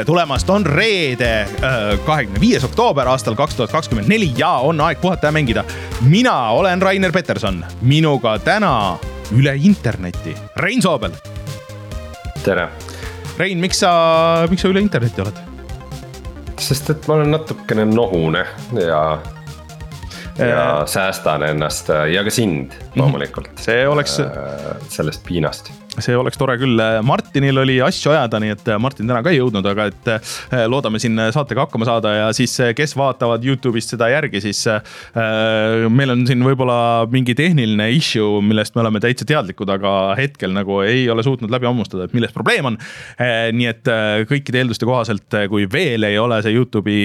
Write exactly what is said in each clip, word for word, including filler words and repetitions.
tere tulemast, on reede kahekümne viies oktoober aastal kaks tuhat kakskümmend neli ja on aeg puhata ja mängida. Mina olen Rainer Peterson, minuga täna üle interneti Rein Soobel. Tere. Rein, miks sa, miks sa üle interneti oled? Sest et ma olen natukene nohune ja, ja äh... säästan ennast ja ka sind loomulikult. See oleks sellest piinast. See oleks tore küll. Martinil oli asju ajada, nii et Martin täna ka ei jõudnud, aga et loodame siin saatega hakkama saada ja siis kes vaatavad YouTube'ist seda järgi, siis äh, meil on siin võib-olla mingi tehniline issue, millest me oleme täitsa teadlikud, aga hetkel nagu ei ole suutnud läbi ammustada, et milles probleem on. Äh, nii et kõikide eelduste kohaselt, kui veel ei ole see YouTube'i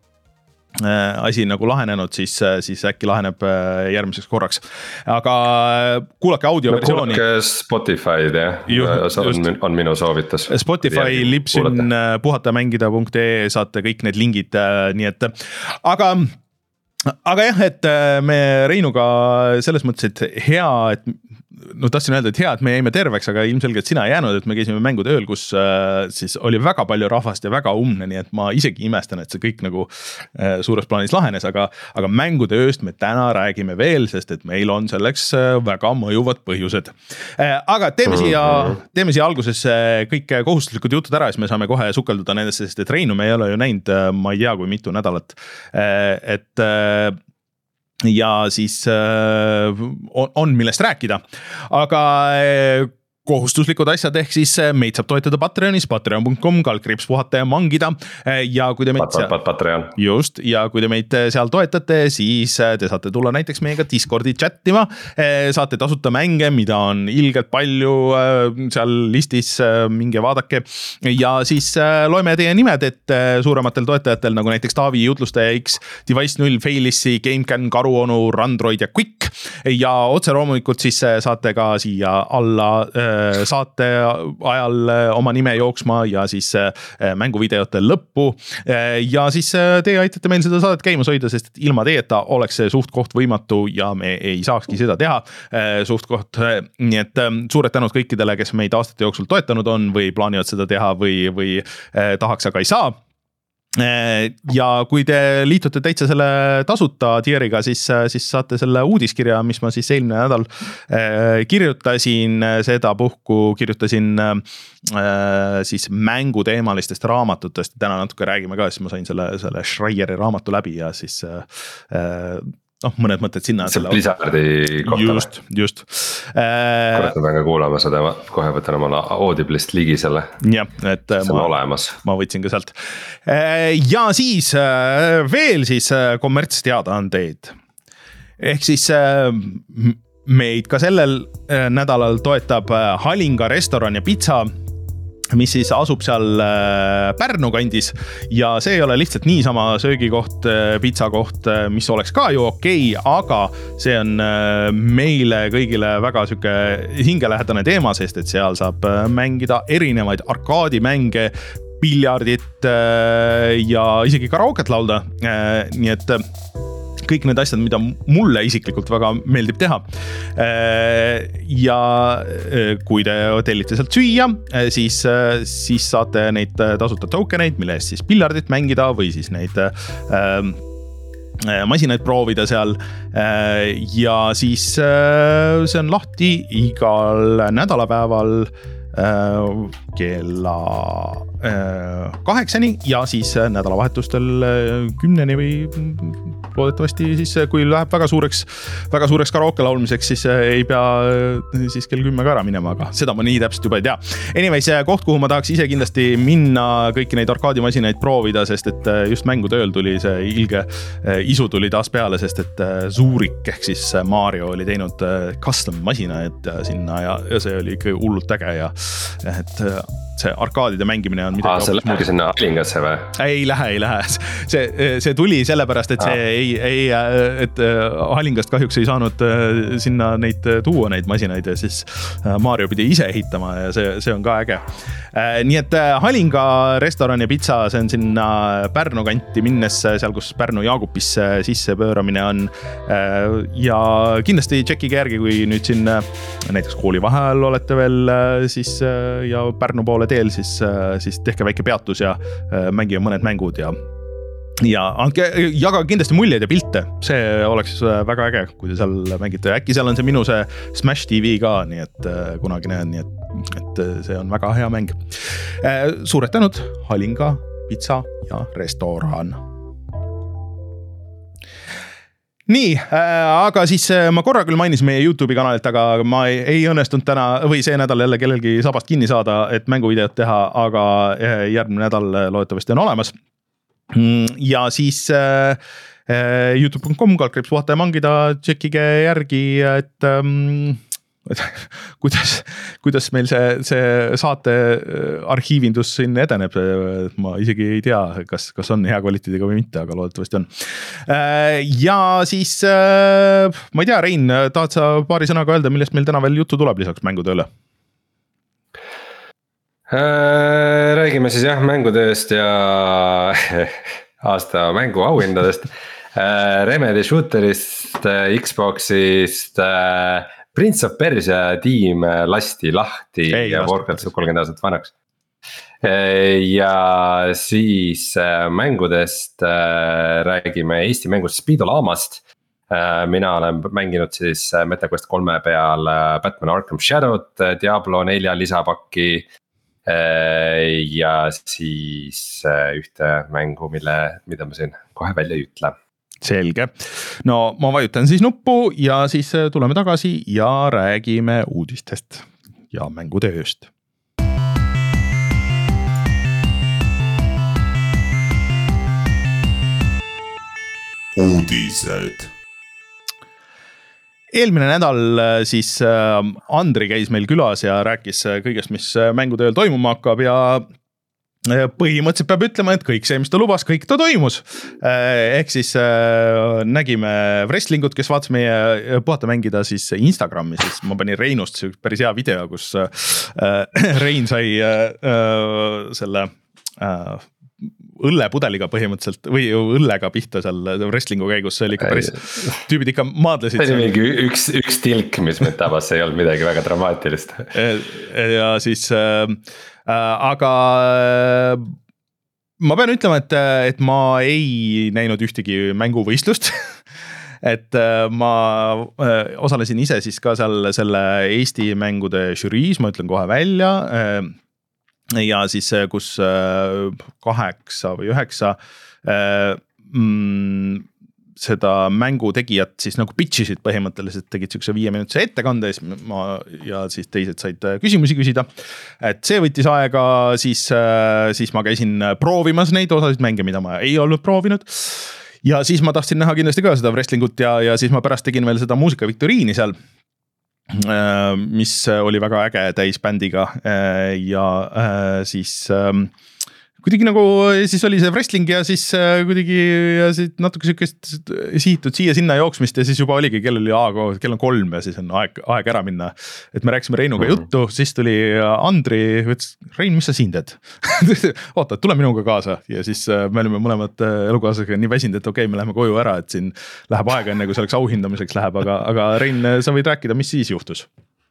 asi nagu lahenenud, siis, siis äkki laheneb järgmiseks korraks. Aga kuulake audioversiooni. Kuulake Spotify'd, jah. On, on minu soovitus. Spotify, Lipsyn, puhatamängida punkt ee, saate kõik need lingid, nii et, aga, aga jah, et me Reinuga selles mõttes, et hea, et no tahtsin öelda, et hea, et me jäime terveks, aga ilmselgelt sina ei jäänud, et me käisime mängutööl, kus äh, siis oli väga palju rahvast ja väga umne, nii et ma isegi imestan, et see kõik nagu äh, suures plaanis lahenes, aga, aga mängutööst me täna räägime veel, sest et meil on selleks äh, väga mõjuvad põhjused. Äh, aga teeme siia, teeme siia alguses äh, kõik kohustuslikud jutud ära, siis me saame kohe sukelduda nendesse, sest et Reinu me ei ole ju näinud, äh, ma ei tea, kui mitu nädalat, äh, et äh, ja siis äh, on, on millest rääkida, aga äh, kohustuslikud asjad ehk siis meid saab toetada Patreonis, patreon punkt com, kaldkriips puhata ja mangida ja kui te meid pat, pat, Patreon. Just, ja kui te meid seal toetate, siis te saate tulla näiteks meiega Discordi chattima, saate tasuta mänge, mida on ilgelt palju seal listis, minge vaadake ja siis loeme teie nimed, et suurematel toetajatel nagu näiteks Taavi, Jutlustaja X, Device null, Failissi, GameCAN, Karuonu, Randroid ja Quick ja otse loomulikult siis saate ka siia alla saate ajal oma nime jooksma ja siis mänguvideote lõppu ja siis teie aitate meil seda saadet käimas hoida, sest ilma teeta oleks see suht koht võimatu ja me ei saakski seda teha suht koht, nii et suured tänud kõikidele, kes meid aastate jooksul toetanud on või plaanivad seda teha või, või tahaks, aga ei saa. Ja kui te liitute täitsa selle tasuta tieriga, siis, siis saate selle uudiskirja, mis ma siis eelmine nädal kirjutasin, seda puhku kirjutasin siis mänguteemalistest raamatutest. Täna natuke räägime ka, siis ma sain selle, selle Schreieri raamatu läbi ja siis noh, mõned mõtted sinna. See Blizzardi kohta. Just, just. Kurat, ma pean ka kuulama seda, kohe võtan oma Audiblist ligi selle. Ja, et see on ma, olemas. Ma võtsin ka sealt. Ja siis veel siis kommertsteadaandeid. Ehk siis meid ka sellel nädalal toetab Halinga restoran ja pitsa, mis siis asub seal Pärnu kandis ja see ei ole lihtsalt niisama söögikoht, pitsakoht, mis oleks ka ju okei, aga see on meile kõigile väga süke hingelähedane teema, sest et seal saab mängida erinevaid arkaadimänge, piljardit ja isegi karaoket laulda, nii et kõik need asjad, mida mulle isiklikult väga meeldib teha. Ja kui te tellite sealt süüa, siis, siis saate neid tasuta tokeneid, mille eest siis piljardit mängida või siis neid masinaid proovida seal ja siis see on lahti igal nädalapäeval kella kaheksani ja siis nädalavahetustel kümneni või loodetavasti siis, kui läheb väga suureks, väga suureks karaoke laulmiseks, siis ei pea siis kell kümme ka ära minema, aga seda ma nii täpselt juba ei tea. Anyways, koht, kuhu ma tahaks ise kindlasti minna kõiki neid arkaadimasinaid proovida, sest et just mängutööl tuli see ilge isu tuli taas peale, sest et Zurik ehk siis Mario oli teinud custom masina et sinna ja, ja see oli ikka hullult äge ja et see arkaadide mängimine on midagi. Aa, see lähebki sinna Halingasse või? Ei lähe, ei lähe. See, see tuli sellepärast, et see ei, ei, et Halingast kahjuks ei saanud sinna neid tuua neid masinaid ja siis Mario pidi ise ehitama ja see, see on ka äge. Nii et Halinga restoran ja pitsa, see on sinna Pärnu kanti minnes, seal kus Pärnu Jaagupis sisse pööramine on ja kindlasti tšekkige järgi, kui nüüd siin näiteks kooli vaheajal olete veel siis ja Pärnu poole pole teel, siis, siis tehke väike peatus ja mängige mõned mängud ja ja andke, jaga kindlasti muljeid ja pilte, see oleks väga äge, kui te seal mängite. Äkki seal on see minu see Smash T V ka, nii et kunagi näen, nii et, et see on väga hea mäng. Suured tänud, Halinga Pitsa ja Restoran. Nii, aga siis ma korra küll mainisin meie YouTube'i kanalit, aga ma ei, ei õnnestunud täna või see nädal jälle kellelgi sabast kinni saada, et mänguvideot teha, aga järgmine nädal loodetavasti on olemas. Ja siis äh, youtube punkt com kaldkriips puhata ja mangida, tšekkige järgi, et ähm, kuidas, kuidas meil see, see saate arhiivindus siin edeneb, ma isegi ei tea, kas, kas on hea kvaliteediga või mitte, aga loodetavasti on. Ja siis, ma ei tea, Rein, tahad sa paari sõnaga öelda, millest meil täna veel juttu tuleb lisaks mängutööle? Räägime siis jah mängutööst ja aasta mängu auhindadest. Remedy Shooterist, Xboxist, Prince of Persia tiim lasti lahti ei, ja Warcraft saab kolmkümmend aastat vanaks. Ja siis mängudest räägime Eesti mängust Speedolamast. Mina olen mänginud siis MetaQuest kolme peal Batman Arkham Shadow't, Diablo nelja lisapakki. Ja siis ühte mängu, mille, mida ma siin kohe välja ei ütle. Selge. No ma vajutan siis nuppu ja siis tuleme tagasi ja räägime uudistest ja mängutööst. Uudised. Eelmine nädal siis Andri käis meil külas ja rääkis kõigest, mis mängutööl toimuma hakkab ja põhimõtteliselt peab ütlema, et kõik see, mis ta lubas, kõik ta toimus. Ehk siis nägime wrestlingut, kes vaatas meie puhata mängida siis Instagrami, siis ma panin Reinust päris hea video, kus Rein sai selle õllepudeliga põhimõtteliselt või õllega pihta seal wrestlingu käigus, see oli ikka päris, tüübid ikka maadlesid. See oli mingi üks, üks tilk, mis meid tabas, see ei olnud midagi väga dramaatilist. Ja siis, äh, aga ma pean ütlema, et, et ma ei näinud ühtegi mänguvõistlust. Et ma osalesin ise siis ka seal selle Eesti mängude žüriis, ma ütlen kohe välja. Ja siis kus kaheksa või üheksa mm, seda mängu tegijat siis nagu pitchisid põhimõtteliselt, tegid siukse viie minutise ettekande ma, ja siis teised said küsimusi küsida. Et see võttis aega, siis, siis ma käisin proovimas neid osasid mänge, mida ma ei olnud proovinud. Ja siis ma tahtsin näha kindlasti ka seda wrestlingut ja, ja siis ma pärast tegin veel seda muusikaviktoriini seal. Mis oli väga äge täisbändiga ja siis kuidagi nagu siis oli see wrestling ja siis kuidagi ja siis natuke sükest sihitud siia sinna jooksmist ja siis juba oligi, kell oli aago, kell on kolm ja siis on aeg, aeg ära minna. Et me rääksime Reinuga juttu, siis tuli Andri, ütles, Rein, mis sa siin teed? Oota, tule minuga kaasa ja siis me olime mõlemad elukaaslasega nii väsinud, et okei, okay, me läheme koju ära, et siin läheb aega enne, kui selleks auhindamiseks läheb, aga, aga Rein, sa võid rääkida, mis siis juhtus?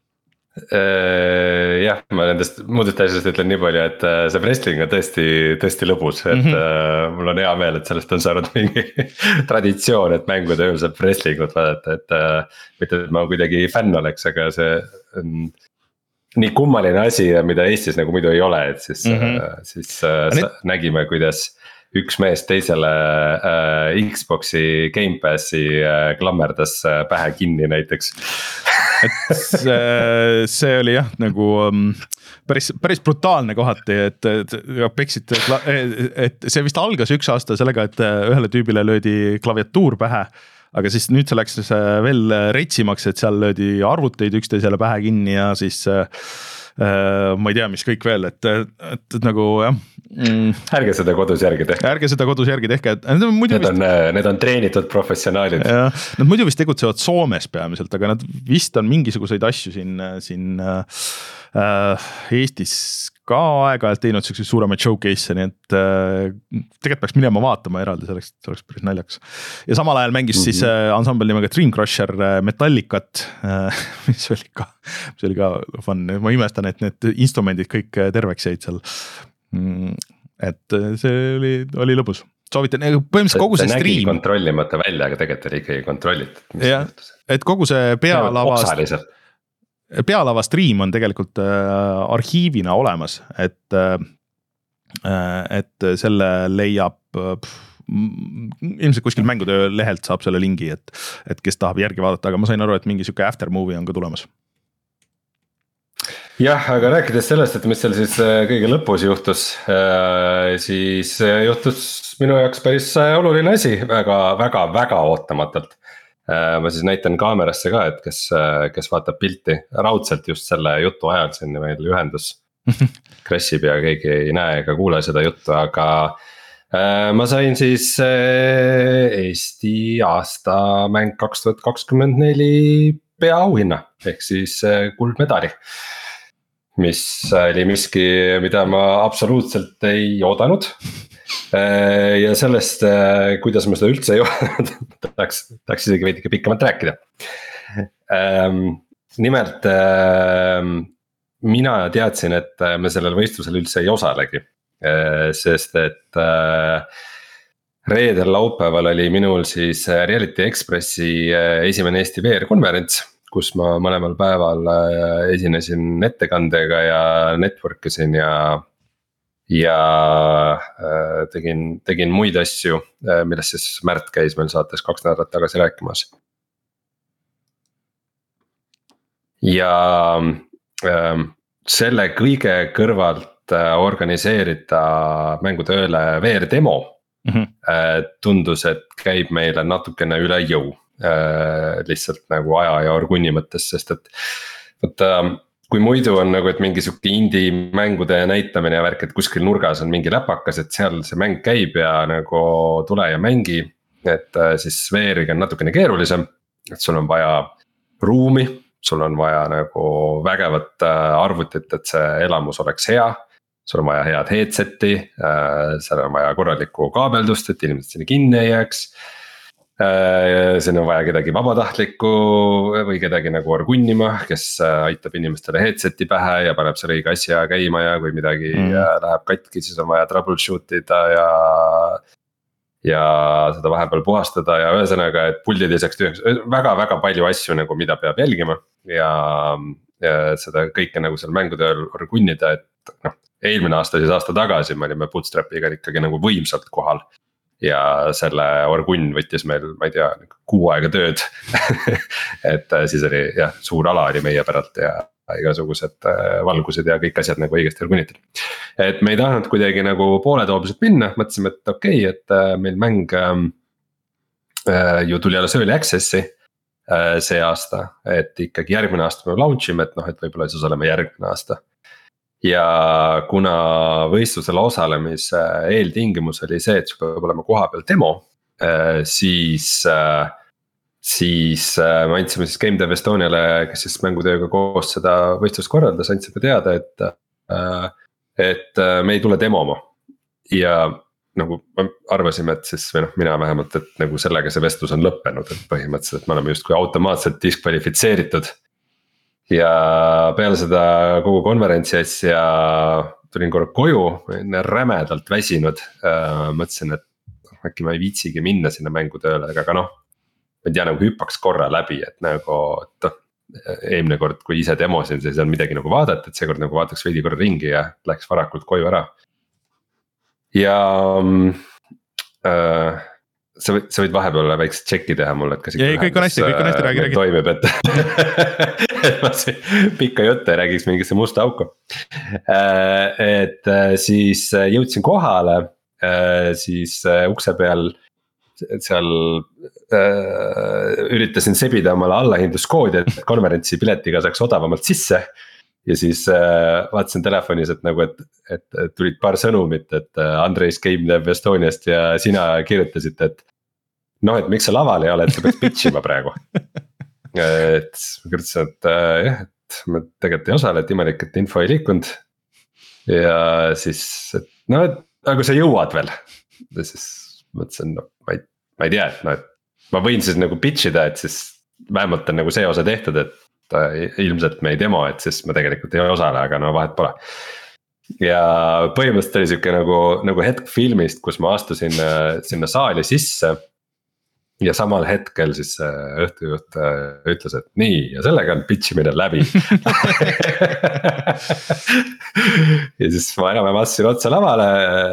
Jah, ma nendest muudest asjast ütlen nii palju, et see wrestling on tõesti, tõesti lõbus, et mm -hmm. mul on hea meel, et sellest on saanud mingi traditsioon, et mängude ööl saab wrestlingut vaadata, et mitte, et ma kuidagi fänn oleks, aga see on nii kummaline asi, mida Eestis nagu muidu ei ole, et siis, mm -hmm. siis Need... nägime, kuidas üks mees teisele äh, Xboxi Gamepassi äh, klammerdas äh, pähe kinni näiteks. Et see, see oli jah nagu um, päris, päris brutaalne kohati, et, et, peksid, et see vist algas üks aasta sellega, et ühele tüübile löödi klaviatuur pähe. Aga siis nüüd see läks veel retsimaks, et seal löödi arvuteid üksteisele pähe kinni ja siis äh, ma ei tea, mis kõik veel, et, et, et nagu jah. Mm. Ärge seda kodus järgi tehke. Ärge seda kodus järgi tehke. Et, need, on, vist, on, need on treenitud professionaalid. Ja, nad muidu vist tegutsevad Soomes peamiselt, aga nad vist on mingisuguseid asju siin, siin äh, Eestis ka aeg-ajalt teinud siukseid suuremaid showcase'e, nii et äh, tegelikult peaks minema vaatama eraldi, selleks, see oleks päris naljaks. Ja samal ajal mängis mm-hmm. siis äh, ensemble nimega Dream Crusher äh, Metallicat äh,, mis oli ka, mis oli ka fun, ma imestan, et need instrumendid kõik terveks jäid seal. Mm, et see oli, oli lõbus. Soovitan, põhimõtteliselt kogu see, see stream. See nägi kontrollimata välja, aga tegelikult oli ikkagi kontrollitud. Jah, et kogu see pealava, pealava stream on tegelikult äh, arhiivina olemas, et, äh, et selle leiab äh, ilmselt kuskil mängutöö lehelt saab selle lingi, et, et kes tahab järgi vaadata, aga ma sain aru, et mingi siuke after movie on ka tulemas. Jah, aga rääkides sellest, et mis seal siis kõige lõpus juhtus, siis juhtus minu jaoks päris oluline asi, väga, väga, väga ootamatult. Ma siis näitan kaamerasse ka, et kes, kes vaatab pilti raudselt just selle jutu ajal, siin meil ühendus crashib ja keegi ei näe ega kuule seda juttu, aga ma sain siis Eesti aasta mäng kaks tuhat kakskümmend neli peaauhinna ehk siis kuldmedali. Mis oli miski, mida ma absoluutselt ei oodanud. Ja sellest, kuidas ma seda üldse ei oodanud, tahaks, tahaks isegi veidike pikemalt rääkida. Nimelt, mina teadsin, et me sellel võistlusel üldse ei osalegi. Sest et reedel laupäeval oli minul siis Reality Expressi esimene Eesti V R-konverents, kus ma mõlemal päeval esinesin ettekandega ja network isin ja, ja tegin, tegin muid asju, millest siis Märt käis meil saates kaks nädalat tagasi rääkimas. Ja selle kõige kõrvalt organiseerida mängutööle V R demo mm-hmm. tundus, et käib meile natukene üle jõu. Äh, lihtsalt nagu aja ja orgunni mõttes, sest et võtta, kui muidu on nagu, et mingi siuke indie mängude näitamine ja värk, et kuskil nurgas on mingi läpakas, et seal see mäng käib ja nagu tule ja mängi. Et äh, siis V R-iga on natukene keerulisem, et sul on vaja ruumi, sul on vaja nagu vägevat äh, arvutit, et see elamus oleks hea. Sul on vaja head headseti, äh, seal on vaja korralikku kaabeldust, et inimesed sinna kinni ei jääks. Siin on vaja kedagi vabatahtlikku või kedagi nagu orgunnima, kes aitab inimestele headseti pähe ja paneb selle õige asja käima ja kui midagi mm. läheb katki, siis on vaja troubleshoot ida ja. Ja seda vahepeal puhastada ja ühesõnaga, et puldid ei saaks tühjaks, väga-väga palju asju nagu, mida peab jälgima. Ja, ja seda kõike nagu seal mängutööl orgunnida, et noh, eelmine aasta siis aasta tagasi me olime Bootstrapiga ikkagi nagu võimsalt kohal. Ja selle orgunn võttis meil, ma ei tea, kuu aega tööd et siis oli jah, suur ala oli meie päralt ja igasugused valgused ja kõik asjad nagu õigesti orgunnitud. Et me ei tahtnud kuidagi nagu poole toobuselt minna, mõtlesime, et okei okay,, et meil mäng äh, ju tuli alles early access'i äh, see aasta. Et ikkagi järgmine aasta me launch ime, et noh, et võib-olla siis oleme järgmine aasta. Ja kuna võistlusel osalemise eeltingimus oli see, et sul peab olema koha peal demo, siis, siis me andsime siis Game Dev Estoniale, kes siis mängutööga koos seda võistlust korraldas, andsime teada, et, et me ei tule demoma. Ja nagu arvasime, et siis või noh, mina vähemalt, et nagu sellega see vestlus on lõppenud, et põhimõtteliselt me oleme just kui automaatselt diskvalifitseeritud. Ja peale seda kogu konverentsi asja tulin korra koju, rämedalt väsinud, mõtlesin, et äkki ma ei viitsigi minna sinna mängutööle, aga noh, ma ei tea nagu hüppaks korra läbi, et nagu et, eelmine kord, kui ise demosin, siis on midagi nagu vaadata, et seekord nagu vaataks veidi korra ringi ja läks varakult koju ära. Ja äh, sa võid, sa võid vahepeal väikse tšeki teha mulle, et kas ikka kõik on hästi, kõik on hästi, räägi, räägi. Toimib, et et ma siin pikka juttu ei räägiks mingisse musta auku. Et siis jõudsin kohale, siis ukse peal seal üritasin sebida omale allahindluskoodi, et konverentsi piletiga saaks odavamalt sisse. Ja siis äh, vaatasin telefonis, et nagu, et, et, et tulid paar sõnumit, et Andreis Game Dev Estoniast ja sina kirjutasid, et noh, et miks sa laval ei ole, et sa peaks pitchima praegu. Et ma kirjutasin, et äh, jah, et ma tegelikult ei osale, et imelik, et info ei liikunud. ja siis, et no, et aga sa jõuad veel. Ja siis mõtlesin, no ma ei, ma ei tea, et no, et ma võin siis nagu pitch ida, et siis vähemalt on nagu see osa tehtud, et ilmselt me ei demo, et siis ma tegelikult ei osale, aga no vahet pole. Ja põhimõtteliselt oli siuke nagu, nagu hetk filmist, kus ma astusin sinna saali sisse. Ja samal hetkel siis õhtujuht ütles, et nii, ja sellega on pitchimine läbi. Ja siis ma enam astusin otsa lavale.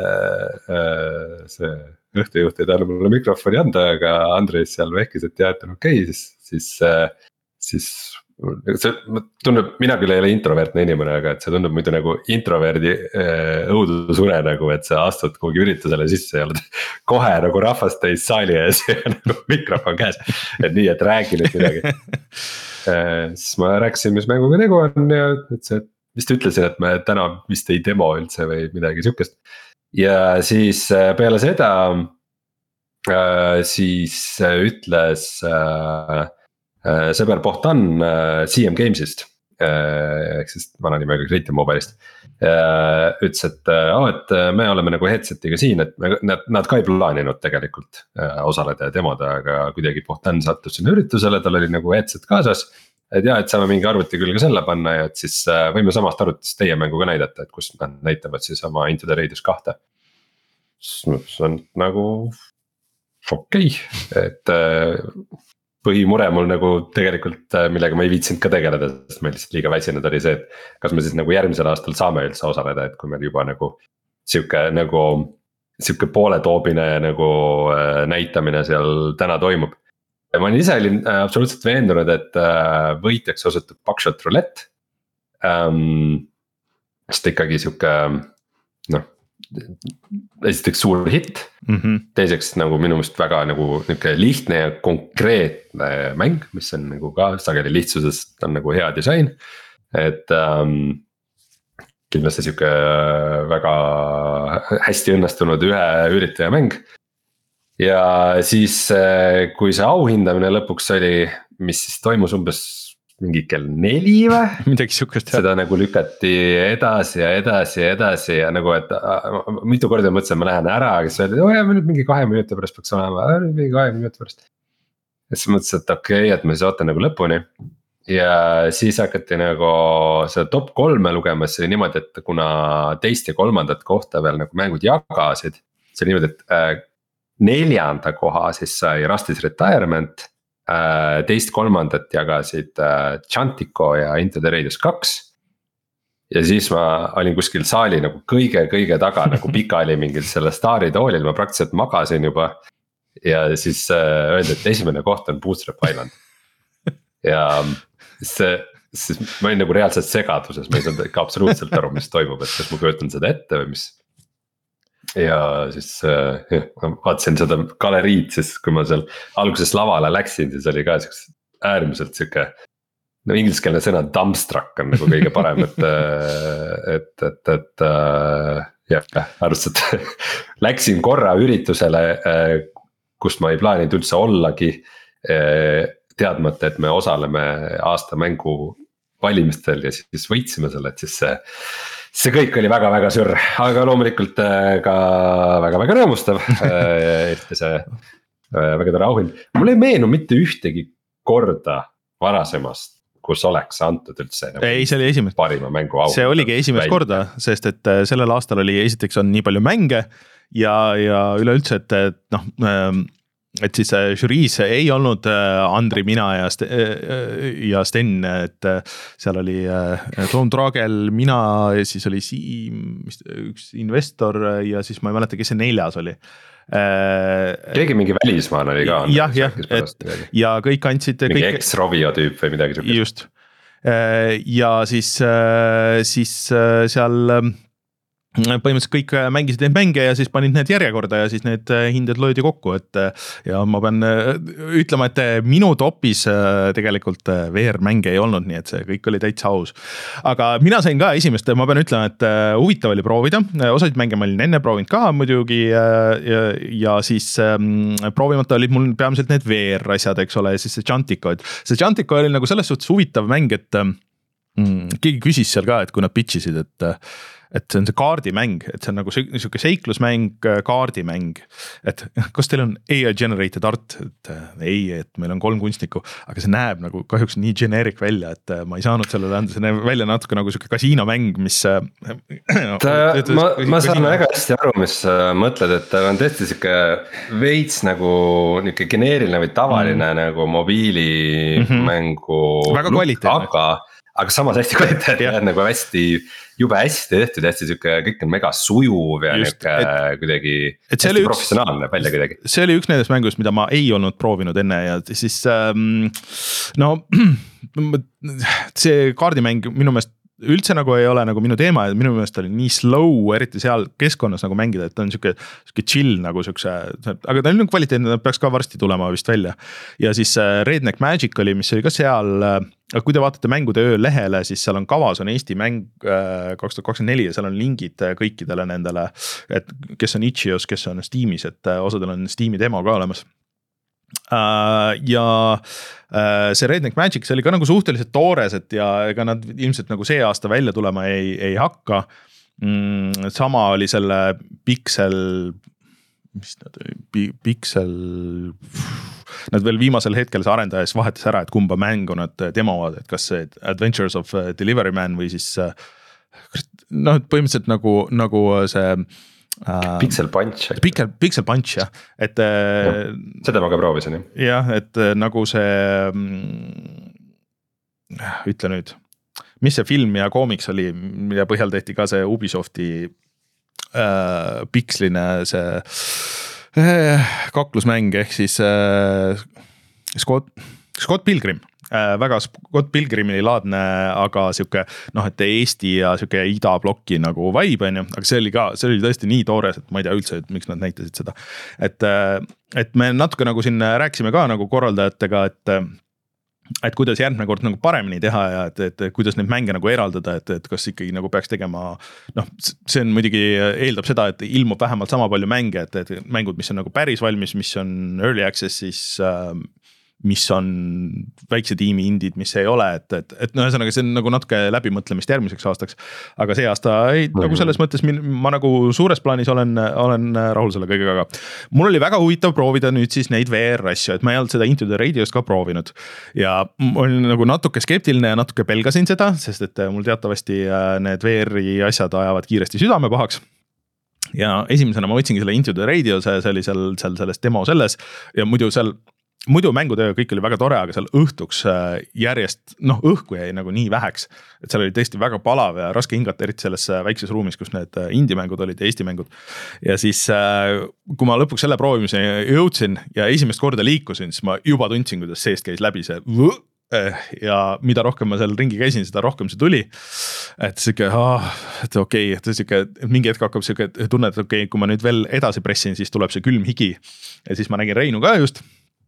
See õhtujuht ei tahtnud mulle mikrofoni anda, aga Andres seal vehkis, et jah, et on okei, siis, siis, siis see tundub, mina küll ei ole introvertne inimene, aga et see tundub muidu nagu introverdi õudusune nagu, et sa astud kuhugi üritusele sisse ja oled kohe nagu rahvast täis saali ees ja nagu mikrofon käes. Et nii, et räägi nüüd midagi. Siis ma rääkisin, mis mänguga tegu on ja et see, vist ütlesin, et me täna vist ei demo üldse või midagi sihukest. Ja siis peale seda siis ütles sõber Pohtan C M Gamesist, ehk siis vana nimega Creative Mobile'ist. Ütles, et, oh, et me oleme nagu headsetiga siin, et me, nad, nad ka ei plaaninud tegelikult osaleda ja demoda, aga kuidagi Pohtan sattus sinna üritusele, tal oli nagu headset kaasas. Et jah, et saame mingi arvuti külge selle panna ja et siis võime samast arvutist teie mängu ka näidata, et kus nad näitavad siis oma Into the Radius kahte. See on nagu okei okay., et põhimure mul nagu tegelikult, millega ma ei viitsinud ka tegeleda, sest meil lihtsalt liiga väsinud oli see, et kas me siis nagu järgmisel aastal saame üldse osaleda, et kui meil juba nagu siuke nagu siuke pooletoobine nagu näitamine seal täna toimub. Ma ise olin absoluutselt veendunud, et võitjaks osutub Buckshot Roulette. Um, sest ikkagi siuke, noh, esiteks suur hitt. Mm-hmm. Teiseks nagu minu meelest väga nagu lihtne ja konkreetne mäng, mis on nagu ka sageli lihtsusest on nagu hea disain. Et um, kindlasti siuke väga hästi õnnestunud ühe üritaja mäng. Ja siis, kui see auhindamine lõpuks oli, mis siis toimus umbes mingi kell neli või? Midagi sihukest. Seda nagu lükati edasi ja edasi ja edasi ja nagu, et mitu korda mõtlesin, ma lähen ära, kes öeldi, oh jah, nüüd mingi kahe minuti pärast peaks olema, mingi kahe minuti pärast. Ja siis mõtlesin, et okei okay,, et ma siis ootan nagu lõpuni. Ja siis hakati nagu seda top kolme lugemas, see oli niimoodi, et kuna teist ja kolmandat kohta veel nagu mängud jagasid. See oli niimoodi, et neljanda koha siis sai Rusty's Retirement, teist kolmandat jagasid Chantico ja Into the Radius kaks. Ja siis ma olin kuskil saali nagu kõige, kõige taga nagu pikali mingil selle staari toolil, ma praktiliselt magasin juba. Ja siis öeldi, et esimene koht on Bootstrap Island. Ja see, siis ma olin nagu reaalselt segaduses, ma ei saanud ikka absoluutselt aru, mis toimub, et kas ma kujutan seda ette või mis. Ja siis jah, ma vaatasin seda galeriid, siis kui ma seal alguses lavale läksin, siis oli ka äärmiselt siuke. No ingliskeelne sõna dumbstruck on nagu kõige parem, et, et, et, et jah, arvestad, läksin korra üritusele, kust ma ei plaaninud üldse ollagi. Teadmata, et me osaleme aasta mängu valimistel ja siis võitsime selle, et siis see. See kõik oli väga-väga sür, aga loomulikult ka väga-väga rõõmustav. See väga tore auhind. Mul ei meenu mitte ühtegi korda varasemast, kus oleks antud üldse nagu ei, see oli esimest. Parima mängu auhind. See oligi esimest välja. Korda, sest et sellel aastal oli esiteks on nii palju mänge ja, ja üleüldse, et, et noh, et siis žüriis ei olnud Andri, mina ja, Sten, ja Sten, et seal oli Tom Tragel, mina ja siis oli Siim, üks investor ja siis ma ei mäleta, kes see neljas oli. Keegi mingi välismaan oli ka. Jah, jah, et ja kõik andsid. Mingi kõik... ex-Rovio tüüp või midagi sukest. Just. Ja siis, siis seal põhimõtteliselt kõik mängisid neid mänge ja siis panid need järjekorda ja siis need hinded löödi kokku, et ja ma pean ütlema, et minu topis tegelikult V R-mänge ei olnud, nii et see kõik oli täitsa aus. Aga mina sain ka esimest, ma pean ütlema, et huvitav oli proovida, osasid mänge ma olin enne proovinud ka muidugi ja, ja, ja siis proovimata olid mul peamiselt need V R-asjad, eks ole, ja siis see Chantico, et see Chantico oli nagu selles suhtes huvitav mäng, et mm, keegi küsis seal ka, et kui nad pitchisid, et et see on see kaardimäng, et see on nagu siuke seiklusmäng, kaardimäng, et kas teil on A I generated art, et ei, et meil on kolm kunstnikku, aga see näeb nagu kahjuks nii generic välja, et ma ei saanud sellele anda, see näeb välja natuke nagu siuke kasiinomäng, mis no, ta, ma, ma saan väga hästi aru, mis sa mõtled, et ta on tõesti siuke veits nagu niuke geneeriline või tavaline mm. nagu mobiilimängu mm-hmm. väga kvaliteetne, aga aga samas hästi kvaliteetne, nagu hästi, jube hästi tehtud, hästi siuke, kõik on mega sujuv ja Just, niuke et, kuidagi et hästi professionaalne välja kuidagi. See oli üks nendest mängust, mida ma ei olnud proovinud enne ja siis ähm, no see kaardimäng minu meelest üldse nagu ei ole nagu minu teema ja minu meelest oli nii slow, eriti seal keskkonnas nagu mängida, et ta on siuke, siuke chill nagu siukse, aga ta on kvaliteetne, ta peaks ka varsti tulema vist välja. Ja siis Redneck Magic oli, mis oli ka seal, kui te vaatate mängude öö lehele, siis seal on kavas on Eesti mäng kaks tuhat kakskümmend neli ja seal on lingid kõikidele nendele, et kes on Itch.io's, kes on Steamis, et osadel on Steam'i demo ka olemas. Uh, ja uh, see Redneck Magic, see oli ka nagu suhteliselt toores, et ja ega nad ilmselt nagu see aasta välja tulema ei, ei hakka. Mm, sama oli selle Pixel, mis nad oli, Pixel, nad veel viimasel hetkel see arendajas vahetas ära, et kumba mängu nad demovad, et kas see Adventures of Delivery Man või siis noh, põhimõtteliselt nagu, nagu see Uh, Pixel Punch Pixel, Pixel Punch jah, et ja, seda ma ka proovisin jah, et nagu see ütle nüüd, mis see film ja koomiks oli, mille põhjal tehti ka see Ubisofti äh, pixline see äh, kaklusmäng ehk siis äh, Scott, Scott Pilgrim äh, väga Scott Pilgrimi laadne, aga siuke noh, et Eesti ja siuke idablokki nagu vibe on ju, aga see oli ka, see oli tõesti nii toores, et ma ei tea üldse, et miks nad näitasid seda, et, et me natuke nagu siin rääkisime ka nagu korraldajatega, et et kuidas järgmine kord nagu paremini teha ja et, et kuidas neid mänge nagu eraldada, et, et kas ikkagi nagu peaks tegema, noh, see on muidugi eeldab seda, et ilmub vähemalt sama palju mänge, et, et mängud, mis on nagu päris valmis, mis on early access, siis äh, mis on väikse tiimi indid, mis ei ole, et, et, et no ühesõnaga see on nagu natuke läbimõtlemist järgmiseks aastaks, aga see aasta ei, mm-hmm. nagu selles mõttes ma nagu suures plaanis olen, olen rahul selle kõigega, aga mul oli väga huvitav proovida nüüd siis neid V R asju, et ma ei olnud seda Into the Radiost ka proovinud ja ma olin nagu natuke skeptiline ja natuke pelgasin seda, sest et mul teatavasti need V R-i asjad ajavad kiiresti südame pahaks. Ja esimesena ma võtsingi selle Into the Radio, see, see oli seal, seal selles demo selles ja muidu seal muidu mängutöö kõik oli väga tore, aga seal õhtuks järjest, noh õhku jäi nagu nii väheks, et seal oli tõesti väga palav ja raske hingata, eriti selles väikses ruumis, kus need indie-mängud olid ja Eesti mängud. Ja siis, kui ma lõpuks selle proovimise jõudsin ja esimest korda liikusin, siis ma juba tundsin, kuidas seest käis läbi see võ, ja mida rohkem ma seal ringi käisin, seda rohkem see tuli. Et siuke, ah, et okei, et siuke, mingi hetk hakkab siuke tunne, et okei, kui ma nüüd veel edasi pressin, siis tuleb see külm higi. Ja siis ma nägin Reinu ka just.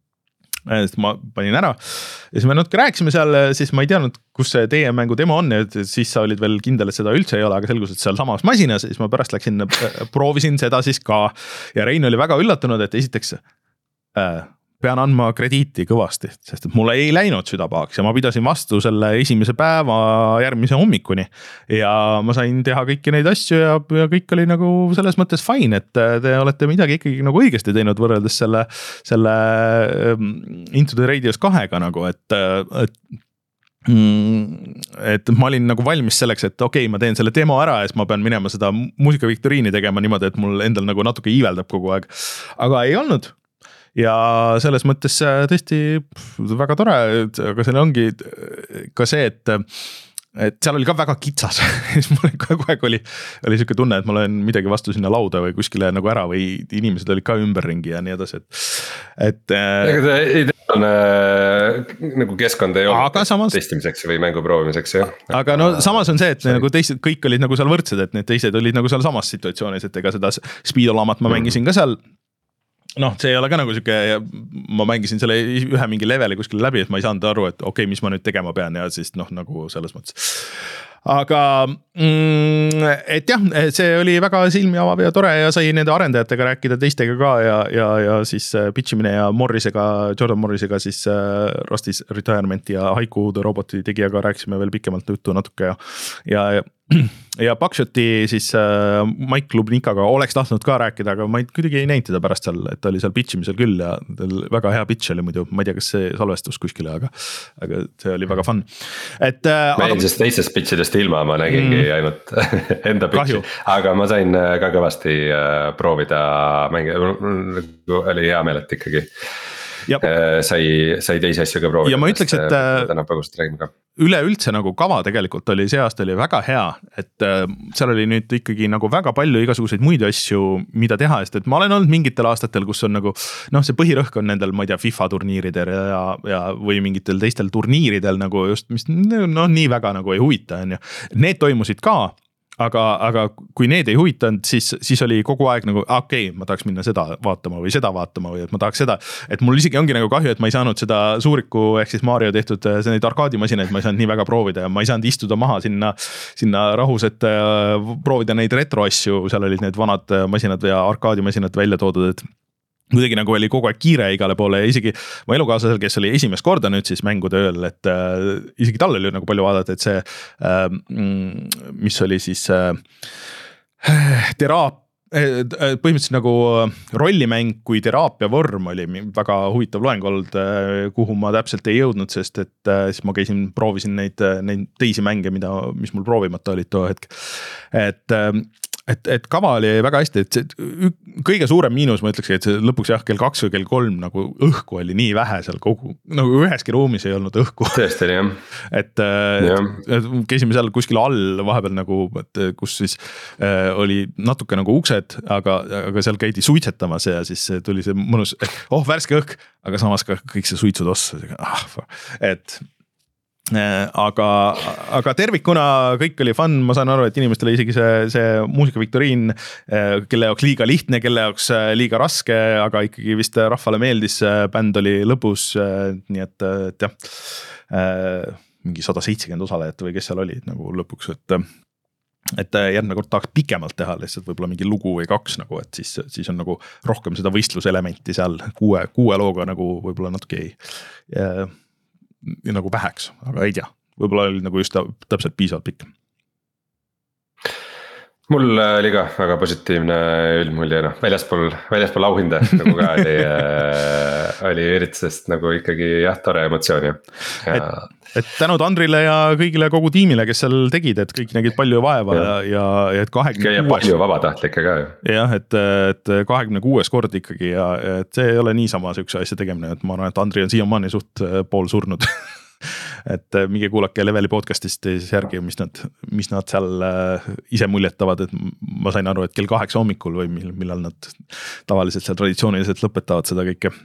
Ma panin ära ja siis me natuke rääkisime seal, siis ma ei teadnud, kus see teie mängu demo on ja siis sa olid veel kindel, et seda üldse ei ole, aga selgus, et seal samas masinas, siis ma pärast läksin, proovisin seda siis ka ja Rein oli väga üllatunud, et esiteks äh, pean andma krediiti kõvasti, sest et mulle ei läinud süda pahaks ja ma pidasin vastu selle esimese päeva järgmise hommikuni ja ma sain teha kõiki neid asju ja, ja kõik oli nagu selles mõttes fine, et te olete midagi ikkagi nagu õigesti teinud võrreldes selle, selle Into the Radios kahega nagu, et, et et ma olin nagu valmis selleks, et okei, okay, ma teen selle demo ära ja siis ma pean minema seda muusikaviktoriini tegema niimoodi, et mul endal nagu natuke iiveldab kogu aeg, aga ei olnud. Ja selles mõttes tõesti väga tore, aga seal ongi ka see, et, et seal oli ka väga kitsas. Mul kogu aeg oli, oli siuke tunne, et ma olen midagi vastu sinna lauda või kuskile nagu ära või inimesed olid ka ümberringi ja nii edasi, et, et ega see ideaalne nagu keskkond ei ole samas, testimiseks või mängu proovimiseks, jah. Aga no samas on see, et nagu teised, kõik olid nagu seal võrdsed, et need teised olid nagu seal samas situatsioonis, et ega seda speedolamat ma mängisin ka seal. Noh, see ei ole ka nagu siuke, ma mängisin selle ühe mingi leveli kuskile läbi, et ma ei saanud aru, et okei okay,, mis ma nüüd tegema pean ja siis noh, nagu selles mõttes. Aga mm,. Et jah, see oli väga silmi avav ja tore ja sai nende arendajatega rääkida teistega ka ja, ja, ja siis pitchimine ja Morrisega, Jordan Morrisega siis Rusty's Retirementi ja Haiku The Roboti tegijaga rääkisime veel pikemalt juttu natuke ja, ja, ja ja Buckshoti siis äh, Mike Lubnikaga oleks tahtnud ka rääkida, aga ma ei, kuidagi ei näinud teda pärast seal, et ta oli seal pitchimisel küll ja väga hea pitch oli muidu, ma ei tea, kas see salvestus kuskile, aga, aga see oli väga fun. Et äh, ma jäin siis teistest pitchidest ilma, ma nägingi mm, ainult enda pitchi, aga ma sain ka kõvasti äh, proovida mänge, oli hea meel, et ikkagi ja. sai, sai teisi asju ka proovida. Ja ma ütleks, et täna põgusalt räägime ka. Üleüldse nagu kava tegelikult oli see aasta oli väga hea, et äh, seal oli nüüd ikkagi nagu väga palju igasuguseid muid asju, mida teha, sest et ma olen olnud mingitel aastatel, kus on nagu noh, see põhirõhk on nendel, ma ei tea, FIFA turniiridel ja, ja või mingitel teistel turniiridel nagu just, mis noh, nii väga nagu ei huvita, on ju. Need toimusid ka. Aga, aga kui need ei huvitanud, siis, siis oli kogu aeg nagu, okei, okay, ma tahaks minna seda vaatama või seda vaatama või et ma tahaks seda, et mul isegi ongi nagu kahju, et ma ei saanud seda suuriku ehk siis Mario tehtud neid arkaadimasinaid, ma ei saanud nii väga proovida ja ma ei saanud istuda maha sinna, sinna rahus, et proovida neid retro asju, seal olid need vanad masinad ja arkaadimasinad välja toodud, et kuidagi nagu oli kogu aeg kiire igale poole ja isegi ma elukaaslasel, kes oli esimest korda nüüd siis mängude ööl, et äh, isegi tal oli nagu palju vaadata, et see äh, mis oli siis äh, teraap, põhimõtteliselt nagu rollimäng kui teraapia vorm oli väga huvitav loeng olnud, kuhu ma täpselt ei jõudnud, sest et siis ma käisin, proovisin neid, neid teisi mänge, mida, mis mul proovimata olid too hetk, et Et, et kava oli väga hästi, et see kõige suurem miinus ma ütleksin, et see lõpuks jah, kell kaks või kell kolm nagu õhku oli nii vähe seal kogu, nagu üheski ruumis ei olnud õhku. Tõesti oli jah. Et, et käisime seal kuskil all vahepeal nagu, et kus siis äh, oli natuke nagu uksed, aga, aga seal käidi suitsetamas ja siis tuli see mõnus, et oh, värske õhk, aga samas ka kõik see suitsud ossa, ah, et aga, aga tervikuna kõik oli fun, ma saan aru, et inimestele isegi see, see muusikaviktoriin, kelle jaoks liiga lihtne, kelle jaoks liiga raske, aga ikkagi vist rahvale meeldis, bänd oli lõbus, nii et, et jah, mingi sada seitsekümmend osalejat või kes seal olid nagu lõpuks, et et järgmine kord tahaks pikemalt teha lihtsalt võib-olla mingi lugu või kaks nagu, et siis, siis on nagu rohkem seda võistluselementi seal kuue, kuue looga nagu võib-olla natuke ei ja, nagu väheks, aga ei tea, võib-olla oli nagu just täpselt piisavalt pikk. Mul oli ka väga positiivne üldmulje, noh, väljaspool, väljaspool auhinda nagu ka oli, oli üritusest nagu ikkagi jah, tore emotsioon ja. Et, et tänud Andrile ja kõigile kogu tiimile, kes seal tegid, et kõik nägid palju vaeva ja, ja, ja et kahekümne kuues. palju vabatahtlikke ka ju. jah, et, et kahekümne kuues kord ikkagi ja et see ei ole niisama sükse asja tegemine, et ma arvan, et Andri on siiamaani suht pool surnud. Et minge kuulake Leveli podcastist siis järgi, mis nad, mis nad seal ise muljetavad, et ma sain aru, et kell kaheksa hommikul või millal nad tavaliselt seal traditsiooniliselt lõpetavad seda kõike.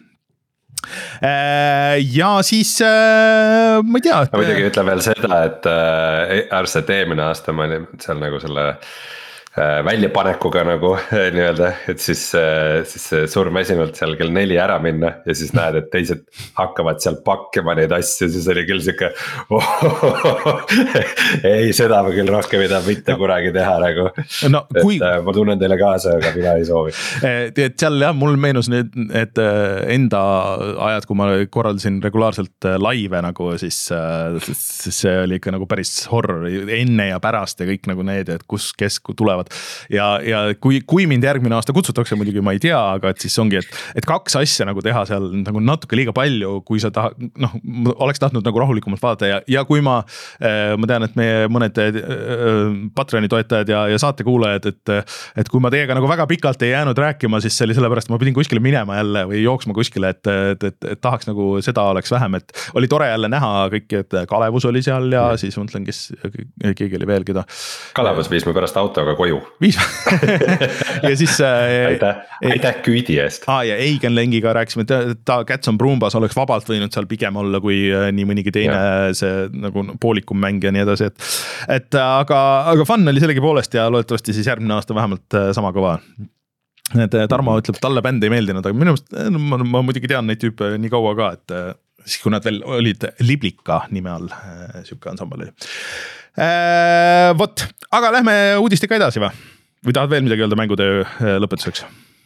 Ja siis ma ei tea. Ma muidugi ütle veel seda, et arvestades, et eelmine aasta ma olin seal nagu selle väljapanekuga nagu nii-öelda, et siis, siis surmesinult seal kell neli ära minna ja siis näed, et teised hakkavad seal pakkima neid asju, siis oli küll siuke oh, ei, seda ma küll rohkem ei taha mitte kunagi teha nagu no, kui... et ma tunnen teile kaasa, aga mina ei soovi. Et seal jah, mul meenus nüüd, et enda ajad, kui ma korraldasin regulaarselt laive nagu, siis, siis see oli ikka nagu päris horror enne ja pärast ja kõik nagu need, et kus, kes tulevad ja, ja kui, kui mind järgmine aasta kutsutakse, muidugi ma ei tea, aga et siis ongi, et, et kaks asja nagu teha seal nagu natuke liiga palju, kui sa tahad, noh, oleks tahtnud nagu rahulikumalt vaadata ja, ja kui ma, ma tean, et meie mõned Patreoni toetajad ja, ja saatekuulajad, et, et kui ma teiega nagu väga pikalt ei jäänud rääkima, siis see oli sellepärast, ma pidin kuskile minema jälle või jooksma kuskile, et, et, et, et tahaks nagu seda oleks vähem, et oli tore jälle näha kõiki, et Kalevus oli seal ja mm. siis mõtlen, kes keegi oli veel, keda. Kalevus viis me pärast autoga koju. Viis ja siis aitäh, aitäh küüdi eest. Aa, ja Eigen Lengiga rääkisime, et ta Cats on Brumbas oleks vabalt võinud seal pigem olla, kui nii mõnigi teine ja. See nagu poolikum mäng ja nii edasi, et, et aga, aga fun oli sellegi poolest ja loodetavasti siis järgmine aasta vähemalt sama kõva. Et Tarmo ütleb, talle bänd ei meeldinud, aga minu meelest ma, ma muidugi tean neid tüüpe nii kaua ka, et siis kui nad veel olid Liblika nime all, siuke ansambel oli. Äh, vot, aga lähme uudistega edasi või? Või tahad veel midagi öelda mängutöö lõpetuseks?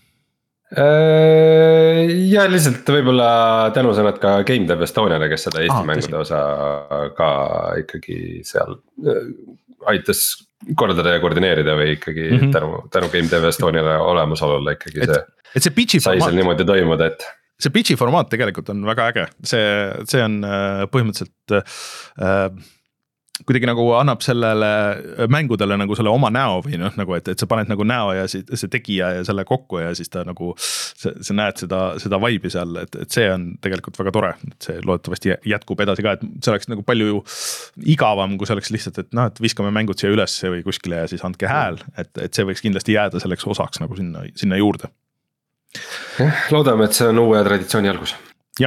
Ja lihtsalt võib-olla tänusõnad ka GameDev Estoniale, kes seda Eesti ah, mängude osa ka ikkagi seal aitas korraldada ja koordineerida või ikkagi mm -hmm. tänu, tänu GameDev Estoniale olemasolule ikkagi see, et, et see pitchi sai seal niimoodi toimuda, et see pitchi formaat tegelikult on väga äge, see, see on põhimõtteliselt äh, kuidagi nagu annab sellele mängudele nagu selle oma näo või noh, nagu et, et sa paned nagu näo ja see, see tegija ja selle kokku ja siis ta nagu, sa näed seda, seda vibe'i seal, et, et see on tegelikult väga tore, et see loodetavasti jätkub edasi ka, et see oleks nagu palju igavam, kui see oleks lihtsalt, et noh, et viskame mängud siia üles või kuskile ja siis andke hääl, et, et see võiks kindlasti jääda selleks osaks nagu sinna, sinna juurde. jah, loodame, et see on uue traditsiooni algus. jah,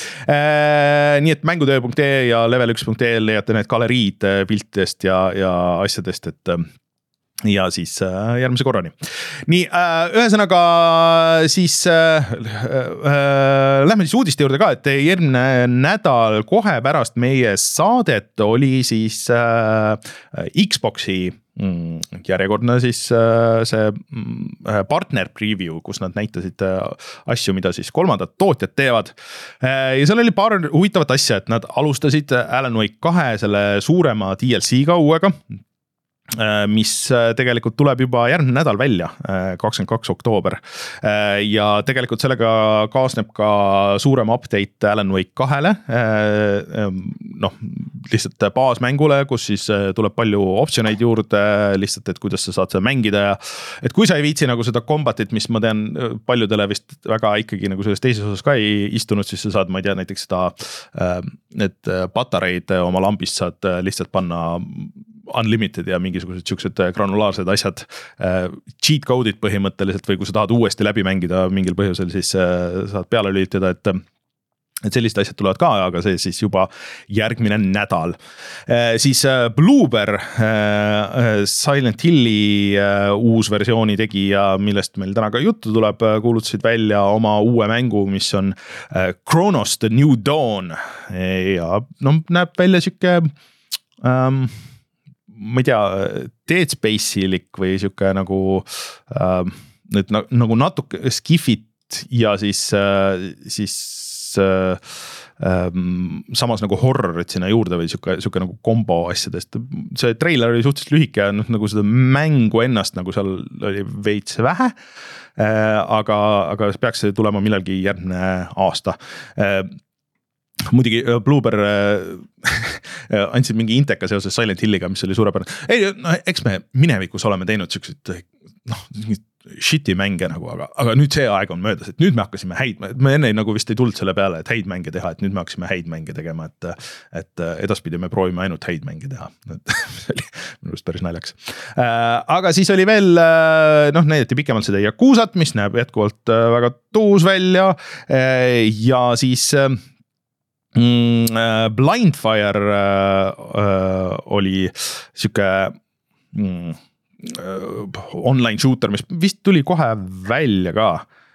nii et mängutöö punkt ee ja level üks punkt ee leiate need galeriid piltidest ja, ja asjadest, et ja siis järgmise korrani. nii, ühesõnaga siis äh, äh, lähme siis uudiste juurde ka, et järgmine nädal kohe pärast meie saadet oli siis äh, Xboxi järjekordne siis see partner preview, kus nad näitasid asju, mida siis kolmandad tootjad teevad. Ja seal oli paar huvitavat asja, et nad alustasid Alan Wake kahe selle suurema D L C-ga uuega, mis tegelikult tuleb juba järgmine nädal välja, kakskümmend kaks oktoober. Ja tegelikult sellega kaasneb ka suurem update Alan Wake kahele, noh, lihtsalt baasmängule, kus siis tuleb palju optsioneid juurde, lihtsalt, et kuidas sa saad seda mängida ja et kui sa ei viitsi nagu seda combatit, mis ma tean paljudele vist väga ikkagi nagu selles teises osas ka ei istunud, siis sa saad, ma ei tea, näiteks seda, need patareid oma lambist saad lihtsalt panna unlimited ja mingisugused siuksed granulaarsed asjad, cheat code'id põhimõtteliselt või kui sa tahad uuesti läbi mängida mingil põhjusel, siis saad peale lülitada, et et sellised asjad tulevad ka, aga see siis juba järgmine nädal. Siis Bloober, Silent Hilli uus versiooni tegija, millest meil täna ka juttu tuleb, kuulutasid välja oma uue mängu, mis on Chronos The New Dawn ja no, näeb välja siuke um, ma ei tea, Dead Space'ilik või siuke nagu uh, nüüd nagu natuke skifit ja siis, uh, siis uh, um, samas nagu horrorit sinna juurde või siuke, siuke nagu kombo asjadest. See treiler oli suhteliselt lühike ja nagu seda mängu ennast nagu seal oli veits vähe, uh, aga, aga peaks see tulema millalgi järgmine aasta. Uh, muidugi Bloober andsid mingi inteka seoses Silent Hilliga, mis oli suurepärane. Ei, no, eks me minevikus oleme teinud siukseid noh, shit'i mänge nagu, aga, aga nüüd see aeg on möödas, et nüüd me hakkasime häid, me enne nagu vist ei tulnud selle peale, et häid mänge teha, et nüüd me hakkasime häid mänge tegema, et, et edaspidi me proovime ainult häid mänge teha. See oli minu arust päris naljaks. Aga siis oli veel, noh, näidati pikemalt seda Yakuzat, mis näeb jätkuvalt väga tuus välja ja siis Mm, Blindfire äh, oli siuke mm, äh, online shooter, mis vist tuli kohe välja ka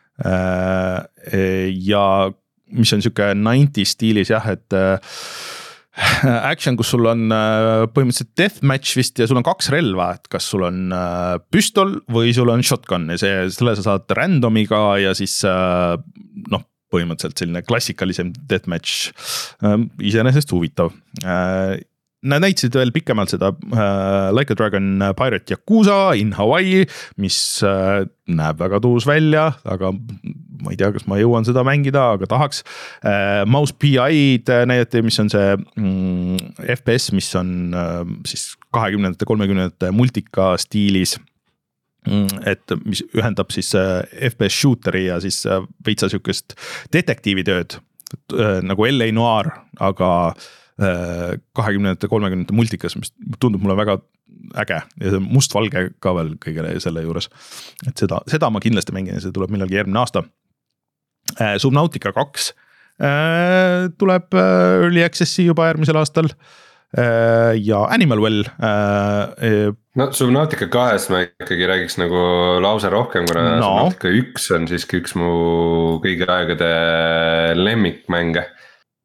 äh, ja mis on siuke nineties stiilis jah, et äh, action, kus sul on äh, põhimõtteliselt deathmatch vist ja sul on kaks relva, et kas sul on äh, püstol või sul on shotgun ja see, selle sa saad randomiga ja siis äh, noh, põhimõtteliselt selline klassikalisem deathmatch, iseenesest huvitav. Nad näitasid veel pikemalt seda Like a Dragon Pirate Yakuza in Hawaii, mis näeb väga tuus välja, aga ma ei tea, kas ma jõuan seda mängida, aga tahaks. Mouse P I-d näidati, mis on see F P S, mis on siis kahekümnendate kolmekümnendate multika stiilis, et mis ühendab siis F P S shooteri ja siis veitsa siukest detektiivitööd nagu L A Noir, aga kahekümnendate kolmekümnendate multikas, mis tundub mulle väga äge ja see mustvalge ka veel kõigele selle juures. Et seda, seda ma kindlasti mängin ja see tuleb millalgi järgmine aasta. Subnautica kaks tuleb Early Access'i juba järgmisel aastal ja Animal Well. No Subnautica kahes ma ikkagi räägiks nagu lause rohkem, kuna no. Subnautica üks on siiski üks mu kõigi aegade lemmikmänge.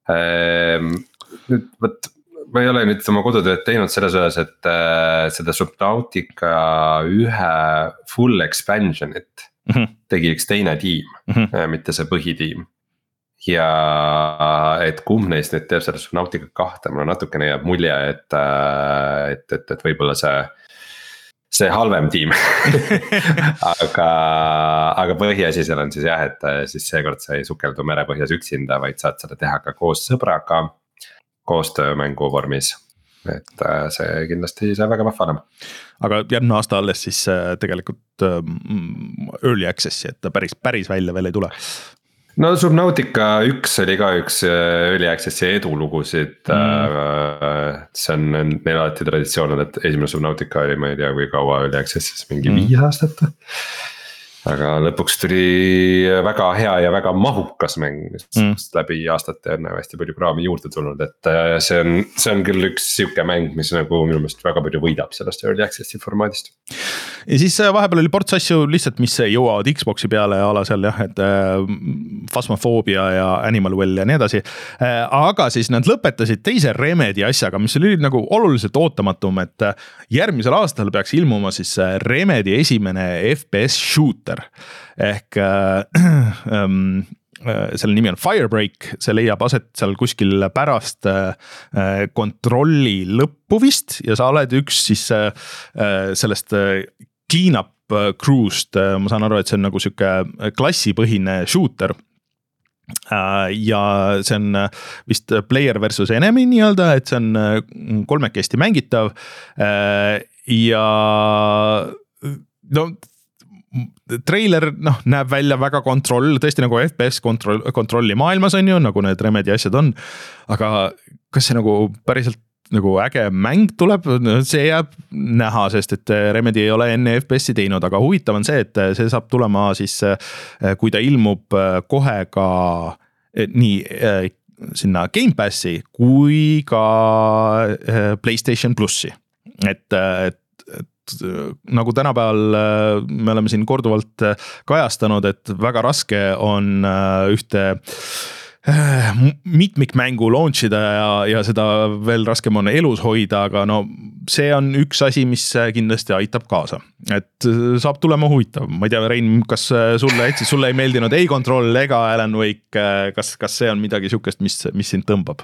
nüüd võt, ma ei ole nüüd oma kodutööd teinud selles osas, et äh, seda Subnautica ühe full expansion'it mm -hmm. tegi üks teine tiim mm, -hmm. mitte see põhitiim. Ja et kumb neist nüüd teeb seda Subnautica kahte, mulle natukene jääb mulje, et, et, et, et võib-olla see see halvem tiim aga, aga põhiasi seal on siis jah, et siis seekord sa ei sukeldu merepõhjas üksinda, vaid saad seda teha ka koos sõbraga koostöömängu vormis. Et see kindlasti see väga vahva olema. Aga järgmine aasta alles siis tegelikult early access'i, et ta päris, päris välja veel ei tule. No Subnautica üks oli ka üks early access'i edulugusid mm. See on neil alati traditsioon, et esimene Subnautica oli, ma ei tea kui kaua early access'is, mingi mm. viis aastat. Aga lõpuks tuli väga hea ja väga mahukas mäng mm. läbi aastate on hästi palju kraami juurde tulnud, et see on, see on küll üks siuke mäng, mis nagu minu meelest väga palju võidab sellest early access'i formaadist. Ja siis vahepeal oli ports asju lihtsalt, mis jõuavad Xbox'i peale ja ala seal jah, et Phasmophobia ja Animal Well ja nii edasi. Aga siis nad lõpetasid teise Remedy asjaga, mis oli nagu oluliselt ootamatum, et järgmisel aastal peaks ilmuma siis Remedy esimene F P S shooter. Ehk äh, ähm, selle nimi on Firebreak, see leiab aset seal kuskil pärast äh, kontrolli lõppu vist ja sa oled üks siis äh, sellest äh, clean up crew'st, ma saan aru, et see on nagu siuke klassipõhine shooter. Ja see on vist player versus enemy nii-öelda, et see on kolmekesti mängitav ja no treiler noh, näeb välja väga kontroll, tõesti nagu F P S kontroll, kontrolli maailmas on ju, nagu need Remedy asjad on, aga kas see nagu päriselt nagu äge mäng tuleb, see jääb näha, sest et Remedy ei ole enne F P S-i teinud, aga huvitav on see, et see saab tulema siis, kui ta ilmub kohe ka nii sinna Game Passi kui ka PlayStation plussi, et, et nagu tänapäeval me oleme siin korduvalt kajastanud, et väga raske on ühte mitmikmängu launch ida ja, ja seda veel raskem on elus hoida, aga no see on üks asi, mis kindlasti aitab kaasa, et saab tulema huvitav. Ma ei tea, Rein, kas sulle, et sulle ei meeldinud ei Control ega Alan Wake, kas, kas see on midagi sihukest, mis, mis sind tõmbab?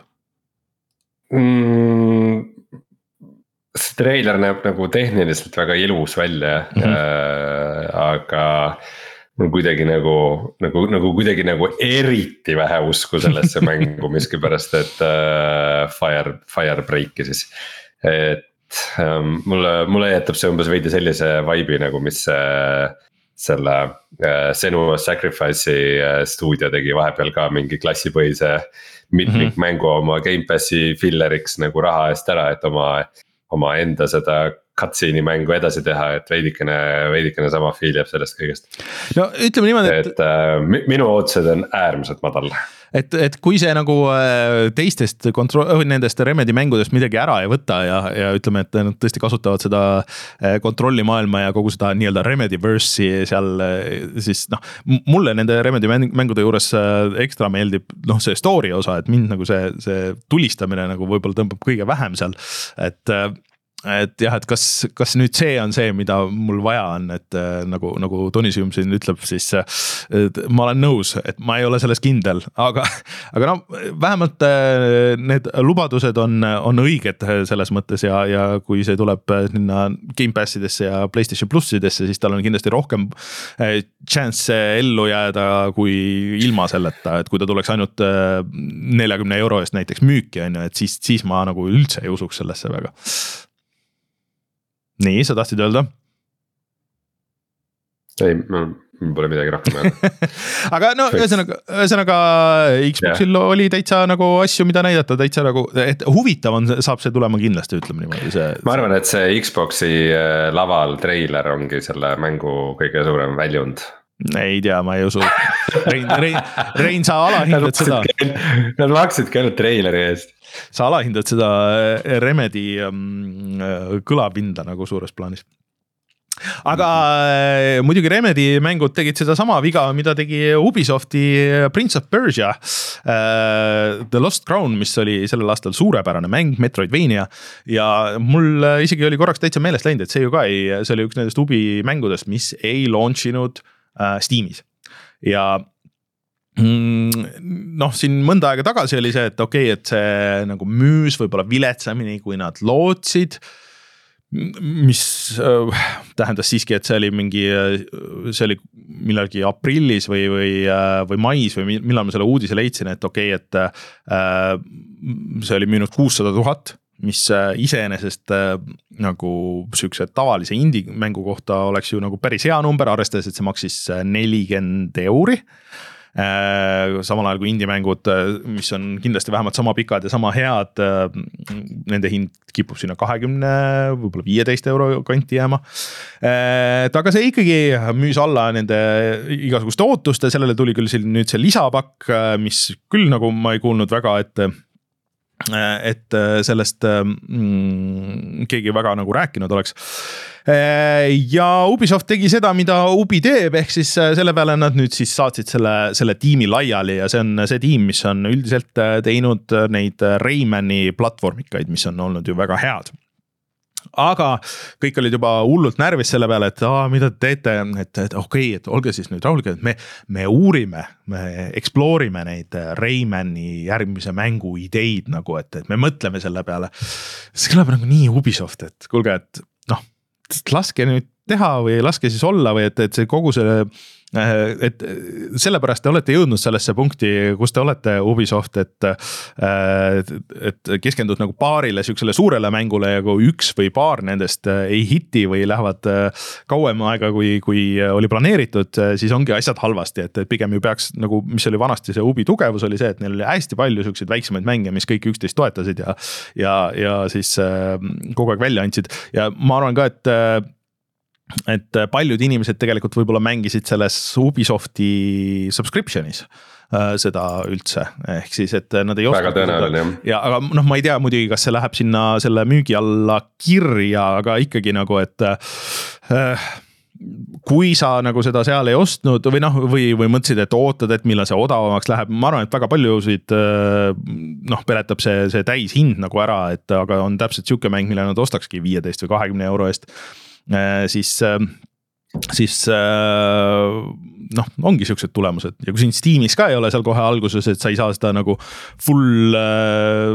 Mm, see treiler näeb nagu tehniliselt väga ilus välja mm, -hmm. äh, aga mul kuidagi nagu, nagu, nagu kuidagi nagu eriti vähe usku sellesse mängu miskipärast, et uh, Fire, Firebreaki siis. Et um, mulle, mulle jätab see umbes veidi sellise vibe'i nagu, mis uh, selle uh, Senua's Sacrifice'i uh, stuudio tegi vahepeal ka mingi klassipõhise mitmik mm-hmm. mängu oma Game Passi filleriks nagu raha eest ära, et oma, oma enda seda cutscene'i mängu edasi teha, et veidikene, veidikene sama feel jääb sellest kõigest. No ütleme niimoodi, et, et äh, minu ootused on äärmiselt madal. Et, et kui see nagu teistest kontroll, nendest Remedy mängudest midagi ära ei võta ja, ja ütleme, et nad tõesti kasutavad seda kontrollimaailma ja kogu seda nii-öelda Remedyverse'i seal, siis noh, mulle nende Remedy mängude juures ekstra meeldib noh, see story osa, et mind nagu see, see tulistamine nagu võib-olla tõmbab kõige vähem seal, et et jah, et kas, kas nüüd see on see, mida mul vaja on, et nagu, nagu Toni Sium siin ütleb, siis ma olen nõus, et ma ei ole selles kindel, aga, aga no vähemalt need lubadused on, on õiged selles mõttes ja, ja kui see tuleb sinna Game Passidesse ja PlayStation plussidesse, siis tal on kindlasti rohkem chance ellu jääda kui ilma selleta, et kui ta tuleks ainult neljakümne euro eest näiteks müüki, on ju, et siis, siis ma nagu üldse ei usuks sellesse väga. Nii, sa tahtsid öelda? Ei, mul pole midagi rohkem öelda. Aga no, ühesõnaga, ühesõnaga Xboxil yeah. oli täitsa nagu asju, mida näidata, täitsa nagu, et huvitav on, saab see tulema kindlasti, ütleme niimoodi. See, ma arvan, et see Xboxi laval treiler ongi selle mängu kõige suurem väljund. Ei tea, ma ei usu. Rein, Rein, Rein sa alahindad seda. Nad maksidki ainult treileri eest. Sa alahindad seda Remedy kõlapinda nagu suures plaanis. aga äh, muidugi Remedy mängud tegid seda sama viga, mida tegi Ubisofti Prince of Persia äh, The Lost Crown, mis oli sellel aastal suurepärane mäng, Metroidvania. Ja mul isegi oli korraks täitsa meelest läinud, et see ju ka ei, see oli üks nendest Ubi mängudest, mis ei launchinud äh, Steamis. Ja noh, siin mõnda aega tagasi oli see, et okei, okay, et see nagu müüs võib-olla viletsamini, kui nad lootsid, mis äh, tähendas siiski, et see oli mingi, see oli millalgi aprillis või, või, või mais või millal ma selle uudise leidsin, et okei, okay, et äh, see oli müünud kuussada tuhat, mis iseenesest äh, nagu sükse tavalise indie mängu kohta oleks ju nagu päris hea number, arvestades, et see maksis nelikümmend euri. Samal ajal kui indie-mängud, mis on kindlasti vähemalt sama pikad ja sama head, nende hind kipub sinna kahekümne, võib-olla viieteist euro kanti jääma. Et aga see ikkagi müüs alla nende igasuguste ootuste, sellele tuli küll nüüd see lisapakk, mis küll nagu ma ei kuulnud väga, et et sellest mm, keegi väga nagu rääkinud oleks. Ja Ubisoft tegi seda, mida Ubi teeb, ehk siis selle peale nad nüüd siis saatsid selle, selle tiimi laiali ja see on see tiim, mis on üldiselt teinud neid Raymani platvormikaid, mis on olnud ju väga head. Aga kõik olid juba hullult närvis selle peale, et aa, mida te teete, et, et okei, okay, et olge siis nüüd rahulikud, et me, me uurime, me explorime neid Raymani järgmise mängu ideid nagu, et, et me mõtleme selle peale. See kõlab nagu nii Ubisoft, et kuulge, et noh, laske nüüd teha või laske siis olla või et, et see kogu see et sellepärast te olete jõudnud sellesse punkti, kus te olete Ubisoft, et, et keskendud nagu paarile sükksele suurele mängule ja kui üks või paar nendest ei hiti või lähevad kauem aega, kui, kui oli planeeritud, siis ongi asjad halvasti, et pigem ju peaks nagu, mis oli vanasti see Ubi tugevus oli see, et neil oli hästi palju sükseid väiksemaid mänge, mis kõik üksteist toetasid ja, ja, ja siis kogu aeg välja andsid ja ma arvan ka, et et paljud inimesed tegelikult võib-olla mängisid selles Ubisofti subscriptionis äh, seda üldse, ehk siis, et nad ei väga tõenäoline, jah. Ja, aga noh, ma ei tea muidugi, kas see läheb sinna selle müügi alla kirja, aga ikkagi nagu, et äh, kui sa nagu seda seal ei ostnud või noh, või, või mõtlesid, et ootad, et millal see odavamaks läheb, ma arvan, et väga paljusid noh, peletab see, see täishind nagu ära, et aga on täpselt siuke mäng, mille nad ostakski viieteist või kahekümne euro eest. siis, siis noh, ongi siuksed tulemused ja kui siin Steamis ka ei ole seal kohe alguses, et sa ei saa seda nagu full äh,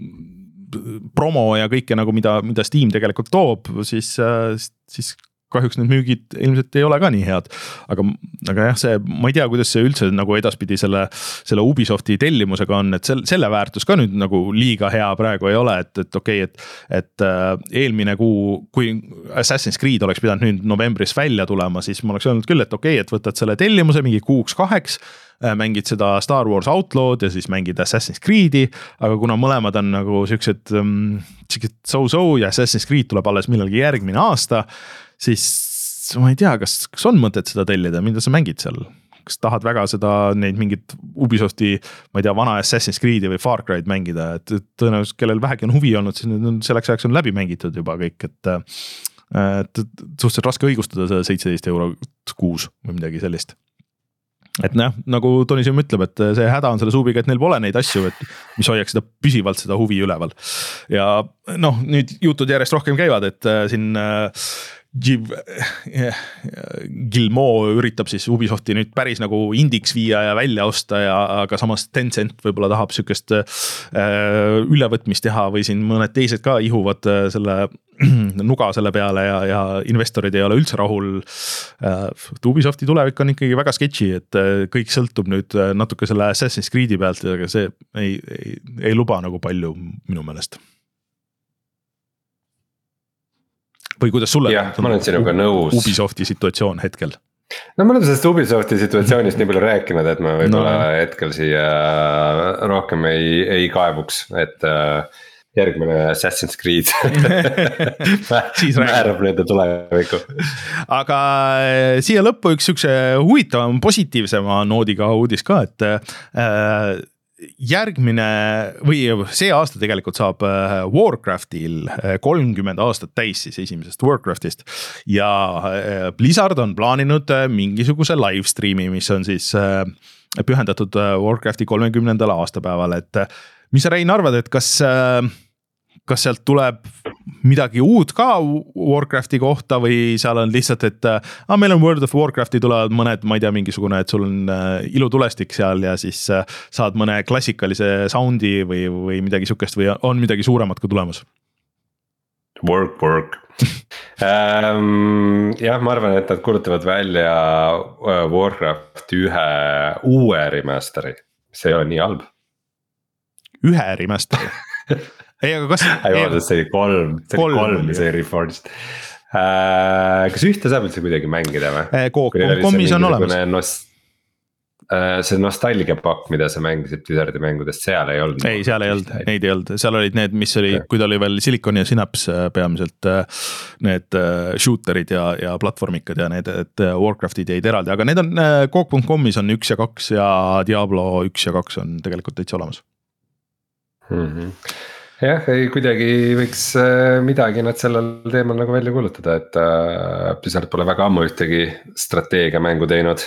promo ja kõike nagu, mida, mida Steam tegelikult toob, siis, siis kahjuks need müügid ilmselt ei ole ka nii head, aga, aga jah, see, ma ei tea, kuidas see üldse nagu edaspidi selle, selle Ubisofti tellimusega on, et selle, selle väärtus ka nüüd nagu liiga hea praegu ei ole, et, et okei, okay, et, et äh, eelmine kuu, kui Assassin's Creed oleks pidanud nüüd novembris välja tulema, siis ma oleks öelnud küll, et okei, okay, et võtad selle tellimuse mingi kuuks kaheks, mängid seda Star Wars Outlaw'd ja siis mängid Assassin's Creed'i, aga kuna mõlemad on nagu siuksed um, so-so ja Assassin's Creed tuleb alles millalgi järgmine aasta, siis ma ei tea, kas, kas on mõtet seda tellida, mida sa mängid seal? Kas tahad väga seda, neid mingit Ubisofti, ma ei tea, vana Assassin's Creed'i või Far Cry'd mängida, et tõenäoliselt, kellel vähegi on huvi olnud, siis selleks ajaks on läbi mängitud juba kõik, et, et suhteliselt raske õigustada seda seitseteist euro kuus või midagi sellist. Et noh, nagu Toni Simm ütleb, et see häda on selle Ubiga, et neil pole neid asju, et mis hoiaks seda püsivalt seda huvi üleval. Ja noh, nüüd jutud järjest rohkem käivad, et siin Giv, Gilmo üritab siis Ubisofti nüüd päris nagu indiks viia ja välja osta ja aga samas Tencent võib-olla tahab sükest ülevõtmist teha või siin mõned teised ka ihuvad selle nuga selle peale ja, ja investorid ei ole üldse rahul. Ubisofti tulevik on ikkagi väga sketši, et kõik sõltub nüüd natuke selle Assassin's Creed'i pealt, aga see ei, ei, ei luba nagu palju minu meelest. Või kuidas sulle ja, ma olen sinuga nõus. Ubisofti situatsioon hetkel? No ma olen sellest Ubisofti situatsioonist nii palju rääkinud, et ma võib-olla no. hetkel siia rohkem ei, ei kaevuks, et järgmine Assassin's Creed määrab nende tuleviku. Aga siia lõppu üks sükse huvitavam, positiivsema noodiga uudis ka, et äh, järgmine või see aasta tegelikult saab Warcraftil kolmkümmend aastat täis siis esimesest Warcraftist ja Blizzard on plaaninud mingisuguse live streami, mis on siis pühendatud Warcrafti kolmekümnendale aastapäevale, et mis sa, Rein, arvad, et kas kas sealt tuleb midagi uut ka Warcrafti kohta või seal on lihtsalt, et ah, meil on World of Warcrafti tulevad mõned, ma ei tea, mingisugune, et sul on ilutulestik seal ja siis saad mõne klassikalise soundi või, või midagi sukest või on midagi suuremat ka tulemas? Work, work. um, jah, ma arvan, et nad kuulutavad välja Warcrafti ühe uue remasteri, see ei ole nii halb. Ühe remasteri? ei, aga kas ei vaadata, see oli kolm, see oli kolm ja see oli Reforged äh, kas ühte saab üldse kuidagi mängida või? Coop.com'is on olemas nos, äh, see nostalgiapakk, mida sa mängisid Blizzardi mängudest, seal ei olnud ei, seal ei olnud, neid ei olnud, seal olid need, mis oli, kui ta oli veel Silicon ja Synapse peamiselt need shooterid ja, ja platvormikad ja need, et Warcraftid jäid eraldi, aga need on Coop.com'is on üks ja kaks ja Diablo üks ja kaks on tegelikult täitsa olemas mm-hmm. jah, ei kuidagi võiks midagi nad sellel teemal nagu välja kuulutada, et äh, Blizzard pole väga ammu ühtegi strateegiamängu teinud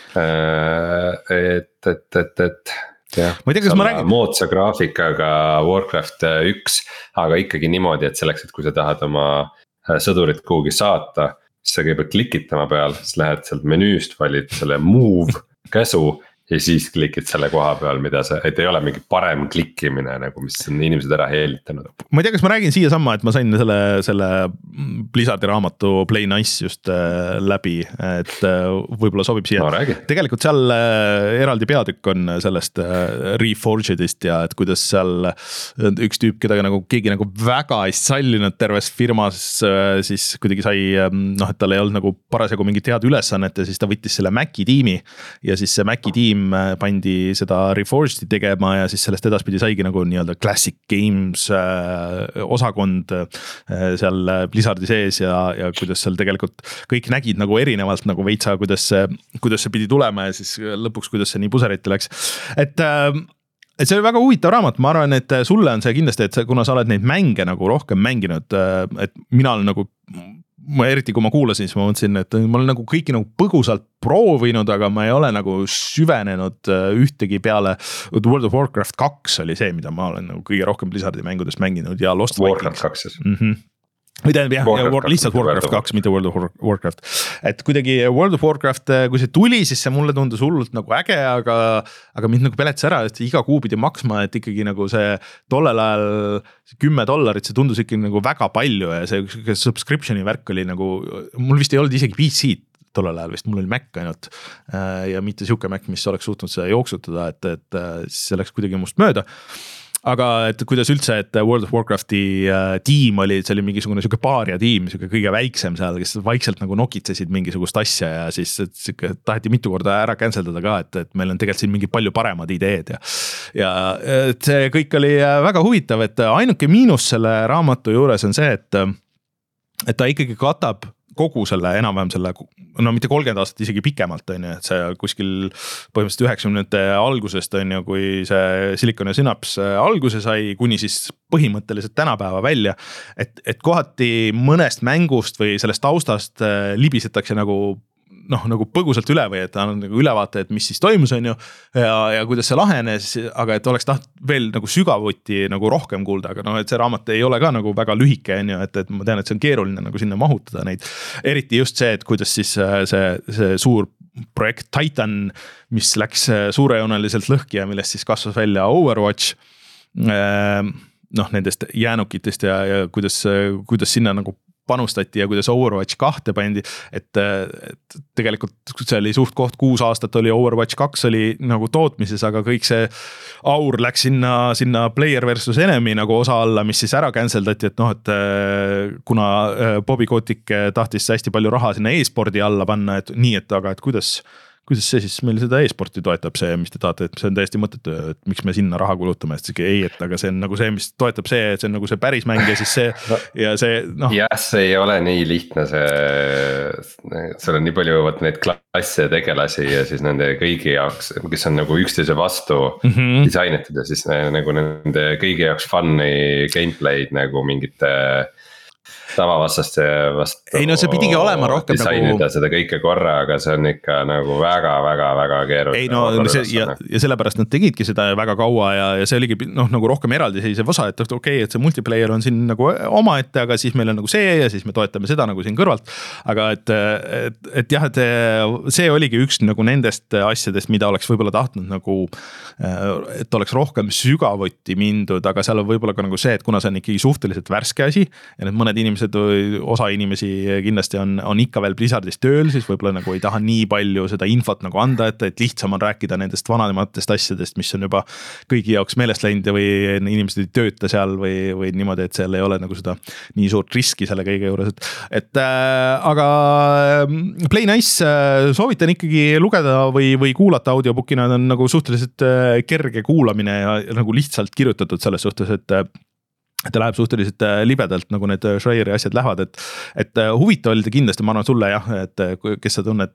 äh,. et, et, et, et jah, ma ei tea, kas ma räägin moodsa graafikaga Warcraft üks, aga ikkagi niimoodi, et selleks, et kui sa tahad oma sõdurit kuhugi saata, siis sa kõigepealt klikitama peal, siis lähed sealt menüüst, valid selle move käsu ja siis klikid selle koha peal, mida sa, et ei ole mingi parem klikkimine nagu, mis on inimesed ära heelitanud. Ma ei tea, kas ma räägin siia samma, et ma sain selle, selle Blizzardi raamatu Play Nice just läbi, et võib-olla sobib siia. No, tegelikult seal eraldi peatükk on sellest Reforgedist ja et kuidas seal üks tüüp, keda nagu keegi nagu väga ei sallinud terves firmas, siis kuidagi sai, noh, et tal ei olnud nagu parasjagu mingit head ülesannet ja siis ta võttis selle Maci tiimi ja siis see Maci tiim pandi seda Reforged'i tegema ja siis sellest edaspidi saigi nagu nii-öelda Classic Games äh, osakond äh, seal Blizzardi sees ja, ja kuidas seal tegelikult kõik nägid nagu erinevalt nagu veitsa, kuidas, kuidas see pidi tulema ja siis lõpuks, kuidas see nii puseriti läks. Et äh, et see oli väga huvitav raamat, ma arvan, et sulle on see kindlasti, et kuna sa oled neid mänge nagu rohkem mänginud, et mina olen nagu ma eriti kui ma kuulasin, siis ma mõtlesin, et ma olen nagu kõiki nagu põgusalt proovinud, aga ma ei ole nagu süvenenud ühtegi peale. World of Warcraft kaks oli see, mida ma olen nagu kõige rohkem Blizzardi mängudest mänginud ja Lost Warcraft kaks siis mm-hmm. või tähendab jah, Warcraft, lihtsalt Warcraft kaks, mitte World of Warcraft. Et kuidagi World of Warcraft, kui see tuli, siis see mulle tundus hullult nagu äge, aga, aga mind nagu peletas ära, et iga kuu pidi maksma, et ikkagi nagu see tollel ajal kümme dollarit, see tundus ikkagi nagu väga palju ja see subscription'i värk oli nagu, mul vist ei olnud isegi P C-d tollel ajal vist, mul oli Mac ainult ja mitte siuke Mac, mis oleks suutnud seda jooksutada, et, et see läks kuidagi must mööda. Aga et kuidas üldse, et World of Warcrafti äh, tiim oli, see oli mingisugune siuke paaria tiim, siuke kõige väiksem seal, kes vaikselt nagu nokitsesid mingisugust asja ja siis et siuke, taheti mitu korda ära canceldada ka, et, et meil on tegelikult siin mingi palju paremad ideed ja, ja et see kõik oli väga huvitav, et ainuke miinus selle raamatu juures on see, et, et ta ikkagi katab kogu selle enam-vähem selle, no mitte kolmkümmend aastat, isegi pikemalt on ju, et see kuskil põhimõtteliselt üheksakümnendate algusest on ju, kui see Silicon ja Synapse alguse sai, kuni siis põhimõtteliselt tänapäeva välja, et, et kohati mõnest mängust või sellest taustast libisetakse nagu noh, nagu põgusalt üle või et on nagu ülevaate, et mis siis toimus on ju ja, ja kuidas see lahenes, aga et oleks taht veel nagu sügavuti nagu rohkem kuulda, aga noh, et see raamat ei ole ka nagu väga lühike on ju, et, et ma tean, et see on keeruline nagu sinna mahutada neid, eriti just see, et kuidas siis see, see suur projekt Titan, mis läks suurejooneliselt lõhki ja millest siis kasvas välja Overwatch, noh, nendest jäänukitest ja, ja kuidas, kuidas sinna nagu panustati ja kuidas Overwatch kahte pandi, et, et tegelikult see oli suht koht kuus aastat oli Overwatch kaks oli nagu tootmises, aga kõik see aur läks sinna, sinna player versus enemy nagu osa alla, mis siis ära canceldati, et noh, et kuna Bobby Kotick tahtis hästi palju raha sinna e-spordi alla panna, et nii, et aga et kuidas kuidas see siis meil seda e-sporti toetab see, mis te tahate, et see on täiesti mõttetu, et miks me sinna raha kulutame, et see ei, et aga see on nagu see, mis toetab see, et see on nagu see päris mäng ja siis see no, ja see noh. jah, see ei ole nii lihtne, see, seal on nii palju võt neid klasse ja tegelasi ja siis nende kõigi jaoks, kes on nagu üksteise vastu mm -hmm. disainitud ja siis nagu nende kõigi jaoks fun'i gameplay'd nagu mingite tavavastaste vastu. ei no see pidigi olema rohkem disainida nagu seda kõike korra, aga see on ikka nagu väga-väga-väga keeruline. ei no see, ja, ja sellepärast nad tegidki seda väga kaua ja, ja see oligi noh, nagu rohkem eraldiseisev osa, et okei okay,, et see multiplayer on siin nagu omaette, aga siis meil on nagu see ja siis me toetame seda nagu siin kõrvalt. aga et, et, et jah, et see oligi üks nagu nendest asjadest, mida oleks võib-olla tahtnud nagu, et oleks rohkem sügavuti mindud, aga seal on võib-olla ka nagu see, et kuna see on ikkagi suhteliselt värske asi ja need mõned inimesed, osa inimesi kindlasti on, on ikka veel Blizzardis tööl, siis võib-olla nagu ei taha nii palju seda infot nagu anda, et, et lihtsam on rääkida nendest vanematest asjadest, mis on juba kõigi jaoks meelest läinud või inimesed ei tööta seal või, või niimoodi, et seal ei ole nagu seda nii suurt riski selle kõige juures, et, et äh, aga Play Nice äh, soovitan ikkagi lugeda või, või kuulata audiobookina, on nagu suhteliselt äh, kerge kuulamine ja, ja nagu lihtsalt kirjutatud selles suhtes, et äh, ta läheb suhteliselt libedalt, nagu need Schreieri asjad lähevad, et, et huvitav oli ta kindlasti, ma arvan sulle jah, et kes sa tunned,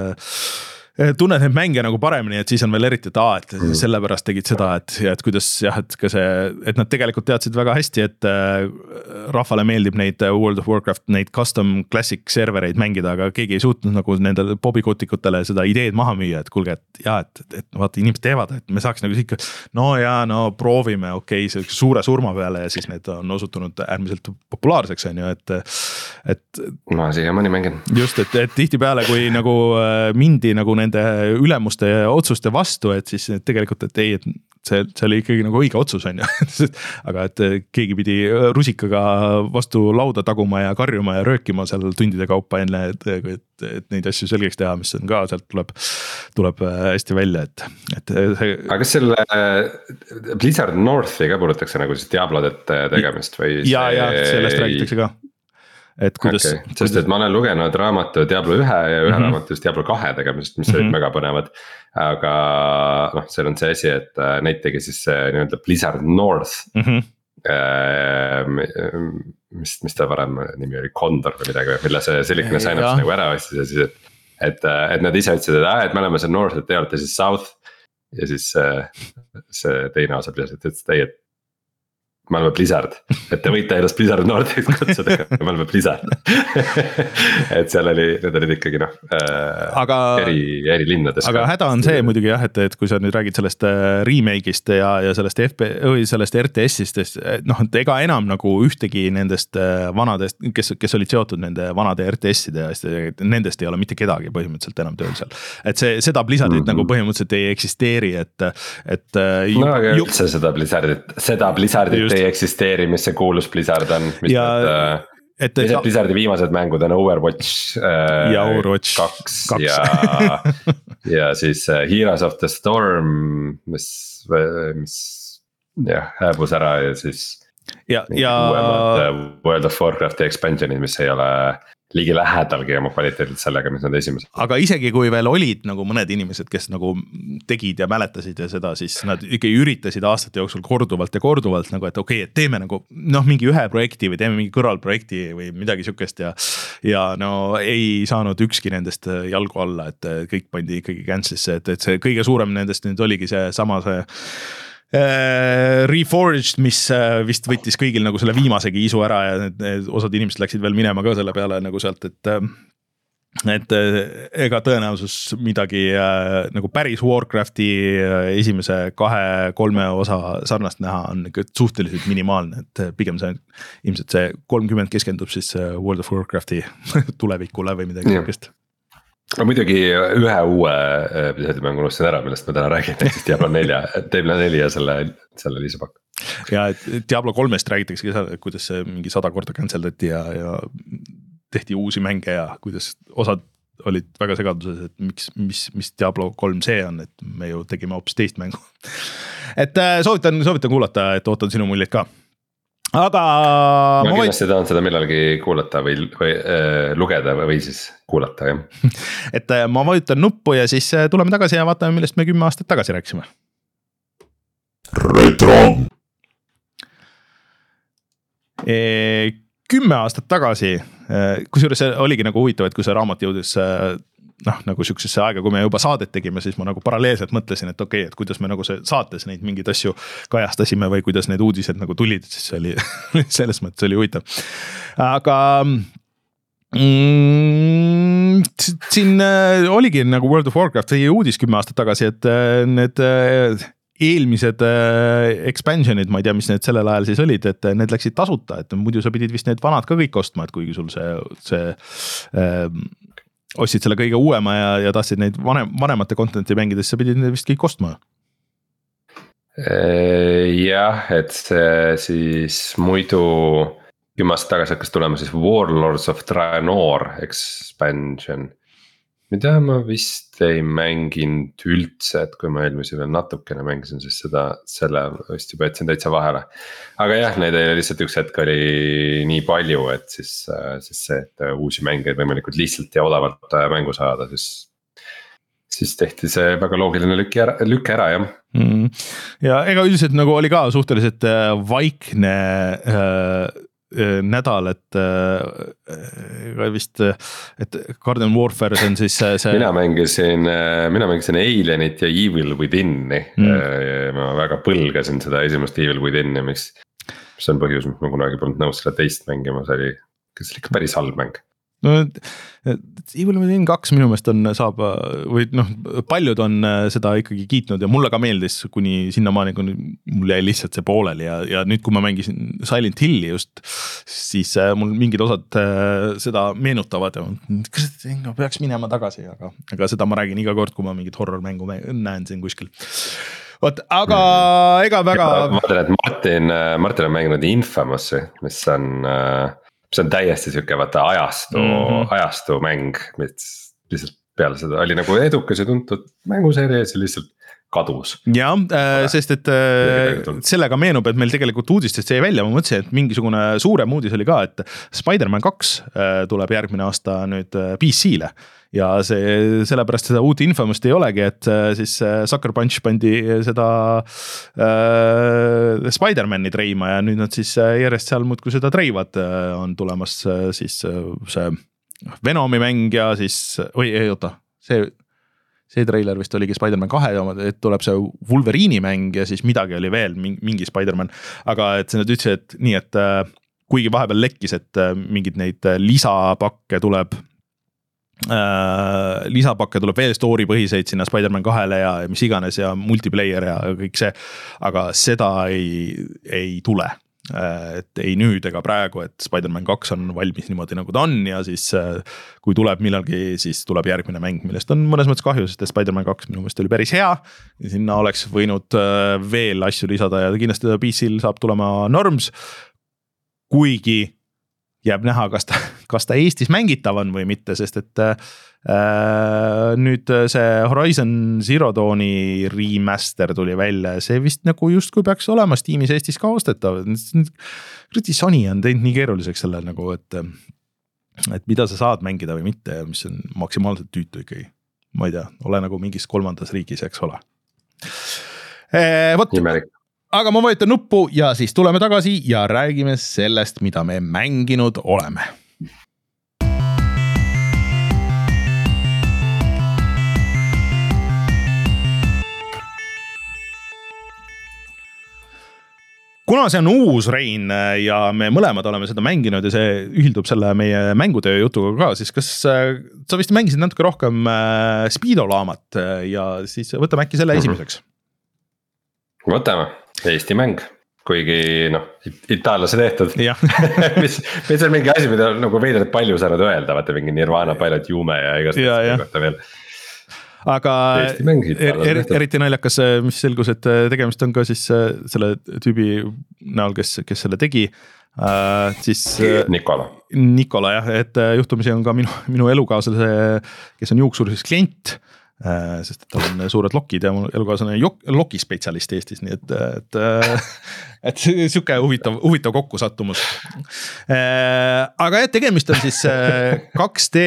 tunned neid mänge nagu paremini, et siis on veel eriti, et aa, et mm. sellepärast tegid seda, et, ja et kuidas jah, et ka see, et nad tegelikult teadsid väga hästi, et rahvale meeldib neid World of Warcraft, neid custom classic servereid mängida, aga keegi ei suutnud nagu nendele bobikutikutele seda ideed maha müüa, et kuulge, et jah, et, et, et vaata, inimesed teevad, et me saaks nagu ikka, no ja no proovime, okei okay,, suure surma peale ja siis need on osutunud äärmiselt populaarseks, on ju, et, et ma siiamaani mängin. Just, et, et tihtipeale, kui nagu mindi nagu nende ülemuste otsuste vastu, et siis tegelikult, et ei, et see, see oli ikkagi nagu õige otsus, on ju. aga et keegi pidi rusikaga vastu lauda taguma ja karjuma ja röökima seal tundide kaupa enne, et, et, et neid asju selgeks teha, mis on ka, sealt tuleb, tuleb hästi välja, et, et see. aga kas selle Blizzard Northi ka puudutakse nagu siis Diablodete tegemist või? ja, ja sellest ei... räägitakse ka. Et kuidas, okay. Sest kuidas... et ma olen lugenud raamatu Diablo ühe ja ühe mm -hmm. raamatust Diablo kahe tegemisest, mis mm -hmm. olid väga põnevad. aga noh, seal on see asi, et neid tegi siis nii-öelda Blizzard North mm. -hmm. mis, mis ta varem nimi oli, Condor või midagi, mille see Silicon Synapse nagu ära ostis ja siis, et. Et, et nad ise ütlesid, et, ah, et me oleme seal North, et te olete siis South. Ja siis see, see teine osa Blizzard ütles, et ei, et me oleme Blizzard, et te võite ennast Blizzard Nordics kutsuda, me oleme Blizzard. et seal oli, need olid ikkagi noh aga, eri, eri linnades. aga ka. Häda on see muidugi jah, et, et kui sa nüüd räägid sellest remake'ist ja, ja sellest F P, või sellest R T S-ist, noh, et ega enam nagu ühtegi nendest vanadest, kes, kes olid seotud nende vanade R T S-ide ja nendest ei ole mitte kedagi põhimõtteliselt enam tööl seal. Et see, seda Blizzardit mm -hmm. nagu põhimõtteliselt ei eksisteeri, et, et no aga ju, üldse seda Blizzardit, seda Blizzardit just. Ei eksisteeri, mis see kuulus Blizzard on, mis ja, need, et, et Blizzardi viimased mängud on Overwatch ja Overwatch kaks, kaks. ja, ja siis Heroes of the Storm, mis, mis jah, hääbus ära ja siis ja, ja World of Warcrafti expansionid, mis ei ole liigi lähedalgi oma kvaliteedilt sellega, mis nad esimesed. aga isegi kui veel olid nagu mõned inimesed, kes nagu tegid ja mäletasid ja seda, siis nad ikkagi üritasid aastate jooksul korduvalt ja korduvalt nagu, et okei okay,, et teeme nagu noh, mingi ühe projekti või teeme mingi kõrvalprojekti või midagi sihukest ja. ja no ei saanud ükski nendest jalgu alla, et kõik pandi ikkagi cancel'isse, et, et see kõige suurem nendest nüüd oligi see sama see. Reforged, mis vist võttis kõigil nagu selle viimasegi isu ära ja need, osad inimesed läksid veel minema ka selle peale nagu sealt, et et ega tõenäosus midagi nagu päris Warcrafti esimese kahe-kolme osa sarnast näha on suhteliselt minimaalne, et pigem see ilmselt see kolmkümmend keskendub siis World of Warcrafti tulevikule või midagi niisugust. no muidugi ühe uue Blizzardi mängu unustasin ära, millest ma täna räägin, siis Diablo nelja, Diablo neli ja selle, selle liisapakk. ja Diablo kolmest räägitakse ka seal, kuidas see mingi sada korda cancel dati ja, ja tehti uusi mänge ja kuidas osad olid väga segaduses, et miks, mis, mis Diablo kolm see on, et me ju tegime hoopis teist mängu. et soovitan, soovitan kuulata, et ootan sinu muljeid ka. aga ma kindlasti tahan seda millalgi kuulata või, või äh, lugeda või siis kuulata jah. et ma vajutan nuppu ja siis tuleme tagasi ja vaatame, millest me kümme aastat tagasi rääkisime. Retro. E, kümme aastat tagasi, kusjuures oligi nagu huvitav, et kui see raamat jõudis noh, nagu siuksesse aega, kui me juba saadet tegime, siis ma nagu paralleelselt mõtlesin, et okei okay,, et kuidas me nagu see saates neid mingeid asju kajastasime või kuidas need uudised nagu tulid, siis see oli selles mõttes oli huvitav. Aga mm, siin oligi nagu World of Warcraft uudis kümme aastat tagasi, et need eelmised expansionid, ma ei tea, mis need sellel ajal siis olid, et need läksid tasuta, et muidu sa pidid vist need vanad ka kõik ostma, et kuigi sul see, see äh, ostsid selle kõige uuema ja, ja tahtsid neid vanem, vanemate content'i mängides, sa pidid need vist kõik ostma. Jah, et see siis muidu kümme aastat tagasi hakkas tulema siis Warlords of Draenor expansion. Mida ma vist ei mänginud üldse, et kui ma eelmisi veel natukene mängisin, siis seda, selle vist juba jätsin täitsa vahele. Aga jah, neid oli lihtsalt üks hetk oli nii palju, et siis, siis see, et uusi mängeid võimalikult lihtsalt ja odavalt mängu saada, siis, siis tehti see väga loogiline lükk ära, lükk ära jah. Mm. Ja ega üldiselt nagu oli ka suhteliselt vaikne äh, nädal, et äh, vist, et Garden Warfare on siis see. Mina mängisin, mina mängisin Alienit ja Evil Within'i mm. Ma väga põlgasin seda esimest Evil Within'i, mis, mis on põhjus, mis ma kunagi polnud nõus seda teist mängima, see oli, kes oli ikka päris halb mäng. No, Evil Within kaks minu meelest on, saab, või noh, paljud on seda ikkagi kiitnud ja mulle ka meeldis, kuni sinnamaani, kui mul jäi lihtsalt see pooleli ja, ja nüüd, kui ma mängisin Silent Hilli just, siis mul mingid osad seda meenutavad ja kas peaks minema tagasi, aga, aga seda ma räägin iga kord, kui ma mingit horror-mängu näen siin kuskil. Vot, aga mm. ega väga. Ma mõtlen, et Martin, Martin on mänginud Infamous'i, mis on see on täiesti siuke vaata ajastu mm, -hmm. ajastu mäng, mis lihtsalt peale seda oli nagu edukas ja tuntud mänguseeria ja see lihtsalt kadus. Ja, äh, sest et äh, sellega meenub, et meil tegelikult uudistest jäi välja, ma mõtlesin, et mingisugune suurem uudis oli ka, et Spider-Man kaks äh, tuleb järgmine aasta nüüd P C-le. Ja see, sellepärast seda uut infomust ei olegi, et siis Sucker Punch pandi seda äh, Spider-Mani treima ja nüüd nad siis järjest seal muudkui seda treivad, on tulemas siis see Venomi mäng ja siis, või ei oota, see, see treiler vist oligi Spider-Man kahe, et tuleb see Wolverine'i mäng ja siis midagi oli veel, mingi Spider-Man, aga et nad ütlesid, et nii, et kuigi vahepeal lekkis, et mingid neid lisapakke tuleb Äh, lisapakke tuleb veel story põhiseid sinna Spider-Man kahele ja mis iganes ja multiplayer ja kõik see, aga seda ei, ei tule, äh, et ei nüüd ega praegu, et Spider-Man kaks on valmis niimoodi nagu ta on ja siis äh, kui tuleb millalgi, siis tuleb järgmine mäng, millest on mõnes mõttes kahju, sest Spider-Man kaks minu meelest oli päris hea ja sinna oleks võinud äh, veel asju lisada ja kindlasti ta P C-l saab tulema Norms, kuigi jääb näha, kas ta, kas ta Eestis mängitav on või mitte, sest et äh, nüüd see Horizon Zero Dawni remaster tuli välja ja see vist nagu just kui peaks olema Steamis Eestis ka ostetav. Kriti Sony on teinud nii keeruliseks selle nagu, et, et mida sa saad mängida või mitte ja mis on maksimaalselt tüütu ikkagi. Ma ei tea, ole nagu mingis kolmandas riigis, eks ole. E, võt, aga ma vajutan nuppu ja siis tuleme tagasi ja räägime sellest, mida me mänginud oleme. Kuna see on uus Rein ja me mõlemad oleme seda mänginud ja see ühildub selle meie mängutöö jutuga ka, siis kas sa vist mängisid natuke rohkem Speedo laamat ja siis võtame äkki selle esimeseks? Võtame. Eesti mäng, kuigi noh, itaalase tehtud mis, mis on mingi asi, mida nagu veidralt palju saanud öelda, vaata mingi Nirvana, Pilot Jume ja igast kohta veel. Aga er, eriti naljakas, mis selgus, et tegemist on ka siis selle tüübi näol, kes, kes selle tegi, äh, siis Nikola. Nikola jah, et juhtumisi on ka minu, minu elukaaslase, kes on juuksuris klient, sest et tal on suured lokid ja mu elukaaslane lokispetsialist Eestis, nii et, et, et sihuke huvitav, huvitav kokkusattumus. Aga jah, tegemist on siis kaks D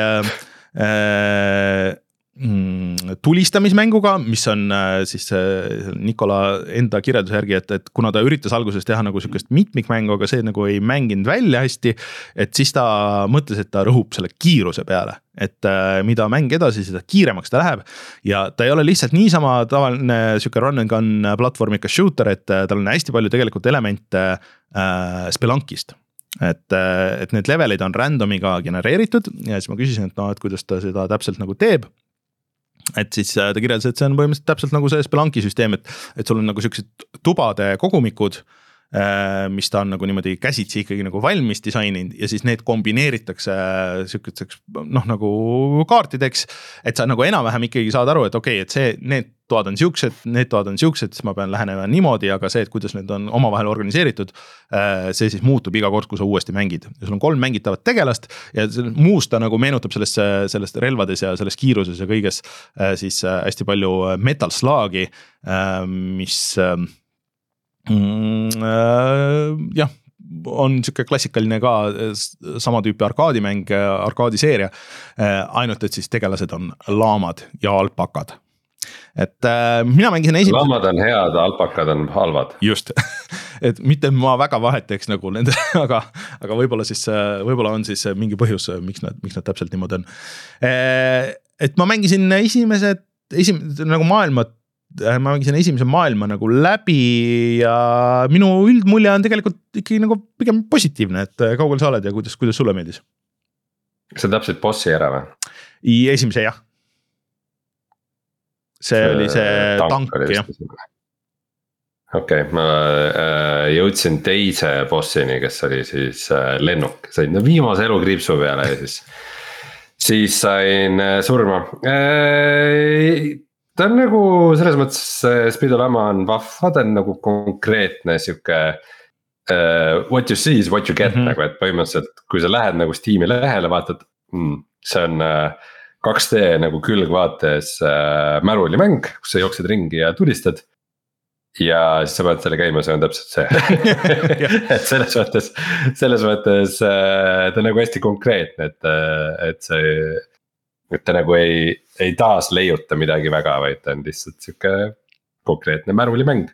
tulistamismänguga, mis on siis Nikola enda kirjelduse järgi, et, et kuna ta üritas alguses teha nagu sükest mitmikmängu, aga see nagu ei mänginud välja hästi, et siis ta mõtles, et ta rõhub selle kiiruse peale, et mida mäng edasi, seda kiiremaks ta läheb ja ta ei ole lihtsalt niisama tavaline süke run and gun platvormika shooter, et tal on hästi palju tegelikult elemente äh, Spelunkist. Et, et need levelid on randomiga genereeritud ja siis ma küsisin, et no, et kuidas ta seda täpselt nagu teeb. Et siis ta kirjeldas, et see on põhimõtteliselt täpselt nagu see Spelunki süsteem, et, et sul on nagu sellised tubade kogumikud, mis ta on nagu niimoodi käsitsi ikkagi nagu valmis disaininud ja siis need kombineeritakse sükeseks noh nagu kaartideks, et sa nagu enam-vähem ikkagi saad aru, et okei, okay, et see, need toad on siuksed, need toad on siuksed, siis ma pean lähenema niimoodi, aga see, et kuidas need on omavahel organiseeritud, see siis muutub iga kord, kui sa uuesti mängid. Ja sul on kolm mängitavat tegelast ja muust ta nagu meenutab sellest, sellest relvades ja selles kiiruses ja kõiges siis hästi palju Metal Slug'i, mis Mm, äh, jah, on siuke klassikaline ka sama tüüpi arkaadimäng, arkaadiseeria, ainult et siis tegelased on laamad ja alpakad. Et äh, mina mängisin esimese... Laamad on head, alpakad on halvad. Just, et mitte ma väga vahet teeks nagu nende, aga, aga võib-olla siis, võib-olla on siis mingi põhjus, miks nad, miks nad täpselt niimoodi on. Et ma mängisin esimesed, esimesed nagu maailmad, ma mängisin esimese maailma nagu läbi ja minu üldmulje on tegelikult ikkagi nagu pigem positiivne, et kaugel sa oled ja kuidas, kuidas sulle meeldis? See on täpselt bossi ära või? Esimese jah. See, see oli see tank, tank jah. Okei, okay, ma jõudsin teise bossini, kes oli siis lennuk, sain viimase elukriipsu peale ja siis, siis sain surma. Ta on nagu selles mõttes Speedolama on vahva, ta on nagu konkreetne siuke uh, what you see is what you get mm -hmm. nagu, et põhimõtteliselt kui sa lähed nagu Steam'i lehele, vaatad, mm, see on uh, kaks D nagu külgvaates uh, märulimäng, kus sa jooksed ringi ja tulistad. Ja siis sa pead selle käima, see on täpselt see. Et selles mõttes, selles mõttes uh, ta on nagu hästi konkreetne, et, uh, et see et ta nagu ei, ei taas leiuta midagi väga, vaid ta on lihtsalt siuke konkreetne märulimäng.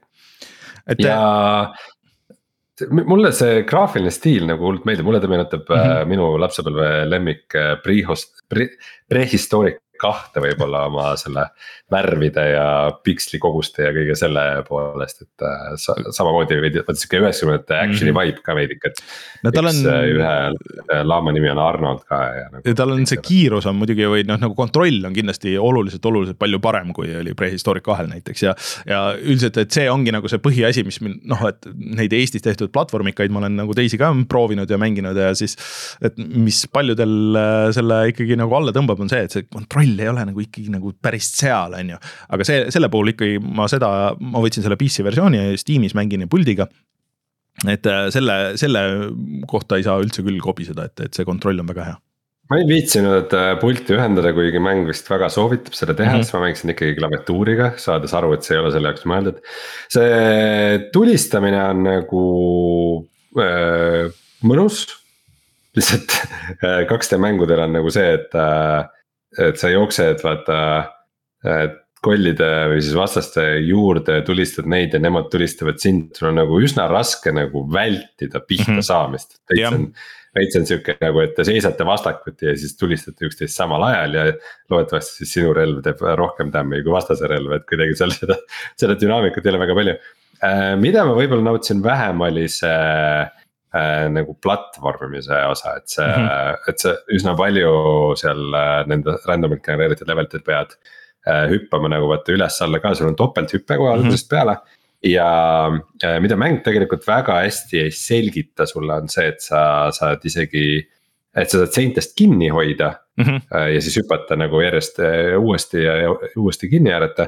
Ja mulle see graafiline stiil nagu hullult meeldib, mulle ta meenutab mm -hmm. minu lapsepõlve lemmik prehost, pre, prehistooric kahte võib-olla oma selle värvide ja pikslikoguste ja kõige selle poolest, et sa, samamoodi veidi, vaata siuke üheksakümnendate action'i vibe ka veidik, et no, tal on ühe laama nimi on Arnold ka. Ja, nagu, ja tal on see kiirus on muidugi või noh, nagu kontroll on kindlasti oluliselt, oluliselt palju parem, kui oli prehistooric kahel näiteks ja, ja üldiselt, et see ongi nagu see põhiasi, mis noh, et neid Eestis tehtud platvormikaid ma olen nagu teisi ka proovinud ja mänginud ja siis, et mis paljudel selle ikkagi nagu alla tõmbab, on see, et see kontroll ei ole nagu ikkagi nagu päris seal, on ju. Aga see, selle puhul ikkagi ma seda, ma võtsin selle P C versiooni ja Steamis mängin puldiga. Et selle, selle kohta ei saa üldse küll kobiseda, et, et see kontroll on väga hea. Ma ei viitsinud pulti ühendada, kuigi mäng vist väga soovitab seda teha, mm -hmm. siis ma mängisin ikkagi klaviatuuriga, saades aru, et see ei ole selle jaoks mõeldud. See tulistamine on nagu äh, mõnus. Lihtsalt kaks D mängudel on nagu see, et et sa jooksed vaata kollide või siis vastaste juurde, tulistad neid ja nemad tulistavad sind, sul on nagu üsna raske nagu vältida pihta mm-hmm. saamist. Veits on, veits on siuke nagu, et te seisate vastakuti ja siis tulistate üksteist samal ajal ja loodetavasti siis sinu relv teeb rohkem tämmi kui vastase relv, et kuidagi seal seda, seda dünaamikut ei ole väga palju. Mida ma võib-olla nautisin vähem oli see Äh, nagu platvormimise osa, et see mm, -hmm. et see üsna palju seal äh, nende randomilt genereeritud levelid pead äh, hüppama nagu vaata üles-alla ka, sul on topelthüppe kohe algusest mm -hmm. peale. Ja äh, mida mäng tegelikult väga hästi ei selgita sulle on see, et sa saad isegi, et sa saad seintest kinni hoida mm -hmm. äh, ja siis hüpata nagu järjest äh, uuesti ja uuesti kinni haarata.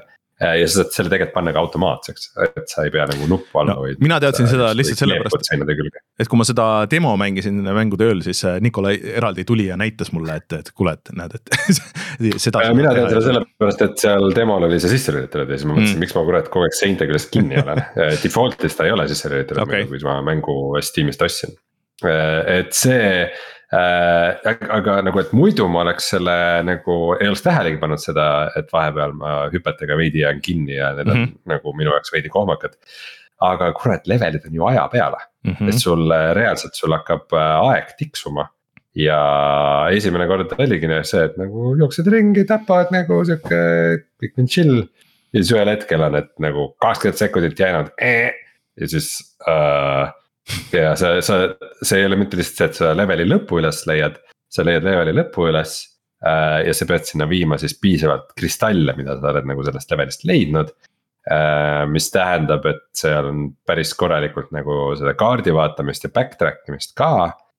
ja sa saad selle tegelikult panna ka automaatseks, et sa ei pea nagu nuppu alla no, hoidma. mina teadsin seda lihtsalt sellepärast, et kui ma seda demo mängisin mängude ööl, siis Nikolai eraldi tuli ja näitas mulle, et, et kuule, et näed, et seda. mina tean seda sellepärast, et seal demol oli see sisse lülitatud ja siis ma mõtlesin mm., miks ma kurat kogu aeg seinte küljest kinni olen. Default'is ta ei ole sisse lülitatud okay., kui ma mängu Steamist ostsin. Et see Äh, aga nagu, et muidu ma oleks selle nagu, ei oleks tähelegi pannud seda, et vahepeal ma hüpetega veidi jään kinni ja need on mm -hmm. nagu minu jaoks veidi kohmakad. Aga kurat, levelid on ju aja peale mm, -hmm. et sul reaalselt sul hakkab aeg tiksuma. Ja esimene kord oligi see, et nagu jooksed ringi, tapad nagu siuke kõik on chill. Ja siis ühel hetkel on, et nagu kakskümmend sekundit jäänud ja siis äh, ja see, see, see ei ole mitte lihtsalt see, et sa leveli lõpu üles leiad, sa leiad leveli lõpu üles äh, ja sa pead sinna viima siis piisavalt kristalle, mida sa oled nagu sellest levelist leidnud äh,. Mis tähendab, et seal on päris korralikult nagu seda kaardi vaatamist ja backtrack imist ka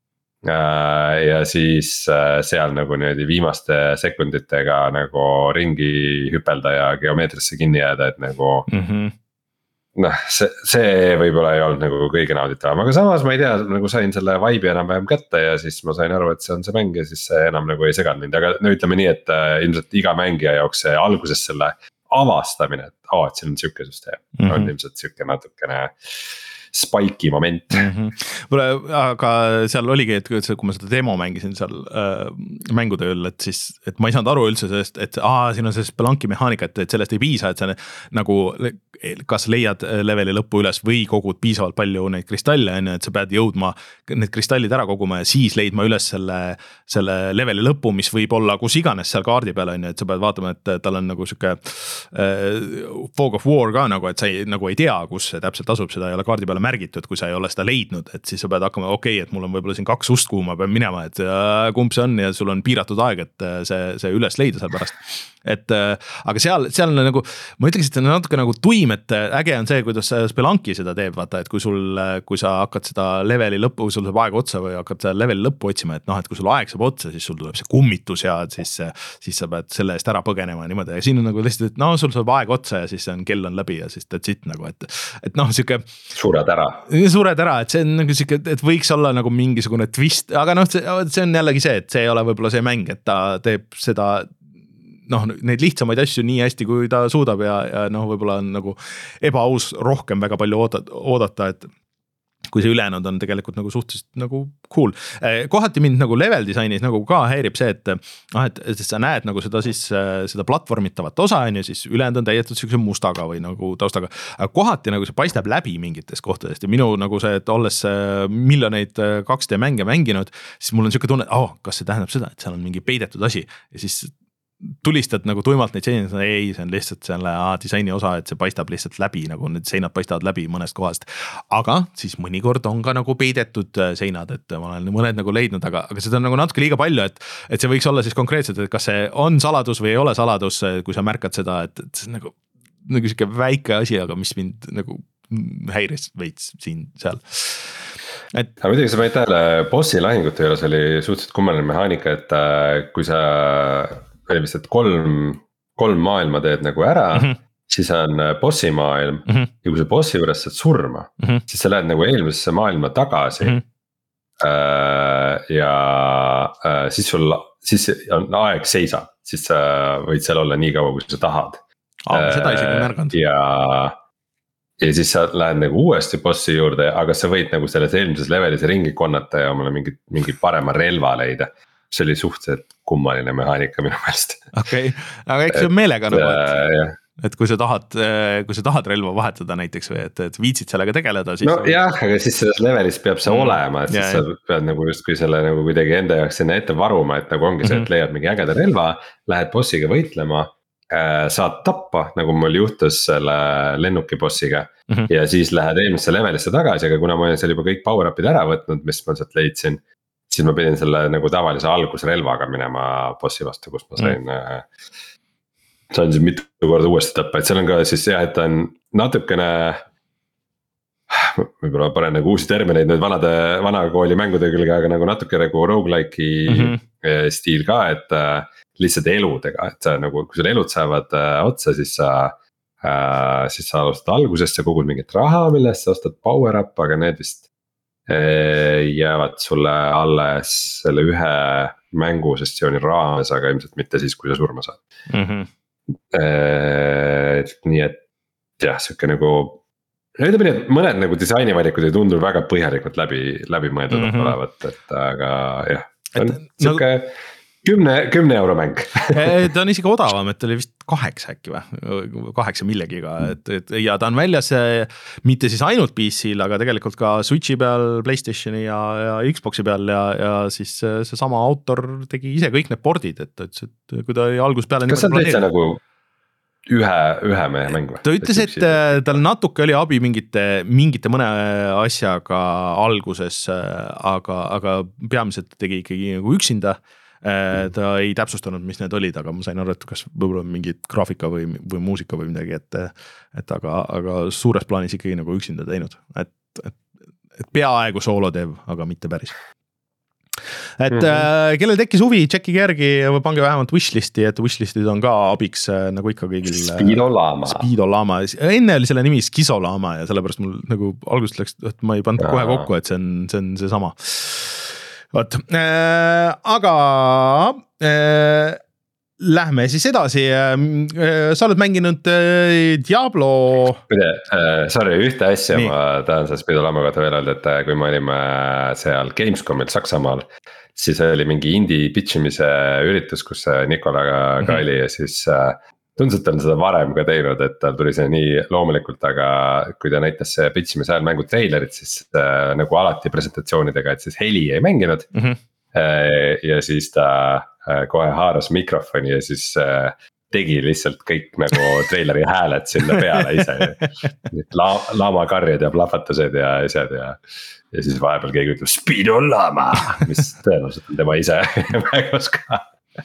äh,. Ja siis äh, seal nagu niimoodi viimaste sekunditega nagu ringi hüpelda ja geomeetrisse kinni jääda, et nagu mm -hmm. noh, see, see võib-olla ei olnud nagu kõige nauditavam, aga samas ma ei tea, nagu sain selle vibe'i enam-vähem kätte ja siis ma sain aru, et see on see mäng ja siis see enam nagu ei seganud mind, aga no ütleme nii, et äh, ilmselt iga mängija jaoks see alguses selle avastamine, et aa, et siin on siuke süsteem mm, -hmm. on ilmselt siuke natukene spike'i moment mm. -hmm. aga seal oligi, et kui ma seda demo mängisin seal äh, mängude ööl, et siis, et ma ei saanud aru üldse sellest, et aa, siin on see Spelunki mehaanika, et, et sellest ei piisa, et sa nagu kas leiad leveli lõppu üles või kogud piisavalt palju neid kristalle, on ju, et sa pead jõudma need kristallid ära koguma ja siis leidma üles selle, selle leveli lõppu, mis võib olla kus iganes seal kaardi peal, on ju, et sa pead vaatama, et tal on nagu sihuke äh, fog of war ka nagu, et sa ei, nagu ei tea, kus see täpselt asub, seda ei ole kaardi peale märgitud, kui sa ei ole seda leidnud, et siis sa pead hakkama, okei okay,, et mul on võib-olla siin kaks ust, kuhu ma pean minema, et äh, kumb see on ja sul on piiratud aeg, et see, see üles leida seal pärast. Et äh, aga seal, seal on nagu, ma ütleks, et see on natuke nagu tuim, et äge on see, kuidas Spelunki seda teeb, vaata, et kui sul, kui sa hakkad seda leveli lõppu, sul saab aeg otsa või hakkad seda leveli lõppu otsima, et noh, et kui sul aeg saab otsa, siis sul tuleb see kummitus ja siis, siis sa pead selle eest ära põgenema niimoodi ja siin on nagu lihtsalt, et no sul saab aeg otsa ja siis on kell on läbi ja siis that's it nagu, et, et noh, sihuke. Sured ära. Sured ära, et see on nagu sihuke, et võiks olla nagu mingisugune twist, aga noh, see on jällegi see, et see ei ole võib-olla see mäng, et ta teeb seda noh, neid lihtsamaid asju nii hästi, kui ta suudab ja, ja noh, võib-olla on nagu ebaaus rohkem väga palju oodata, oodata, et kui see ülejäänud on tegelikult nagu suhteliselt nagu cool. Kohati mind nagu level disainis nagu ka häirib see, et ah, et, et sa näed nagu seda siis seda platvormitavat osa on ja siis ülejäänud on täidetud sellise mustaga või nagu taustaga. Aga kohati nagu see paistab läbi mingitest kohtadest ja minu nagu see, et olles miljoneid kaks D mänge mänginud, siis mul on siuke tunne, et oh, kas see tähendab seda, et seal on mingi peidetud asi ja siis tulistad nagu tuimalt neid seina, ei, see on lihtsalt selle ah, disaini osa, et see paistab lihtsalt läbi, nagu need seinad paistavad läbi mõnest kohast. Aga siis mõnikord on ka nagu peidetud seinad, et ma olen mõned nagu leidnud, aga, aga seda on nagu natuke liiga palju, et, et see võiks olla siis konkreetselt, et kas see on saladus või ei ole saladus, kui sa märkad seda, et, et see on nagu, nagu siuke väike asi, aga mis mind nagu häiris veits siin seal. Et... aga muidugi sa panid tähele, bossi lahingute juures oli suhteliselt kummaline mehaanika, et kui sa oli vist, et kolm, kolm maailma teed nagu ära mm, -hmm. siis on bossi maailm mm -hmm. ja kui sa bossi juures saad surma mm, -hmm. siis sa lähed nagu eelmisesse maailma tagasi mm. -hmm. Äh, ja äh, siis sul, siis on aeg seisab, siis sa võid seal olla nii kaua, kui sa tahad ah, äh, seda isegi märganud. Ja, ja siis sa lähed nagu uuesti bossi juurde, aga sa võid nagu selles eelmises levelis ringi konnata ja omale mingi, mingi parema relva leida. See oli suhteliselt kummaline mehaanika minu meelest. Okei, okay. Aga eks see on meelega nagu, et, et kui sa tahad, kui sa tahad relva vahetada näiteks või et, et viitsid sellega tegeleda, siis. No sa... jah, aga siis selles levelis peab see mm. olema, et siis yeah, sa pead nagu justkui selle nagu kuidagi enda jaoks sinna ette varuma, et nagu ongi see, et leiad mingi ägeda relva, lähed bossiga võitlema, saad tappa, nagu mul juhtus selle lennuki bossiga mm -hmm. ja siis lähed eelmisse levelisse tagasi, aga kuna ma olen seal juba kõik power up'id ära võtnud, mis ma sealt leidsin, siis ma pidin selle nagu tavalise algusrelvaga minema bossi vastu, kus ma sain mm., sain siis mitu korda uuesti tappa, et seal on ka siis jah, et ta on natukene. Võib-olla panen nagu uusi termineid nüüd vanade, vana kooli mängude külge, aga nagu natuke nagu roguelike'i mm -hmm. stiil ka, et lihtsalt eludega, et sa nagu, kui sul elud saavad otsa, siis sa äh,. siis sa alustad algusest, sa kogud mingit raha, millest sa ostad power up, aga need vist äh, jäävad sulle alles selle ühe mängusessiooni raames, aga ilmselt mitte siis, kui sa surma saad mm. -hmm. Äh, nii et jah, sihuke nagu, ütleme nii, et mõned nagu disainivalikud ei tundu väga põhjalikult läbi, läbimõeldud mm -hmm. olevat, et aga jah. sihuke nagu... kümne, kümne euro mäng ta on isegi odavam, et ta oli vist kaheksa äkki või, kaheksa millegiga, et, et ja ta on väljas mitte siis ainult P C-l, aga tegelikult ka Switchi peal, Playstationi ja, ja Xbox'i peal ja, ja siis seesama autor tegi ise kõik need pordid, et ta ütles, et kui ta oli algusest peale. kas see on täitsa nagu ühe, ühe mehe mäng või? ta ütles, et tal natuke oli abi mingite, mingite mõne asjaga alguses, aga, aga peamiselt tegi ikkagi nagu üksinda. Ta ei täpsustanud, mis need olid, aga ma sain aru, et kas võib-olla mingid graafika või, või muusika või midagi, et, et aga, aga suures plaanis ikkagi nagu üksinda teinud, et, et, et peaaegu soolo dev, aga mitte päris. Et mm -hmm. kellel tekkis huvi, tšekkige järgi või pange vähemalt wishlist'i, et wishlist'id on ka abiks nagu ikka kõigil. Speedolama. Speedolama, enne oli selle nimi Skizolama ja sellepärast mul nagu algusest läks, et ma ei pannud ja. kohe kokku, et see on, see on see sama. Vot, äh, aga äh, lähme siis edasi äh,, sa oled mänginud äh, Diablo. Äh, sorry, ühte asja Nii. ma tahan selle Speedolama kohta veel öelda, et kui me olime seal Gamescomil Saksamaal, siis oli mingi indie pitch imise üritus, kus Nikolaga ka oli mm -hmm. ja siis äh, tundus, et ta on seda varem ka teinud, et tal tuli see nii loomulikult, aga kui ta näitas pitch imise ajal mängu treilerit, siis äh, nagu alati presentatsioonidega, et siis heli ei mänginud mm. -hmm. Äh, ja siis ta äh, kohe haaras mikrofoni ja siis äh, tegi lihtsalt kõik nagu treileri hääled sinna peale ise La. Laamakarjed ja plahvatused ja asjad ja, ja siis vahepeal keegi ütleb Speedolama, mis tõenäoliselt on tema ise mängus ka.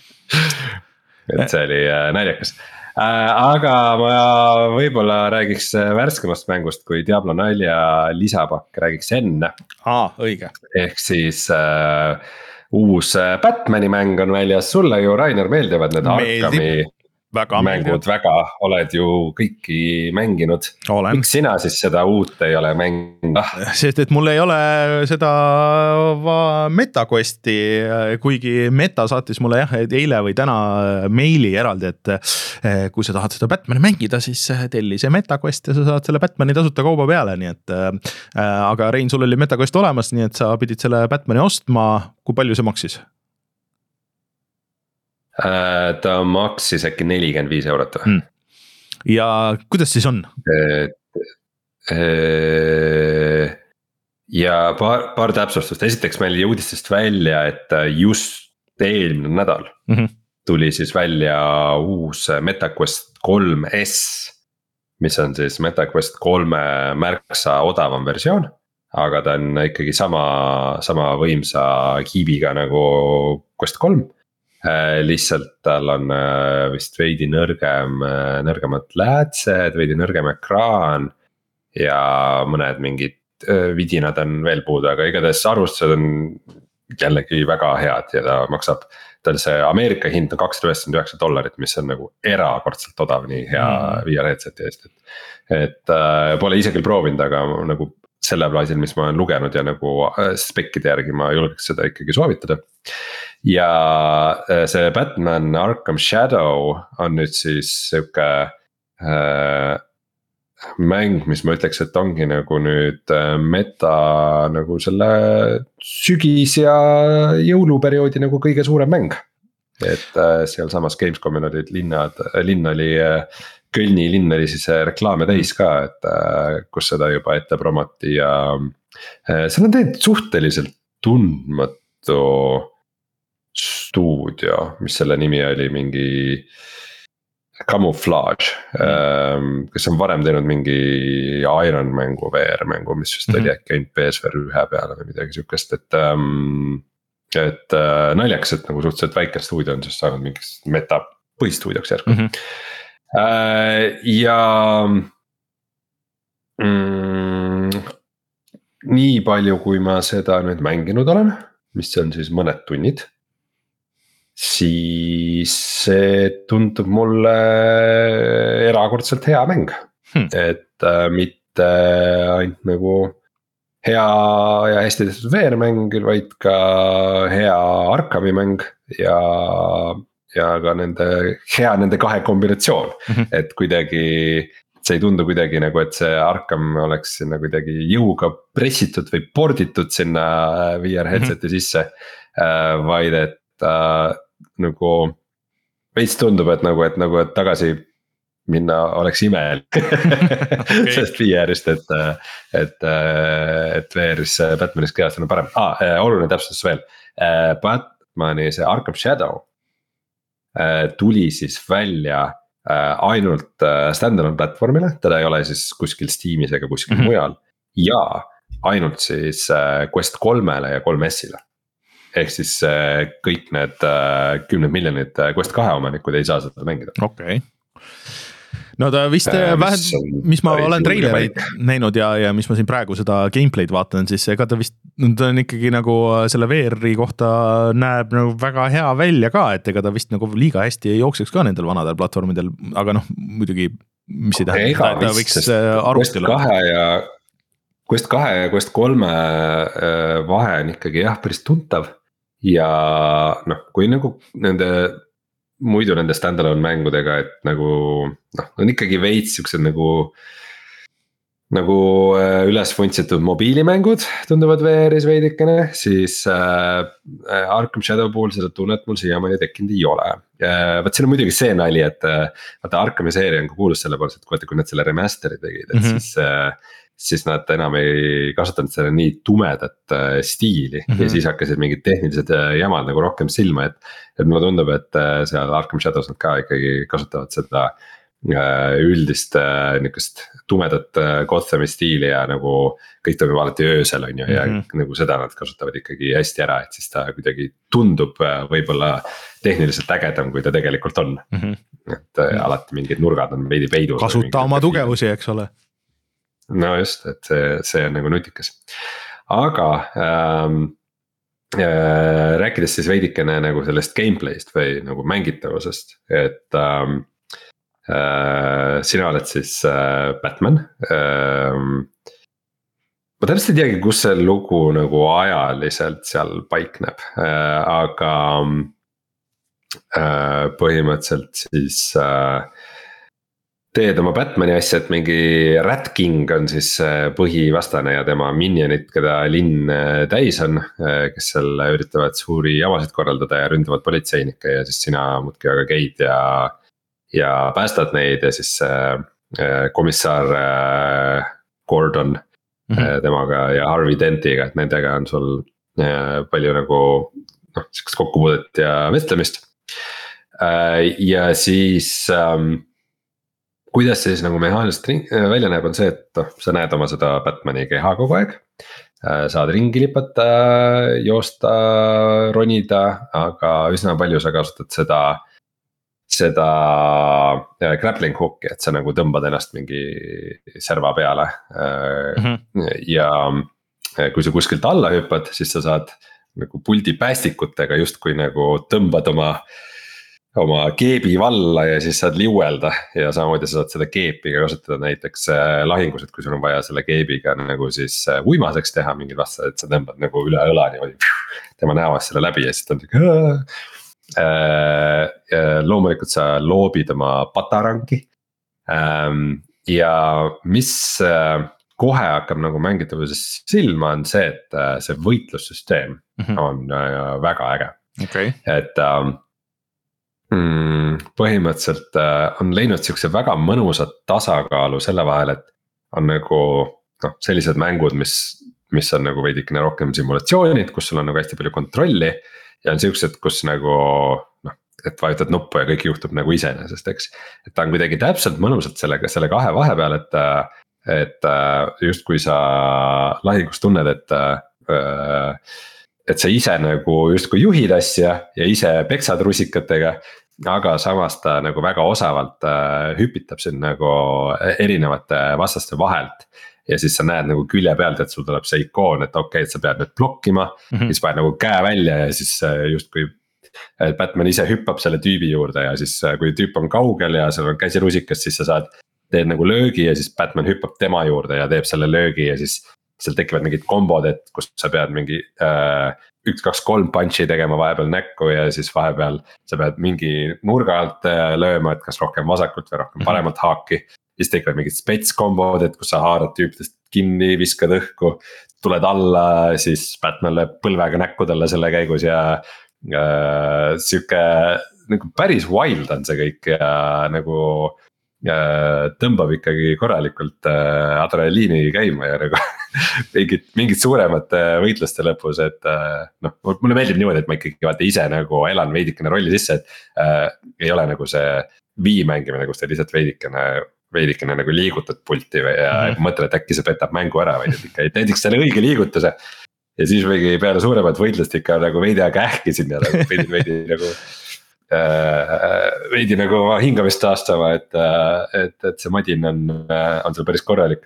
et see oli äh, naljakas äh,. aga ma võib-olla räägiks värskemast mängust, kui Diablo nalja lisapakk räägiks enne. Aa, õige. ehk siis äh, uus Batman'i mäng on väljas, sulle ju Rainer meeldivad need Arkami väga mängud, väga, oled ju kõiki mänginud. Miks sina siis seda uut ei ole mänginud? Sest et mul ei ole seda MetaQuesti, kuigi Meta saatis mulle jah, eile või täna meili eraldi, et kui sa tahad seda Batman'i mängida, siis telli see MetaQuest ja sa saad selle Batman'i tasuta kauba peale, nii et aga Rein, sul oli MetaQuest olemas, nii et sa pidid selle Batman'i ostma, kui palju see maksis? Ta maksis äkki nelikümmend viis eurot või hmm. Ja kuidas siis on? Ja paar, paar täpsustust, esiteks meil jõudistest välja, et just eelmine nädal mm -hmm. tuli siis välja uus MetaQuest kolm S. Mis on siis MetaQuest kolme märksa odavam versioon, aga ta on ikkagi sama, sama võimsa kiibiga nagu Quest kolm. Äh, lihtsalt tal on äh, vist veidi nõrgem äh,, nõrgemad läätsed, veidi nõrgem ekraan. Ja mõned mingid äh, vidinad on veel puudu, aga igatahes arvustused on jällegi väga head ja ta maksab. Tal see Ameerika hind on kakssada üheksakümmend üheksa dollarit, mis on nagu erakordselt odav nii hea mm. V R headset'i eest. Et, et äh, pole ise küll proovinud, aga nagu selle plaasil, mis ma olen lugenud ja nagu spekkide järgi ma julgeks seda ikkagi soovitada. Ja see Batman Arkham Shadow on nüüd siis siuke äh, mäng, mis ma ütleks, et ongi nagu nüüd meta nagu selle sügis ja jõuluperioodi nagu kõige suurem mäng. Et äh, seal samas Gamescomil olid linnad, linn oli äh, Kölni linn oli siis reklaame täis ka, et äh, kus seda juba ette promoti ja äh, seal on tegelikult suhteliselt tundmatu stuudio, mis selle nimi oli, mingi Camouflage mm., kes on varem teinud mingi Iron mängu, V R mängu, mis vist oli mm -hmm. äkki ainult P S V R ühe peale või midagi sihukest, et ähm, et äh, naljakas, et nagu suhteliselt väike stuudio on siis saanud mingiks meta põhistuudioks järgu mm. -hmm. äh, ja mm, nii palju, kui ma seda nüüd mänginud olen, mis on siis mõned tunnid, siis see tundub mulle erakordselt hea mäng hmm., et äh, mitte ainult nagu hea ja hästi tehtud V R-mäng, vaid ka hea Arkami mäng ja, ja ka nende hea nende kahe kombinatsioon hmm., et kuidagi see ei tundu kuidagi nagu, et see Arkham oleks sinna kuidagi jõuga pressitud või porditud sinna V R headset'i hmm. sisse, vaid et äh, nagu veits tundub, et nagu, et nagu, et tagasi minna oleks imelik okay. Sest V R-ist, et, et, et V R-is Batmanis kehastamine on parem ah,. Oluline täpsustus veel, Batmani see Arkham Shadow tuli siis välja ainult stand-alone platvormile, teda ei ole siis kuskil Steamis ega kuskil mm-hmm. mujal. Ja ainult siis Quest kolmele ja kolm S-ile. Ehk siis kõik need kümned miljonid Quest kahe omanikud ei saa seda mängida. Okei okay. No ta vist äh, vähem, mis ma olen treilereid näinud ja, ja mis ma siin praegu seda gameplay'd vaatan, siis ega ta vist ta on ikkagi nagu selle V R-i kohta näeb nagu väga hea välja ka, et ega ta vist nagu liiga hästi ei jookseks ka nendel vanadel platvormidel, aga noh, muidugi mis ei tähenda, ta, ta võiks arvustile. Quest kahe ja Quest kolme vahe on ikkagi jah, päris tuntav. Ja noh, kui nagu nende muidu nende stand-alone mängudega, et nagu noh, on ikkagi veits siuksed nagu nagu üles vuntsitud mobiilimängud tunduvad V R-is veidikene, siis äh, Arkham Shadow puhul seda tunnet mul siiamaani tekkinud ei ole. Vaat siin on muidugi see nali, et vaata Arkhami seeria on kuulus selle poolest, et kui nad selle remaster'i tegid, et mm-hmm. siis äh, siis nad enam ei kasutanud selle nii tumedat äh, stiili mm-hmm. ja siis hakkasid mingid tehnilised jamad nagu rohkem silma, et, et mulle tundub, et äh, seal Arkham Shadows nad ka ikkagi kasutavad seda äh, üldist äh, niukest tumedat äh, Gothami stiili ja nagu kõik toimub alati öösel on ju ja mm-hmm. nagu seda nad kasutavad ikkagi hästi ära, et siis ta kuidagi tundub äh, võib-olla tehniliselt ägedam, kui ta tegelikult on mm-hmm. et äh, alati mingid nurgad on veidi peidus. Kasuta oma tugevusi, eks ole. No just, et see, see on nagu nutikas, aga ähm, äh, rääkides siis veidikene nagu sellest gameplay'st või nagu mängitavusest, et ähm, äh, sina oled siis äh, Batman ähm,. Ma täpselt ei teagi, kus see lugu nagu ajaliselt seal paikneb äh,, aga äh, põhimõtteliselt siis äh, teed oma Batmani asja, et mingi Rat King on siis põhivastane ja tema minionid, keda linn täis on, kes seal üritavad suuri jamasid korraldada ja ründavad politseinikke ja siis sina muudki aga käid ja, ja päästad neid ja siis äh, komissar äh, Gordon mm-hmm. temaga ja Harvey Dentiga, et nendega on sul äh, palju nagu noh, siukest kokkupuudet ja vestlemist äh,. Ja siis ähm, kuidas see siis nagu mehaaniliselt välja näeb, on see, et noh, sa näed oma seda Batmani keha kogu aeg. Saad ringi lipata, joosta, ronida, aga üsna palju sa kasutad seda, seda grappling hook'i, et sa nagu tõmbad ennast mingi serva peale mm-hmm. ja kui sa kuskilt alla hüppad, siis sa saad nagu puldi päästikutega justkui nagu tõmbad oma oma keebi valla ja siis saad liuelda ja samamoodi sa saad seda keepi ka kasutada näiteks lahingus, et kui sul on vaja selle keebiga nagu siis uimaseks teha mingid vastased, et sa tõmbad nagu üle õla niimoodi tema näost selle läbi ja siis ta on siuke loomulikult sa loobid oma patarangi ja mis kohe hakkab nagu mängitavuses silma on see, et see võitlussüsteem mm-hmm. on väga äge okay. et Mm, põhimõtteliselt äh, on leidnud siukse väga mõnusat tasakaalu selle vahel, et on nagu noh, sellised mängud, mis, mis on nagu veidikene rohkem simulatsioonid, kus sul on nagu hästi palju kontrolli. Ja on siuksed, kus nagu noh, et vajutad nuppu ja kõik juhtub nagu iseenesest, eks. Et ta on kuidagi täpselt mõnusalt sellega, selle kahe vahepeal, et, et just kui sa lahingus tunned, et et sa ise nagu justkui juhid asja ja ise peksad rusikatega, aga samas ta nagu väga osavalt äh, hüpitab sind nagu erinevate vastaste vahelt. Ja siis sa näed nagu külje pealt, et sul tuleb see ikoon, et okei okay,, et sa pead nüüd blokkima mm, -hmm. siis paned nagu käe välja ja siis justkui et Batman ise hüppab selle tüübi juurde ja siis kui tüüp on kaugel ja seal on käsi rusikas, siis sa saad. Teed nagu löögi ja siis Batman hüppab tema juurde ja teeb selle löögi ja siis. Seal tekivad mingid kombod, et kus sa pead mingi äh, üks, kaks, kolm punch'i tegema vahepeal näkku ja siis vahepeal. Sa pead mingi nurga alt lööma, et kas rohkem vasakult või rohkem paremalt haaki. Siis tekivad mingid spets kombod, et kus sa haarad tüüpidest kinni, viskad õhku. Tuled alla, siis Batman lööb põlvega näkku talle selle käigus ja äh, siuke nagu päris wild on see kõik ja nagu. Tõmbab ikkagi korralikult adrenaliini käima ja nagu mingid, mingid suuremad võitluste lõpus, et noh, mulle meeldib niimoodi, et ma ikkagi vaata ise nagu elan veidikene rolli sisse, et äh, ei ole nagu see vii mängimine, kus te lihtsalt veidikene, veidikene nagu liigutad pulti või ja mm -hmm. mõtled, et äkki see petab mängu ära, vaid et ikka teed ikka selle õige liigutuse. Ja siis mingi peale suuremat võitlust ikka nagu veidi aega ähkisin ja nagu veidi, veidi nagu veidi nagu hingamist taastama, et, et, et see madin on, on seal päris korralik.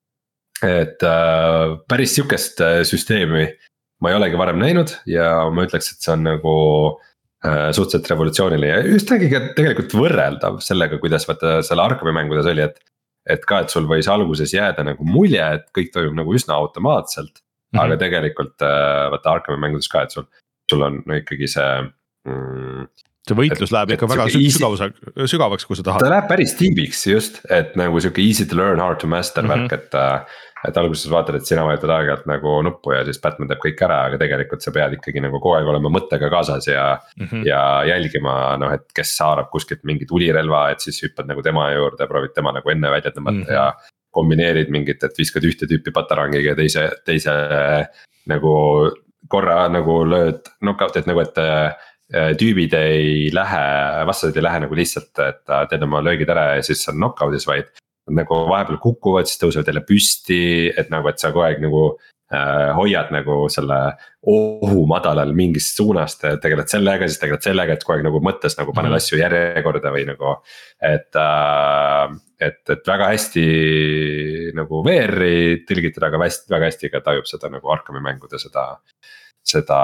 Et päris sihukest süsteemi ma ei olegi varem näinud ja ma ütleks, et see on nagu suhteliselt revolutsiooniline ja just tegelikult võrreldav sellega, kuidas vaata selle Arkami mängudes oli, et. Et ka, et sul võis alguses jääda nagu mulje, et kõik toimub nagu üsna automaatselt, mm -hmm. aga tegelikult vaata Arkami mängudes ka, et sul, sul on no ikkagi see mm, see võitlus läheb ikka väga sügavaks, sügavaks, kui sa tahad. Ta läheb päris tiibiks just, et nagu siuke easy to learn, hard to master mm -hmm. värk, et. Et alguses vaatad, et sina vajutad aeg-ajalt nagu nuppu ja siis Batman teeb kõik ära, aga tegelikult sa pead ikkagi nagu kogu aeg olema mõttega kaasas ja mm. -hmm. Ja jälgima, noh, et kes saarab kuskilt mingi tulirelva, et siis hüppad nagu tema juurde, proovid tema nagu enne välja tõmmata mm. -hmm. Ja kombineerid mingit, et viskad ühte tüüpi patarangiga ja teise, teise nagu korra nagu lööd knockout, et nagu, et. Tüübid ei lähe, vastased ei lähe nagu lihtsalt, et teed oma löögid ära ja siis on knockoutis, vaid. Nagu vahepeal kukuvad, siis tõusevad jälle püsti, et nagu, et sa kogu aeg nagu äh, hoiad nagu selle ohu madalal mingist suunast, tegeled sellega, siis tegeled sellega, et kogu aeg nagu mõttes nagu paned mm. asju järjekorda või nagu. Et, äh, et, et väga hästi nagu V R-i tõlgitud, aga hästi, väga hästi ka tajub seda nagu Arkami mängude seda, seda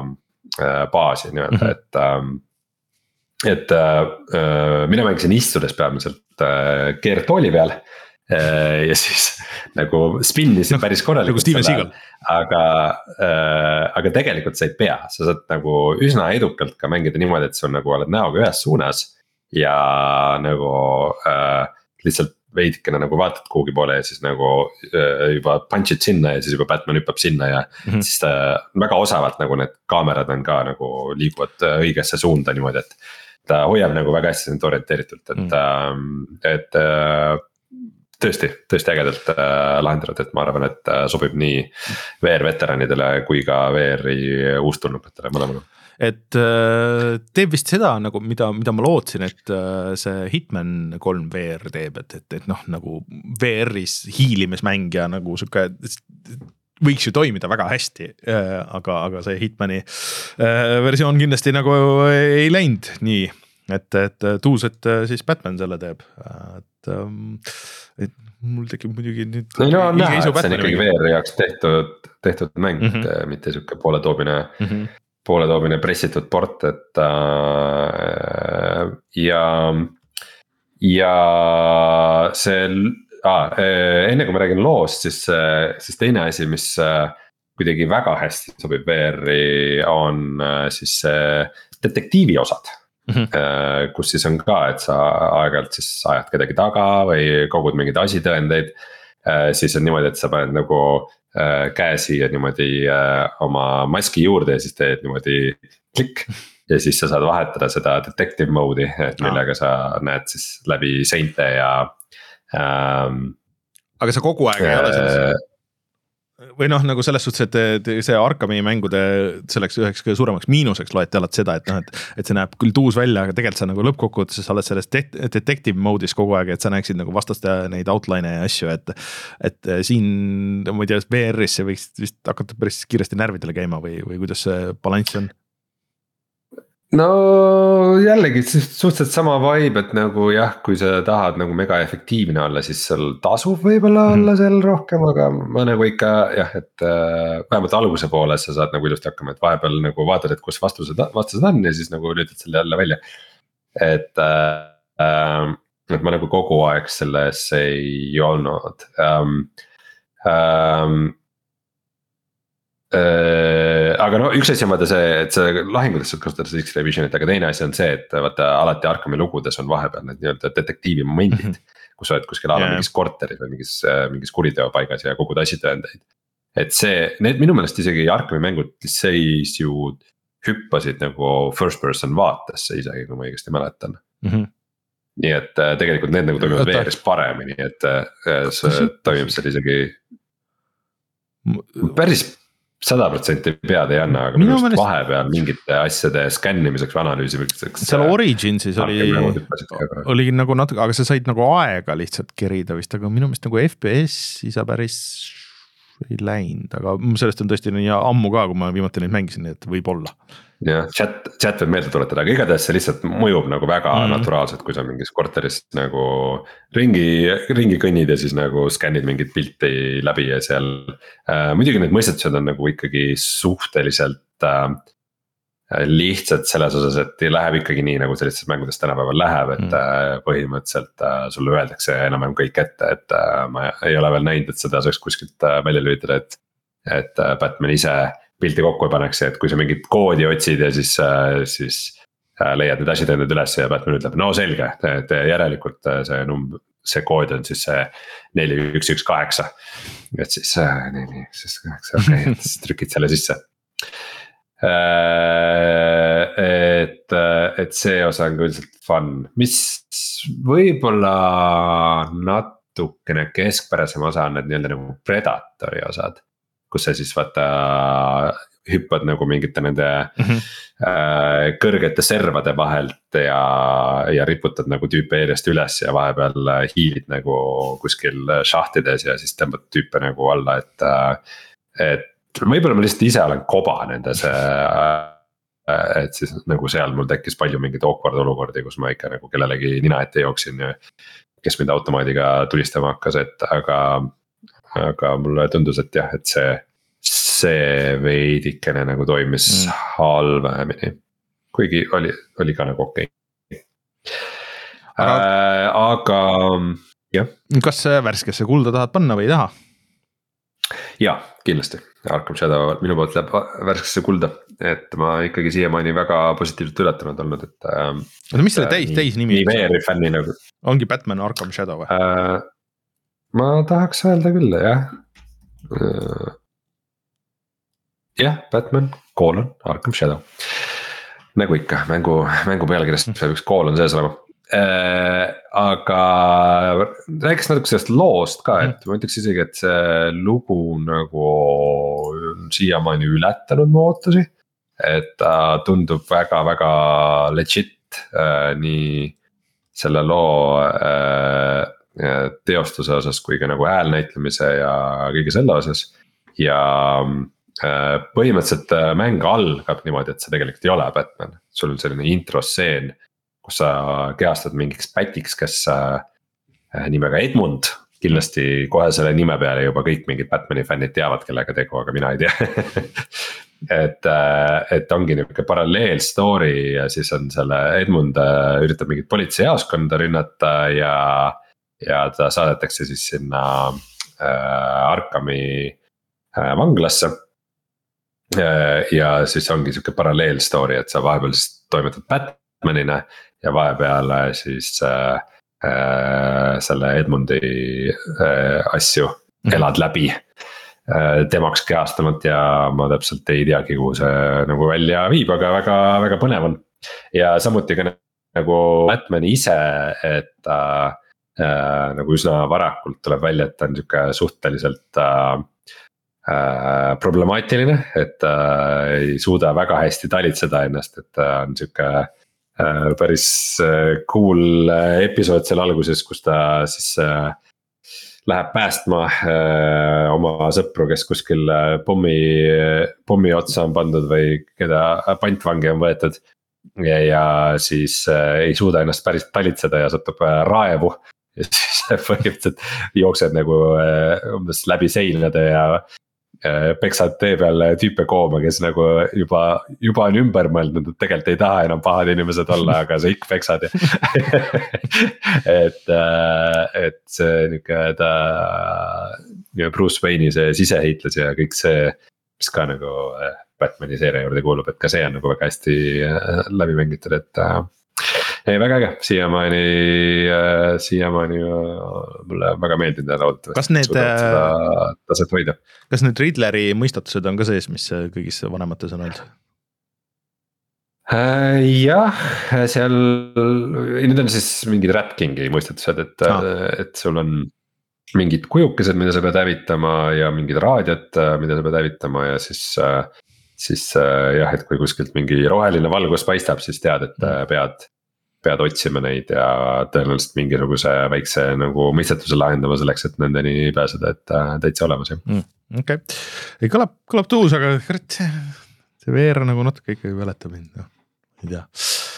äh, baasi nii-öelda mm, -hmm. et äh, et äh, mina mängisin istudes peamiselt äh, keertooli peal äh, ja siis nagu spinnis no, päris korralikult nagu selle, aga äh, aga tegelikult sa ei pea, sa saad nagu üsna edukalt ka mängida niimoodi, et sul nagu oled näoga ühes suunas ja nagu äh, lihtsalt veidikene nagu vaatad kuhugi poole ja siis nagu äh, juba punch'id sinna ja siis juba Batman hüppab sinna ja mm -hmm. siis ta väga osavalt nagu need kaamerad on ka nagu liiguvad õigesse suunda niimoodi, et ta hoiab nagu väga hästi sind orienteeritult, et mm., et tõesti, tõesti ägedalt lahendatud, et ma arvan, et sobib nii V R veteranidele kui ka V R-i uustulnukatele mõlemale. Et teeb vist seda nagu, mida, mida ma lootsin, et see Hitman kolm V R teeb, et, et, et noh, nagu V R-is hiilimismängija nagu siuke võiks ju toimida väga hästi, aga, aga see Hitmani versioon kindlasti nagu ei läinud nii, et, et tuus, et siis Batman selle teeb, et, et mul tekib muidugi nüüd. no on näha, et see on ikkagi V R jaoks tehtud, tehtud mäng mm, -hmm. mitte siuke pooletoobine mm, -hmm. pooletoobine pressitud port, et ja, ja see Ah, enne kui ma räägin loost, siis, siis teine asi, mis kuidagi väga hästi sobib V R-i on siis detektiivi osad mm. -hmm. Kus siis on ka, et sa aeg-ajalt siis ajad kedagi taga või kogud mingeid asitõendeid. Siis on niimoodi, et sa paned nagu käe siia niimoodi oma maski juurde ja siis teed niimoodi klikk. Ja siis sa saad vahetada seda detective mode'i, et millega sa näed siis läbi seinte ja Um, aga sa kogu aeg ei ole selles või noh, nagu selles suhtes, et see Arkami mängude selleks üheks kõige suuremaks miinuseks loeti alati seda, et noh, et, et see näeb küll tuus välja, aga tegelikult sa nagu lõppkokkuvõttes sa oled selles detective mode'is kogu aeg, et sa näeksid nagu vastaste neid outline'e ja asju, et, et siin ma ei tea, V R-is see võiks vist hakata päris kiiresti närvidele käima või, või kuidas see balanss on? no jällegi suhteliselt sama vibe, et nagu jah, kui sa tahad nagu mega efektiivne olla, siis seal tasub võib-olla mm -hmm. olla seal rohkem, aga ma nagu ikka jah, et äh, vähemalt alguse poole sa saad nagu ilusti hakkama, et vahepeal nagu vaatad, et kus vastused, vastused on ja siis nagu lülitad selle jälle välja. et äh,, et ma nagu kogu aeg selles ei olnud ähm,. Ähm, Äh, aga no üks asi on vaata see, et sa lahingutes saad kasutada seda X-ray vision'it, aga teine asi on see, et vaata alati Arkami lugudes on vahepeal need nii-öelda detektiivi momendid mm. -hmm. kus sa oled kuskil ala yeah. mingis korteris või mingis, mingis kuriteopaigas ja kogud asitõendeid. et see, need minu meelest isegi Arkami mängud seis ju hüppasid nagu first person vaatesse isegi, kui ma õigesti mäletan mm. -hmm. nii et tegelikult need nagu toimivad veeres paremini, et see toimib seal isegi päris sada protsenti pead ei anna, aga minu meelest mõnest... vahepeal mingite asjade skännimiseks või analüüsimiseks. seal Originsis oli, oli nagu natuke, aga sa said nagu aega lihtsalt kerida vist, aga minu meelest nagu F P S-i sa päris ei läinud, aga sellest on tõesti nii ammu ka, kui ma viimati neid mängisin, nii et võib olla. jah, chat, chat võib meelde tuletada, aga igatahes see lihtsalt mõjub nagu väga mm. naturaalselt, kui sa mingis korteris nagu ringi, ringi kõnnid ja siis nagu skännid mingit pilti läbi ja seal äh,. muidugi need mõistetused on nagu ikkagi suhteliselt äh, lihtsalt selles osas, et läheb ikkagi nii, nagu sellistes mängudes tänapäeval läheb, et mm. põhimõtteliselt äh, sulle öeldakse enam-vähem kõik ette, et äh, ma ei ole veel näinud, et seda saaks kuskilt äh, välja lülitada, et. et äh, Batman ise pilti kokku ei paneks, et kui sa mingit koodi otsid ja siis, äh, siis äh, leiad need asitõendid üles ja Batman ütleb, no selge, et järelikult see number, see kood on siis see neli üks üks kaheksa. et siis äh, nii, nii, siis kaheksa, okei okay,, siis trükid selle sisse. et, et see osa on ka üldiselt fun, mis võib-olla natukene keskpärasem osa on need nii-öelda nagu Predatori osad. Kus sa siis vaata hüppad nagu mingite nende mm -hmm. äh, kõrgete servade vahelt ja, ja riputad nagu tüüpe järjest üles ja vahepeal hiilid nagu kuskil šahtides ja siis tõmbad tüüpe nagu alla, et. et võib-olla ma lihtsalt ise olen koba nendes, et siis nagu seal mul tekkis palju mingeid awkward olukordi, kus ma ikka nagu kellelegi nina ette jooksin ja kes mind automaadiga tulistama hakkas, et aga. aga mulle tundus, et jah, et see, see veidikene nagu toimis mm. halvemini. kuigi oli, oli ka nagu okei okay. aga, äh, aga jah. Kas värskesse kulda tahad panna või ei taha? Jaa, kindlasti. Arkham Shadow minu poolt läheb värskesse kulda, et ma ikkagi siiamaani väga positiivselt üllatunud olnud, et. oota, mis selle täis, täis nimi? nii V R-i fänni nagu. Ongi Batman Arkham Shadow või? Äh, ma tahaks öelda küll, jah. jah, Batman, koolon, Arkham Shadow. nagu ikka, mängu, mängu pealkirjast peab üks koolon sees olema. Äh, aga rääkiks natuke sellest loost ka, et ma ütleks isegi, et see lugu nagu on siiamaani ületanud mu ootusi. Et ta tundub väga-väga legit äh, nii selle loo äh, teostuse osas kui ka nagu häälnäitlemise ja kõige selle osas. ja äh, põhimõtteliselt mäng algab niimoodi, et see tegelikult ei ole Batman. sul on selline introstseen, kus sa kehastad mingiks pätiks, kes äh, nimega Edmund. kindlasti kohe selle nime peale juba kõik mingid Batmani fännid teavad, kellega tegu, aga mina ei tea et, et ongi niisugune paralleel story ja siis on selle Edmund üritab mingit politseijaoskonda rünnata ja. ja ta saadetakse siis sinna äh, Arkhami äh, vanglasse. ja siis ongi sihuke paralleel story, et sa vahepeal siis toimetad Batmanina ja vahepeal siis äh, äh, selle Edmundi äh, asju elad läbi äh, temaks kehastamata ja ma täpselt ei teagi, kuhu see nagu välja viib, aga väga, väga põnev on. ja samuti ka nagu Batman ise, et ta äh, nagu üsna varakult tuleb välja, et ta on sihuke suhteliselt äh, Äh, problemaatiline, et ta äh, ei suuda väga hästi talitseda ennast, et ta on sihuke äh, päris äh, cool äh, episood seal alguses, kus ta siis äh, läheb päästma äh, oma sõpru, kes kuskil äh, pommi, pommi otsa on pandud või keda pantvangi on võetud. ja, ja siis äh, ei suuda ennast päris talitseda ja satub äh, raevu. Ja siis põhimõtteliselt jooksed nagu äh, umbes läbi seinade ja äh, peksad tee peal tüüpe kooma, kes nagu juba, juba on ümber mõeldnud, et tegelikult ei taha enam pahad inimesed olla, aga sa ikka peksad. et, äh, et see niuke ta Bruce Wayne'i see siseheitlus ja kõik see, mis ka nagu Batman'i seeria juurde kuulub, et ka see on nagu väga hästi läbi mängitud, et äh, ei, väga äge, siiamaani, siiamaani mulle väga meeldinud ja loodetavasti. Kas need, seda taset hoida. Kas need Riddleri mõistatused on ka sees, mis kõigis vanemates on olnud? Äh, jah, seal, need on siis mingid Rat Kingi mõistatused, et ah., et sul on mingid kujukesed, mida sa pead hävitama ja mingid raadiot, mida sa pead hävitama ja siis siis jah, et kui kuskilt mingi roheline valgus paistab, siis tead, et pead pead otsima neid ja tõenäoliselt mingisuguse väikse nagu mõistatuse lahendama selleks, et nendeni pääseda, et täitsa olemas jah mm,. okei okay., ei kõlab, kõlab tuus, aga see, see V R nagu natuke ikkagi väletab mind, noh, ei tea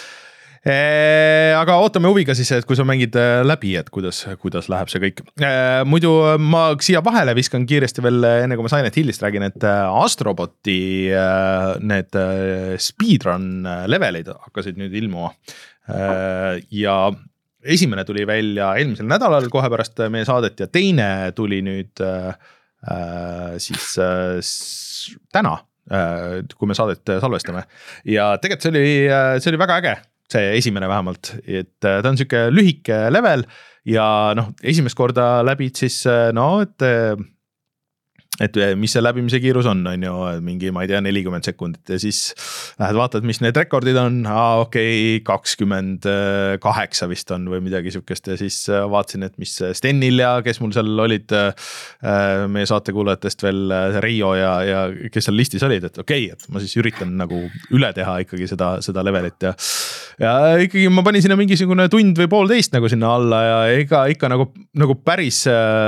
e,. aga ootame huviga siis, et kui sa mängid läbi, et kuidas, kuidas läheb see kõik e,. Muidu ma siia vahele viskan kiiresti veel, enne kui ma Silent Hillist räägin, et Astroboti need speedrun levelid hakkasid nüüd ilmuma. Ja esimene tuli välja eelmisel nädalal kohe pärast meie saadet ja teine tuli nüüd äh, siis äh, täna, äh, kui me saadet salvestame. Ja tegelikult see oli, see oli väga äge, see esimene vähemalt, et ta on siuke lühike level ja noh, esimest korda läbid siis no, et et mis see läbimise kiirus on, on ju mingi, ma ei tea, nelikümmend sekundit ja siis lähed vaatad, mis need rekordid on, aa okei, kakskümmend kaheksa vist on või midagi sükest ja siis vaatasin, et mis Stenil ja kes mul seal olid meie saatekuulajatest veel Reio ja, ja kes seal listis olid, et okei, et ma siis üritan nagu üle teha ikkagi seda, seda levelit ja ja ikkagi ma panin sinna mingisugune tund või poolteist nagu sinna alla ja ega ikka nagu, nagu päris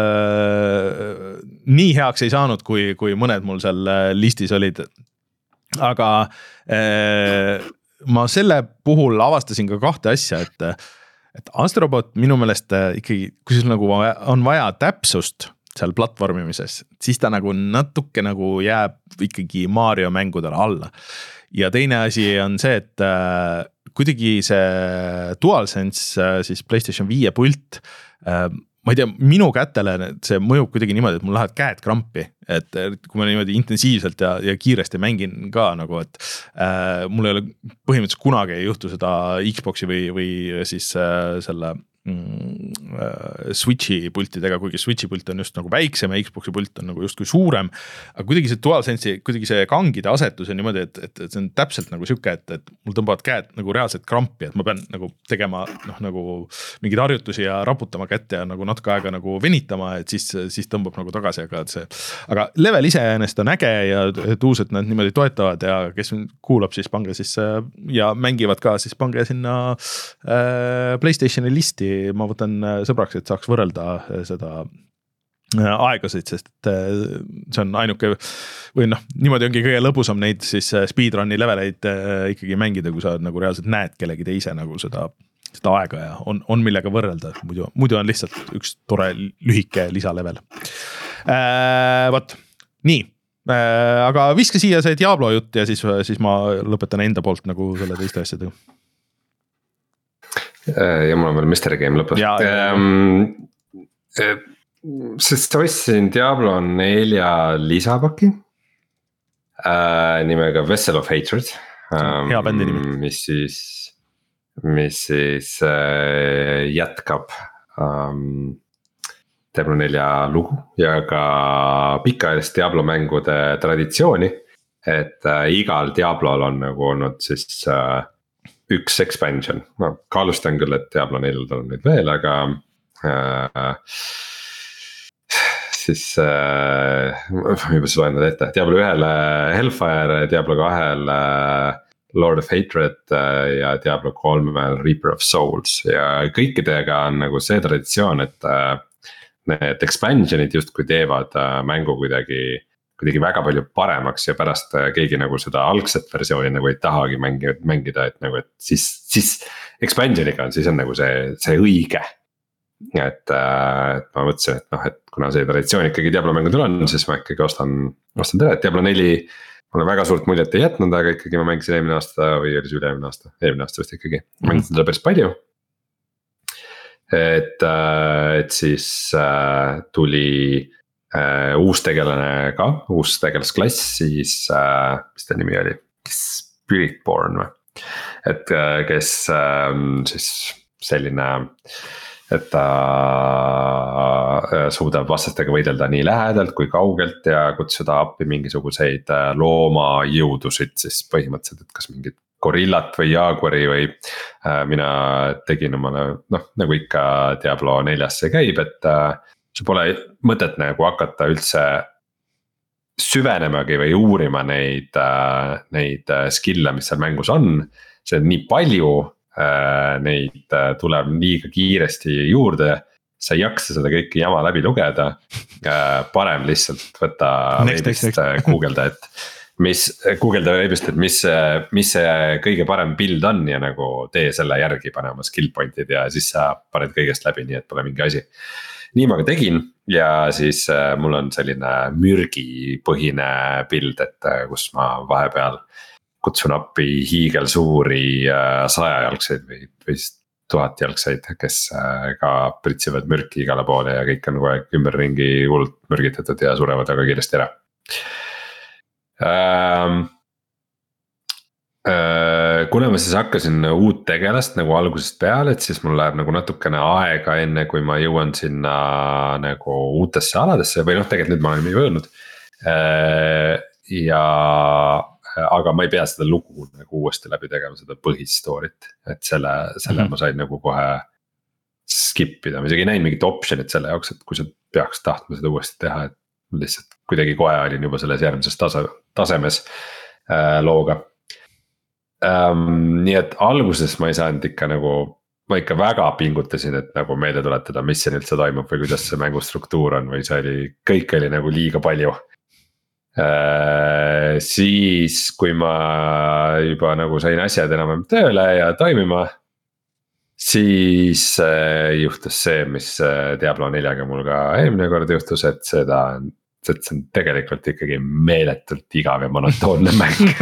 äh, nii heaks ei saanud, kui, kui mõned mul seal listis olid. Aga äh, ma selle puhul avastasin ka kahte asja, et, et Astrobot minu meelest ikkagi, kui sul nagu on vaja täpsust seal platvormimises, siis ta nagu natuke nagu jääb ikkagi Mario mängudele alla. Ja teine asi on see, et äh, kuidagi see DualSense siis PlayStation viie pult, äh, ma ei tea, minu kätele see mõjub kuidagi niimoodi, et mul lähevad käed krampi, et kui ma niimoodi intensiivselt ja, ja kiiresti mängin ka nagu, et äh, mul ei ole põhimõtteliselt kunagi ei juhtu seda Xboxi või, või siis äh, selle mm, äh, Switchi pultidega, kuigi Switchi pult on just nagu väiksem ja Xboxi pult on nagu justkui suurem, aga kuidagi see DualSense'i, kuidagi see kangide asetus on niimoodi, et, et, et see on täpselt nagu siuke, et, et mul tõmbavad käed nagu reaalselt krampi, et ma pean nagu tegema noh, nagu mingeid harjutusi ja raputama kätte ja nagu natuke aega nagu venitama, et siis, siis tõmbab nagu tagasi, aga et see, aga level iseenesest on äge ja tuus, et nad niimoodi toetavad ja kes kuulab, siis pange siis ja mängivad ka, siis pange sinna äh, PlayStationi listi, ma võtan sõbraks, et saaks võrrelda seda aegasid, sest see on ainuke või noh, niimoodi ongi kõige lõbusam neid siis speedrun'i leveleid ikkagi mängida, kui sa nagu reaalselt näed kellegi teise nagu seda, seda aega ja on, on millega võrrelda, muidu, muidu on lihtsalt üks tore lühike lisalevel äh,. Võt, nii äh, aga viska siia see Diablo jutt ja siis, siis ma lõpetan enda poolt nagu selle teiste asjadega. Ja mul on veel Mystery Game lõpus ähm, sest ostsin Diablo nelja lisapaki äh, nimega Vessel of Hatred ähm, hea bändi nimi, mis siis mis siis äh, jätkab ähm, Diablo nelja lugu ja ka pikaajalist Diablo mängude traditsiooni, et äh, igal Diablol on nagu olnud siis äh, üks expansion, ma kaalustan küll, et Diablo neljal on neid veel, aga äh, siis äh, ma juba siis loen nad ette, Diablo ühele Hellfire, Diablo kahele Lord of Hatred ja Diablo kolmel Reaper of Souls ja kõikidega on nagu see traditsioon, et äh, need expansionid justkui teevad äh, mängu kuidagi kuidagi väga palju paremaks ja pärast keegi nagu seda algset versiooni nagu ei tahagi mängida, mängida, et nagu, et siis, siis expansioniga on, siis on nagu see, see õige. et, et ma mõtlesin, et noh, et kuna see traditsioon ikkagi Diablo mängudel on, siis ma ikkagi ostan, ostan tere, et Diablo neli mulle väga suurt muljet ei jätnud, aga ikkagi ma mängisin eelmine aasta või oli see üle-eelmine aasta, eelmine aasta vist ikkagi, mängisin seda päris palju. et, et siis äh, tuli äh, uus tegelane ka, uus tegelasklass, siis äh, mis ta nimi oli, Spiritborn või, et äh, kes äh, siis selline, et ta suudab vastastega võidelda nii lähedalt kui kaugelt ja kutsuda appi mingisuguseid loomajõudusid siis põhimõtteliselt, et kas mingit gorillat või jaaguari või äh, mina tegin omale, noh nagu ikka Diablo neljas see käib, et äh, see pole mõtet nagu hakata üldse süvenemagi või uurima neid äh,, neid skill'e, mis seal mängus on, see on nii palju. Neid tuleb liiga kiiresti juurde, sa ei jaksa seda kõike jama läbi lugeda. Parem lihtsalt võtta veebist, guugelda, et mis, guugelda veebist, et mis, mis see kõige parem build on ja nagu tee selle järgi, pane oma skill point'id ja siis sa paned kõigest läbi, nii et pole mingi asi. nii ma ka tegin ja siis mul on selline mürgipõhine build, et kus ma vahepeal kutsun appi hiigelsuuri sajajalgseid või, või tuhatjalgseid, kes ka pritsivad mürki igale poole ja kõik on kogu aeg ümberringi hullult mürgitatud ja surevad väga kiiresti ära ähm,. Äh, kuna ma siis hakkasin uut tegelast nagu algusest peale, et siis mul läheb nagu natukene aega enne, kui ma jõuan sinna nagu uutesse aladesse või noh, tegelikult nüüd ma olen juba jõudnud äh, ja aga ma ei pea seda lugu nagu uuesti läbi tegema, seda põhistoorit, et selle, selle mm -hmm. ma sain nagu kohe skip ida, ma isegi ei näinud mingit option'it selle jaoks, et kui sa peaks tahtma seda uuesti teha, et lihtsalt kuidagi kohe olin juba selles järgmises tase, tasemes äh, looga ähm,. nii et alguses ma ei saanud ikka nagu, ma ikka väga pingutasin, et nagu meelde tuletada, mis siin üldse toimub või kuidas see mängustruktuur on või see oli, kõik oli nagu liiga palju. Äh, siis kui ma juba nagu sain asjad enam tööle ja toimima, siis äh, juhtus see, mis Diablo neljaga mul ka eelmine kord juhtus, et seda, et see on tegelikult ikkagi meeletult igav ja monotoonne mäng.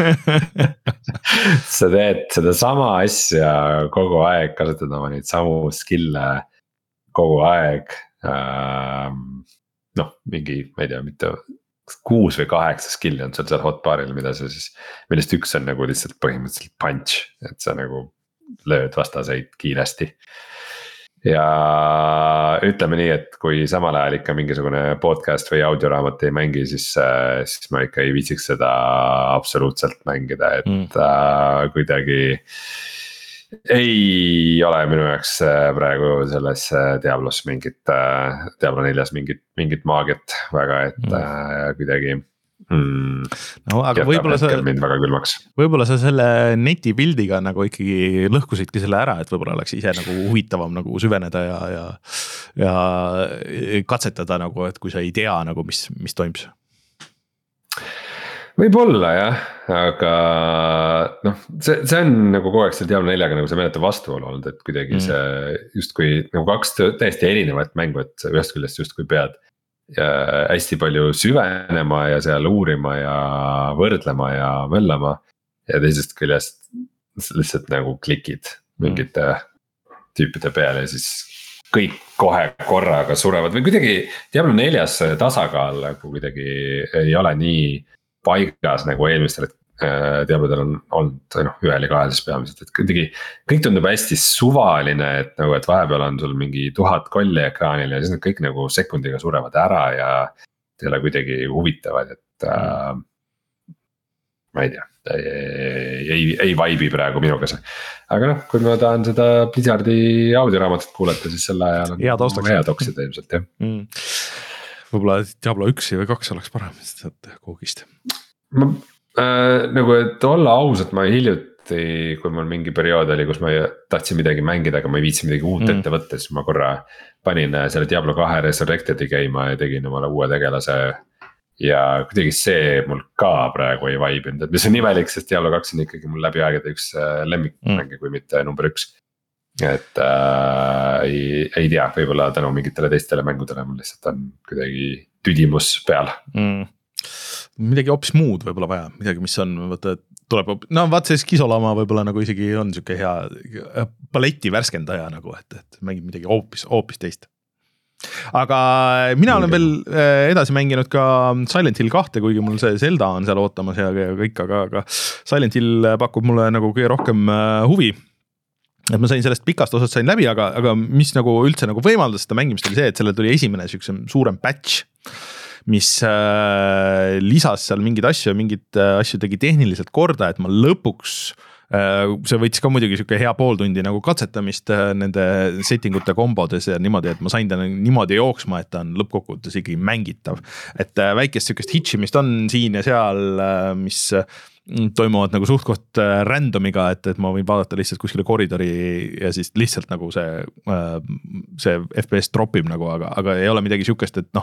sa teed seda sama asja kogu aeg, kasutad oma neid samu skill'e kogu aeg äh,. noh, mingi, ma ei tea, mitte kuus või kaheksa skill'i on seal seal hotbaril, mida sa siis, millest üks on nagu lihtsalt põhimõtteliselt punch, et sa nagu lööd vastaseid kiiresti. ja ütleme nii, et kui samal ajal ikka mingisugune podcast või audioraamat ei mängi, siis, siis ma ikka ei viitsiks seda absoluutselt mängida, et mm. äh, kuidagi ei ole minu jaoks praegu selles Diablos mingit, Diablo neljas mingit, mingit maagiat väga, et mm. äh, kuidagi mm, no aga võib-olla sa, mind väga külmaks. Võib-olla sa selle neti build'iga nagu ikkagi lõhkusidki selle ära, et võib-olla oleks ise nagu huvitavam nagu süveneda ja, ja, ja katsetada nagu, et kui sa ei tea nagu, mis, mis toimus. Võib-olla jah, aga noh, see, see on nagu kogu aeg seal Diablo neljaga nagu see meeletav vastuolu olnud, et kuidagi mm. see justkui nagu kaks täiesti erinevat mängu, et ühest küljest justkui pead ja hästi palju süvenema ja seal uurima ja võrdlema ja möllama. ja teisest küljest lihtsalt nagu klikid mingite mm. tüüpide peale ja siis kõik kohe korraga surevad või kuidagi Diablo neljas tasakaal nagu kuidagi ei ole nii paigas nagu eelmistel äh, Diablodel on olnud noh, ühel ja kahel siis peamiselt, et kuidagi kõik tundub hästi suvaline, et nagu, et vahepeal on sul mingi tuhat kolli ekraanil ja siis nad kõik nagu sekundiga surevad ära ja ei ole kuidagi huvitavad, et äh, ma ei tea, ei, ei, ei vibe'i praegu minuga see. aga noh, kui ma tahan seda Blizzardi audioraamatut kuulata, siis selle ajal on hea taustaks. hea toksida ilmselt jah mm. võib-olla Diablo üks või kaks oleks parem sealt koogist. ma äh, nagu, et olla ausalt, ma hiljuti, kui mul mingi periood oli, kus ma tahtsin midagi mängida, aga ma ei viitsi midagi uut mm. ette võtta, siis ma korra panin selle Diablo kahe Resurrected'i käima ja tegin omale uue tegelase. ja kuidagi see mul ka praegu ei vaibinud, et mis on imelik, sest Diablo kaks on ikkagi mul läbi aegade üks lemmikmänge mm. kui mitte number üks. Et äh, ei, ei tea, võib-olla tänu mingitele teistele mängudele mul lihtsalt on kuidagi tüdimus peal mm. Midagi hoopis muud võib-olla vaja, midagi, mis on, vaata, tuleb, no vaat see Skisolama võib-olla nagu isegi on siuke hea paleti värskendaja nagu, et, et mängib midagi hoopis, hoopis teist. Aga mina olen veel edasi mänginud ka Silent Hill kahte, kuigi mul see Zelda on seal ootamas ja kõik, aga, aga Silent Hill pakub mulle nagu kõige rohkem huvi. Et ma sain sellest pikast osast sain läbi, aga, aga mis nagu üldse nagu võimaldas seda mängimist oli see, et selle tuli esimene siukse suurem patch, mis äh, lisas seal mingid asju ja mingid äh, asju tegi tehniliselt korda, et ma lõpuks äh, see võttis ka muidugi siuke hea pool tundi nagu katsetamist äh, nende settingute kombodes ja niimoodi, et ma sain ta niimoodi jooksma, et ta on lõppkokkuvõttes ikkagi mängitav. Et äh, väikest siukest hitchimist on siin ja seal, äh, mis toimuvad nagu suht-koht randomiga, et, et ma võin vaadata lihtsalt kuskile koridori ja siis lihtsalt nagu see, see F P S dropib nagu, aga, aga ei ole midagi siukest, et noh,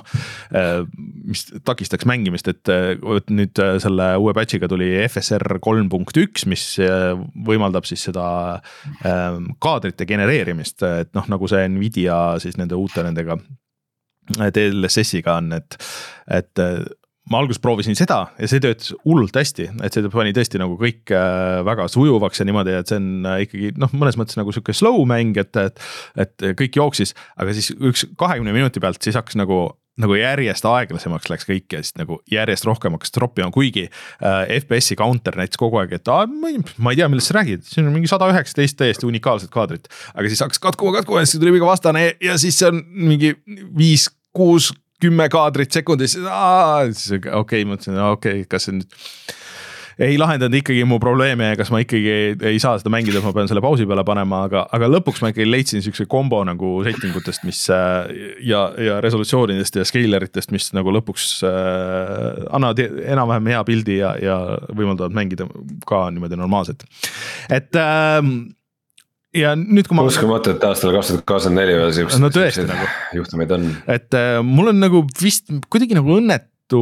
mis takistaks mängimist, et nüüd selle uue patchiga tuli F S R kolm punkt üks, mis võimaldab siis seda kaadrite genereerimist, et noh, nagu see Nvidia siis nende uute nendega D L S S-iga on, et, et ma alguses proovisin seda ja see töötas hullult hästi, et see pani tõesti nagu kõik väga sujuvaks ja niimoodi, et see on ikkagi noh, mõnes mõttes nagu siuke slow mäng, et, et, et kõik jooksis, aga siis üks kahekümne minuti pealt siis hakkas nagu, nagu järjest aeglasemaks läks kõik ja siis nagu järjest rohkem hakkas troppima, kuigi äh, F P S-i counter näitas kogu aeg, et ah, ma, ei, ma ei tea, millest sa räägid, siin on mingi sada üheksateist täiesti unikaalset kaadrit, aga siis hakkas katkuma, katkuma ja siis tuli mingi vastane ja siis see on mingi viis, kuus kümme kaadrit sekundis, okei okay,, mõtlesin, okei okay,, kas see nüüd ei lahendanud ikkagi mu probleeme ja kas ma ikkagi ei, ei saa seda mängida, ma pean selle pausi peale panema, aga, aga lõpuks ma ikkagi leidsin siukse kombo nagu settingutest, mis ja, ja resolutsioonidest ja scaleritest, mis nagu lõpuks äh, annavad enam-vähem hea pildi ja, ja võimaldavad mängida ka niimoodi normaalselt. Et äh, ja nüüd kui ma uskumatu, et aastal kaks tuhat kakskümmend neli veel siuksed no tõesti nagu juhtumid on. Et äh, mul on nagu vist kuidagi nagu õnnetu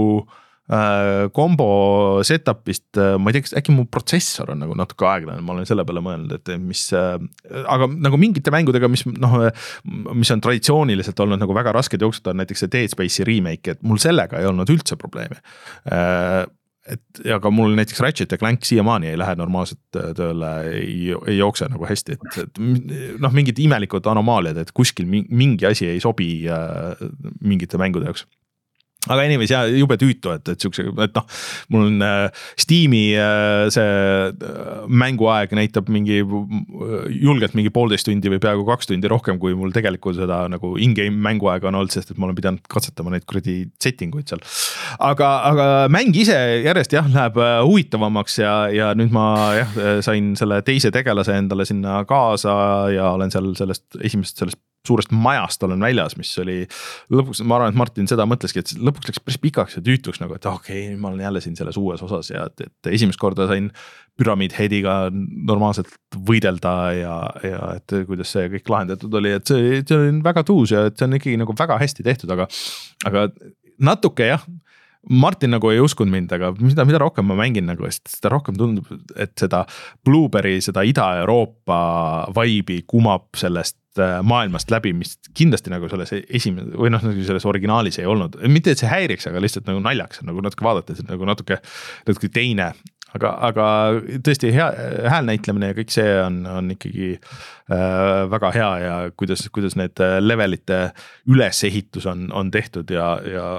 äh, kombo setup'ist äh,, ma ei tea, kas äkki mu protsessor on nagu natuke aeglane, ma olen selle peale mõelnud, et mis äh, aga nagu mingite mängudega, mis noh, mis on traditsiooniliselt olnud nagu väga rasked jooksutada, näiteks see Dead Space'i remake, et mul sellega ei olnud üldse probleemi äh, et aga mul näiteks Ratchet ja Clank siiamaani ei lähe normaalselt tööle, ei, ei jookse nagu hästi, et, et noh, mingid imelikud anomaaliad, et kuskil mingi asi ei sobi äh, mingite mängude jaoks. Aga anyways, ja jube tüütu, et, et siukse, et noh, mul on äh, Steam'i äh, see äh, mänguaeg näitab mingi julgelt mingi poolteist tundi või peaaegu kaks tundi rohkem, kui mul tegelikult seda nagu in-game mänguaega on olnud, sest et ma olen pidanud katsetama neid kuradi settinguid seal. Aga, aga mäng ise järjest jah, läheb huvitavamaks ja, ja nüüd ma jah, sain selle teise tegelase endale sinna kaasa ja olen seal sellest esimesest sellest suurest majast olen väljas, mis oli lõpuks, ma arvan, et Martin seda mõtleski, et lõpuks läks päris pikaks ja tüütuks nagu, et okei okay,, ma olen jälle siin selles uues osas ja et, et esimest korda sain Pyramid Headiga normaalselt võidelda ja, ja et kuidas see kõik lahendatud oli, et see, see on väga tuus ja et see on ikkagi nagu väga hästi tehtud, aga, aga natuke jah, Martin nagu ei uskunud mind, aga mida, mida rohkem ma mängin nagu, seda rohkem tundub, et seda Blueberry, seda Ida-Euroopa vibe'i kumab sellest maailmast läbi, mis kindlasti nagu selles esimene või noh, selles originaalis ei olnud, mitte et see häiriks, aga lihtsalt nagu naljaks nagu natuke vaadata, et nagu natuke, natuke teine, aga, aga tõesti hea häälnäitlemine ja kõik see on, on ikkagi äh, väga hea ja kuidas, kuidas need levelite ülesehitus on, on tehtud ja, ja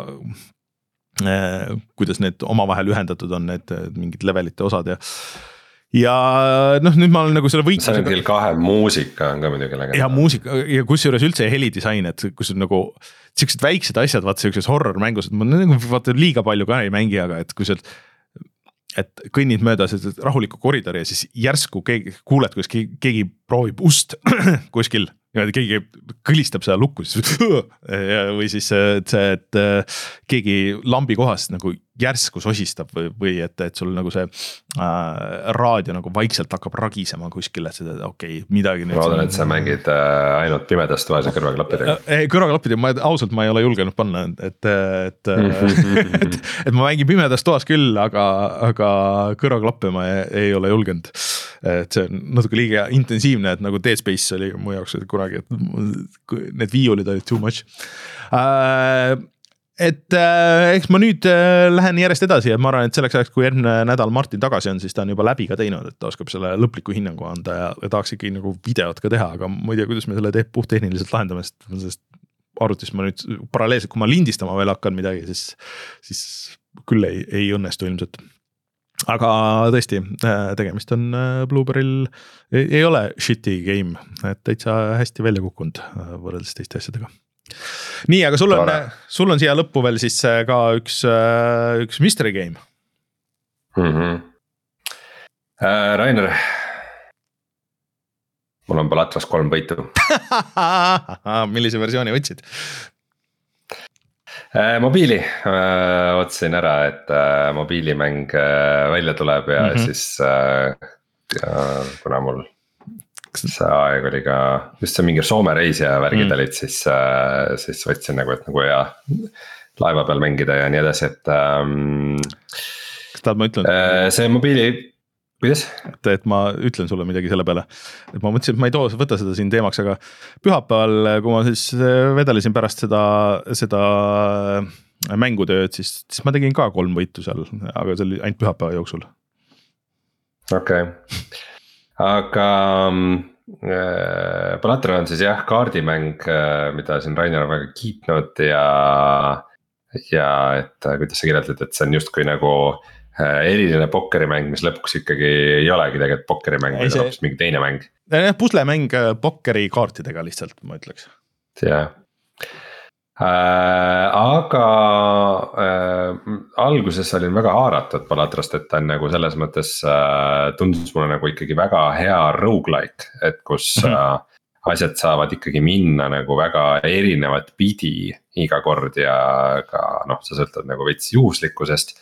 äh, kuidas need omavahel ühendatud on need mingid levelite osad ja ja noh, nüüd ma olen nagu selle võitlusega. Silent Hill kahe muusika on ka midagi läge. Ja muusika ja kus juures üldse helidisain, et kus on nagu siuksed väiksed asjad, vaata siukses horror mängus, et ma nagu vaata liiga palju ka ei mängi, aga et kui sa et kõnnid mööda rahulikku koridori ja siis järsku keegi, kuuled, kus keegi, keegi proovib ust kuskil niimoodi keegi kõlistab seda lukku siis, või siis see, et keegi lambi kohast nagu järsku sosistab või, või et, et sul nagu see äh, raadio nagu vaikselt hakkab ragisema kuskil, et seda okei okay,, midagi. Ma loodan, et sa mängid äh, ainult pimedas toas ja kõrvaklappidega. Kõrvaklappidega, ma ausalt ma ei ole julgenud panna, et, et, et, et ma mängin pimedas toas küll, aga, aga kõrvaklappe ma ei, ei ole julgenud. Et see on natuke liiga intensiivne, et nagu Dead Space oli mu jaoks kunagi, et need viiulid olid too much. Et eks ma nüüd lähen järjest edasi, et ma arvan, et selleks ajaks, kui enne nädal Martin tagasi on, siis ta on juba läbi ka teinud, et ta oskab selle lõpliku hinnangu anda ja, ja tahaks ikkagi nagu videot ka teha, aga ma ei tea, kuidas me selle te- puhttehniliselt lahendame, sest arvutis ma nüüd paralleelselt, kui ma lindistama veel hakkan midagi, siis, siis küll ei, ei õnnestu ilmselt. Aga tõesti, tegemist on Blueberry'l, ei, ei ole shitty game, et täitsa hästi välja kukkunud võrreldes teiste asjadega. Nii, aga sul on, sul on siia lõppu veel siis ka üks, üks mystery game. Mm-hmm. Äh, Rainer, mul on Balatras kolm võitu. Millise versiooni võtsid? Mobiili äh, otsin ära, et äh, mobiilimäng äh, välja tuleb ja mm-hmm. siis äh, ja, kuna mul see aeg oli ka just see mingi Soome reis ja värgid mm. olid, siis, äh, siis võtsin nagu, et nagu ja laeva peal mängida ja nii edasi, et ähm, kas tahad ma ütlen? Äh, see mobiili, kuidas? Et, et ma ütlen sulle midagi selle peale, et ma mõtlesin, et ma ei too, võta seda siin teemaks, aga pühapäeval, kui ma siis vedelesin pärast seda, seda mängutööd, siis, siis ma tegin ka kolm võitu seal, aga see oli ainult pühapäeva jooksul. Okei okay. Aga äh, Balatra on siis jah kaardimäng, mida siin Rainer on väga kiitnud ja, ja et kuidas sa kirjeldad, et see on justkui nagu eriline pokkerimäng, mis lõpuks ikkagi ei olegi tegelikult pokkerimäng, või see... hoopis mingi teine mäng. Puslemäng pokkeri kaartidega lihtsalt, ma ütleks. Jah. Äh, aga äh, alguses olin väga haaratud Balatrast, et ta on nagu selles mõttes äh, tundus mulle nagu ikkagi väga hea roguelike, et kus mm-hmm. äh, asjad saavad ikkagi minna nagu väga erinevat pidi iga kord ja ka noh, sa sõltad nagu veits juhuslikkusest.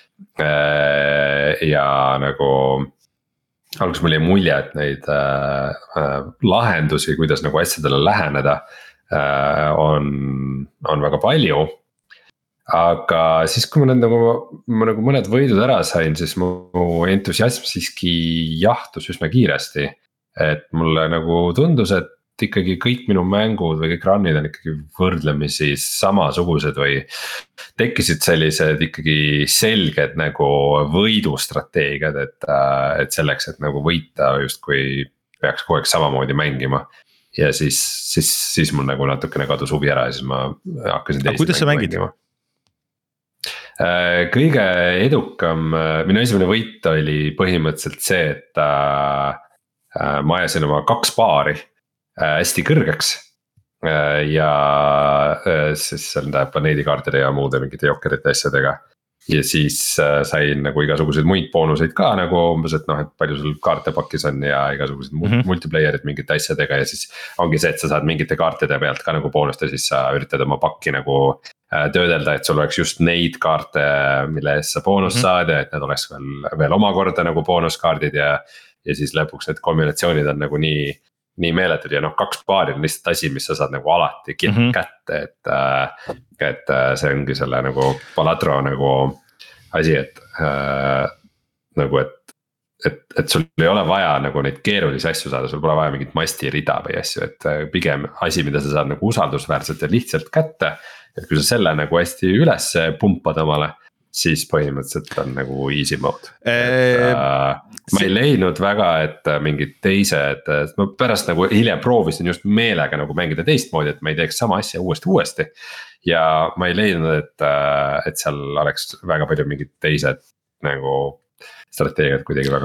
Ja nagu alguses mul jäi mulje, et neid äh, lahendusi, kuidas nagu asjadele läheneda äh, on, on väga palju. Aga siis kui ma need nagu, ma nagu mõned võidud ära sain, siis mu entusiasm siiski jahtus üsna kiiresti. Et mulle nagu tundus, et ikkagi kõik minu mängud või kõik run'id on ikkagi võrdlemisi samasugused või tekkisid sellised ikkagi selged nagu võidustrateegiad, et, et selleks, et nagu võita justkui peaks kogu aeg samamoodi mängima. Ja siis, siis, siis mul nagu natukene kadus huvi ära ja siis ma hakkasin teisi kuidas sa mängid? Mängima. Kõige edukam, minu esimene võit oli põhimõtteliselt see, et ma ajasin oma kaks paari hästi kõrgeks ja siis seal tähendab planeedikaartide ja muude mingite jokkerite asjadega. Ja siis sain nagu igasuguseid muid boonuseid ka nagu umbes, et noh, et palju sul kaarte pakis on ja igasuguseid mm-hmm. multiplayerid mingite asjadega. Ja siis ongi see, et sa saad mingite kaartide pealt ka nagu boonust ja siis sa üritad oma pakki nagu töödelda, et sul oleks just neid kaarte, mille eest sa boonus mm-hmm. saad ja et need oleks veel, veel omakorda nagu boonuskaardid ja, ja siis lõpuks need kombinatsioonid on nagu nii nii meeletud ja noh, kaks paari on lihtsalt asi, mis sa saad nagu alati mm-hmm. kätte, et, et see ongi selle nagu Balatro nagu asi, et äh, nagu, et, et, et sul ei ole vaja nagu neid keerulisi asju saada, sul pole vaja mingit masti rida või asju, et pigem asi, mida sa saad nagu usaldusväärselt ja lihtsalt kätte, et kui sa selle nagu hästi üles pumpad omale, siis põhimõtteliselt on nagu easy mode. Et, äh, ma ei leidnud väga, et mingid teised, ma pärast nagu hiljem proovisin just meelega nagu mängida teistmoodi, et ma ei teeks sama asja uuesti uuesti. Ja ma ei leidnud, et, et seal oleks väga palju mingid teised nagu strateegiad kuidagi väga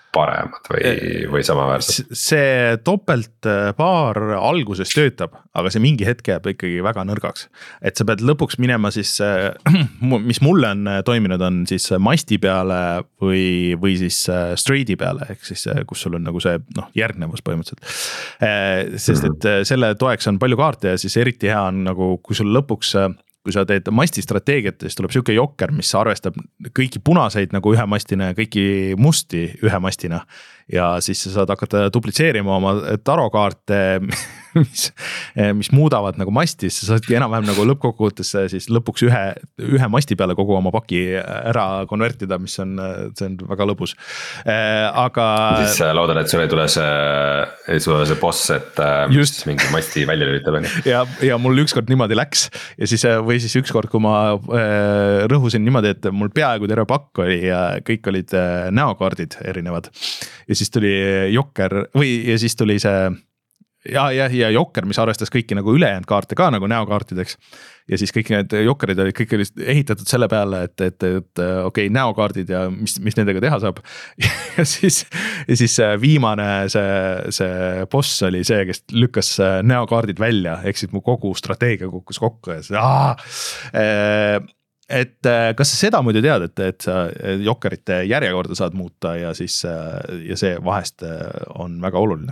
paremad või, või samaväärsed? See topeltpaar alguses töötab, aga see mingi hetk jääb ikkagi väga nõrgaks. Et sa pead lõpuks minema siis, mis mulle on toiminud, on siis masti peale või, või siis straight'i peale, ehk siis kus sul on nagu see noh, järgnevus põhimõtteliselt. Sest et selle toeks on palju kaarte ja siis eriti hea on nagu, kui sul lõpuks kui sa teed masti strateegiat, siis tuleb siuke jokker, mis arvestab kõiki punaseid nagu ühe mastina ja kõiki musti ühe mastina. Ja siis sa saad hakata duplitseerima oma tarokaarte, mis, mis muudavad nagu masti, sa saadki enam-vähem nagu lõppkokkuvõttes siis lõpuks ühe, ühe masti peale kogu oma paki ära konvertida, mis on, see on väga lõbus. Aga siis loodan, et sul ei tule see, ei tule see boss, et just mingi masti välja lülitab. ja, ja mul ükskord niimoodi läks ja siis, või siis ükskord, kui ma rõhusin niimoodi, et mul peaaegu terve pakk oli ja kõik olid näokaardid erinevad. Ja siis tuli jokker või ja siis tuli see ja, ja, ja jokker, mis arvestas kõiki nagu ülejäänud kaarte ka nagu näokaartideks. Ja siis kõik need jokkerid olid kõik olid ehitatud selle peale, et, et, et okei, okay, näokaardid ja mis, mis nendega teha saab. ja siis, ja siis viimane see, see boss oli see, kes lükkas näokaardid välja, ehk siis mu kogu strateegia kukkus kokku ja see aah, ee, et kas sa seda muidu tead, et, et sa jokkerite järjekorda saad muuta ja siis ja see vahest on väga oluline.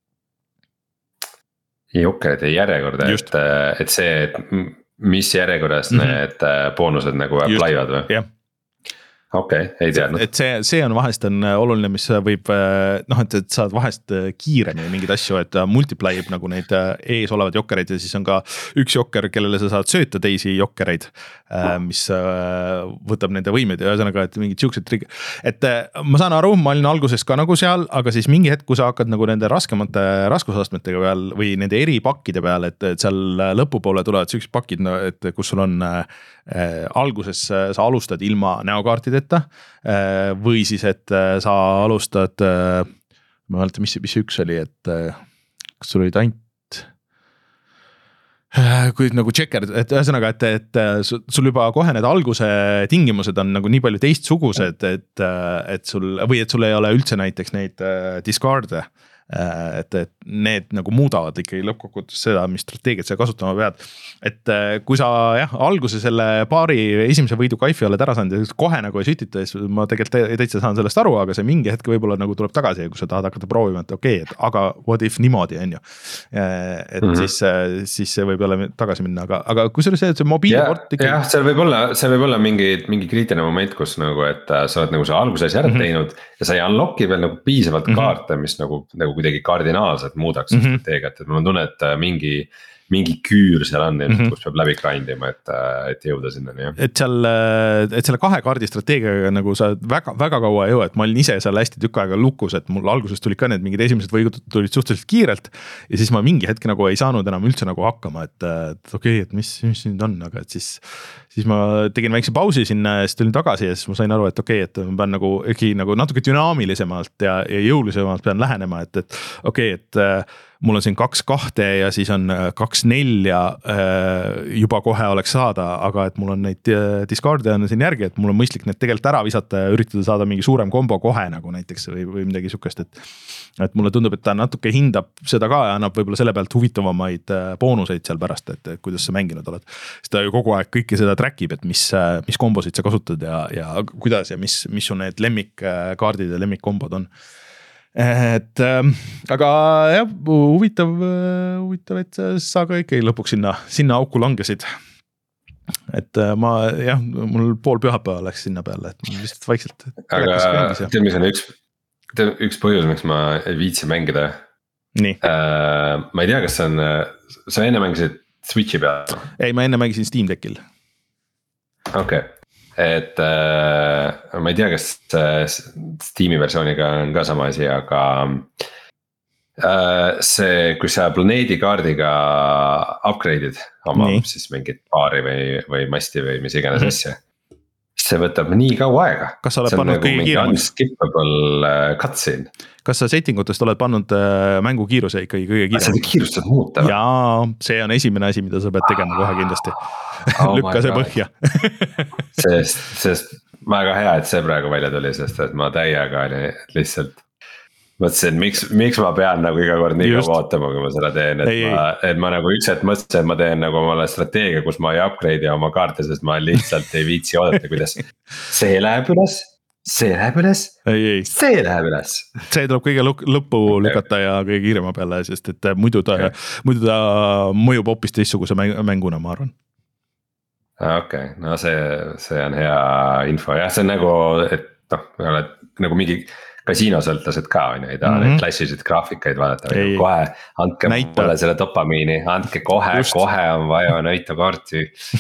Jokkerite järjekorda, et, et see, et mis järjekorras mm -hmm. need boonused nagu applyvad või? jah. okei okay,, ei teadnud. Et see, see on vahest on oluline, mis võib noh, et, et saad vahest kiiremini mingeid asju, et multiplyib nagu neid ees olevad jokkereid ja siis on ka üks jokker, kellele sa saad sööta teisi jokkereid, mis võtab nende võimeid ja ühesõnaga, et mingid siuksed trig-. Et ma saan aru, ma olin alguses ka nagu seal, aga siis mingi hetk, kui sa hakkad nagu nende raskemate raskusastmetega peal või nende eri pakkide peal, et, et seal lõpupoole tulevad siuksed pakid, no, et kus sul on äh, alguses sa alustad ilma näokaartideta või siis, et sa alustad, ma mäletan, mis, mis üks oli, et kas sul olid ainult kui nagu checker, et ühesõnaga, et, et sul juba kohe need alguse tingimused on nagu nii palju teistsugused, et, et sul või et sul ei ole üldse näiteks neid discard'e. Et, et need nagu muudavad ikkagi lõppkokkuvõttes seda, mis strateegiat sa kasutama pead. Et kui sa jah, alguse selle paari esimese võidu kaifi oled ära saanud ja kohe nagu ei sütita, siis ma tegelikult täitsa saan sellest aru, aga see mingi hetk võib-olla nagu tuleb tagasi, kui sa tahad hakata proovima, et okei, okay, et aga what if niimoodi on ju. Et mm -hmm. siis, siis see võib jälle tagasi minna, aga, aga kui see, see mobiiliport ikkagi... jah, seal võib olla, seal võib olla mingi, mingi kriitiline moment, kus nagu, et sa oled nagu see alguses ära mm -hmm. teinud ja sa ei unlock'i veel nagu piisavalt mm -hmm. kaarte, mis nagu, nagu kuidagi kardinaalselt muudaks mm -hmm. strateegiat, et mul on tunne, et mingi, mingi küür seal on, mm -hmm. kus peab läbi grindima, et, et jõuda sinna. Et seal, et selle kahe kaardi strateegiaga nagu sa väga, väga kaua ei jõua, et ma olin ise seal hästi tükk aega lukus, et mul alguses tulid ka need mingid esimesed võigud tulid suhteliselt kiirelt. Ja siis ma mingi hetk nagu ei saanud enam üldse nagu hakkama, et, et okei, okay, et mis, mis nüüd on, aga et siis siis ma tegin väikse pausi sinna ja siis tulin tagasi ja siis ma sain aru, et okei, okay, et ma pean nagu, äkki nagu natuke dünaamilisemalt ja, ja jõulisemalt pean lähenema, et, et okei okay,, et mul on siin kaks kahte ja siis on kaks nelja juba kohe oleks saada, aga et mul on neid discard'e on siin järgi, et mul on mõistlik need tegelikult ära visata ja üritada saada mingi suurem kombo kohe nagu näiteks või, või midagi sukest, et et mulle tundub, et ta natuke hindab seda ka ja annab võib-olla selle pealt huvitavamaid boonuseid seal pärast, et, et kuidas sa mänginud oled. Siis ta ju kogu aeg kõike seda track ib, et mis, mis kombosid sa kasutad ja, ja kuidas ja mis, mis on need lemmikkaardid ja lemmikkombod on. Et aga jah, huvitav, huvitav, et sa ka ikkagi lõpuks sinna, sinna auku langesid. Et ma jah, mul pool pühapäeva läks sinna peale, et lihtsalt vaikselt. Aga tead, mis on üks, üks põhjus, miks ma ei viitsi mängida. Nii. Uh, ma ei tea, kas see on, sa enne mängisid Switchi peal? Ei, ma enne mängisin Steam Deckil. Okei. Okay. Et äh, ma ei tea, kas Steam'i versiooniga on ka sama asi, aga äh, see, kui sa planeedi kaardiga upgrade'id oma nii. Siis mingit paari või, või masti või mis iganes mm -hmm. asja. See võtab nii kaua aega. Kas sa oled pannud nagu kõige kiiremaks? Unskippable cutscene. Kas sa settingutest oled pannud mängu kiiruse ikkagi kõige kiiremaks? Seda kiirust saad muuta? Jaa, see on esimene asi, mida sa pead tegema kohe kindlasti. Oh lükka see põhja. sest, sest väga hea, et see praegu välja tuli, sest et ma täiega oli lihtsalt mõtlesin, miks, miks ma pean nagu iga kord nii kaua ootama, kui ma seda teen, et ei, ma, et ma nagu üks hetk mõtlesin, et ma teen nagu omale strateegia, kus ma ei upgrade'i oma kaarte, sest ma lihtsalt ei viitsi oodata, kuidas see läheb üles, see läheb üles, see läheb üles. See tuleb kõige lõppu lükata ja kõige kiirema peale, sest et muidu ta, okay. muidu ta mõjub hoopis teistsuguse mänguna, ma arvan. okei okay., no see, see on hea info, jah, see on nagu, et noh, oled nagu mingi kasiinosõltlased ka on ju, ei taha mm -hmm. neid klassiliselt graafikaid vaadata, kohe andke Näita. mulle selle dopamiini, andke kohe, Just. kohe on vaja näita kaarti.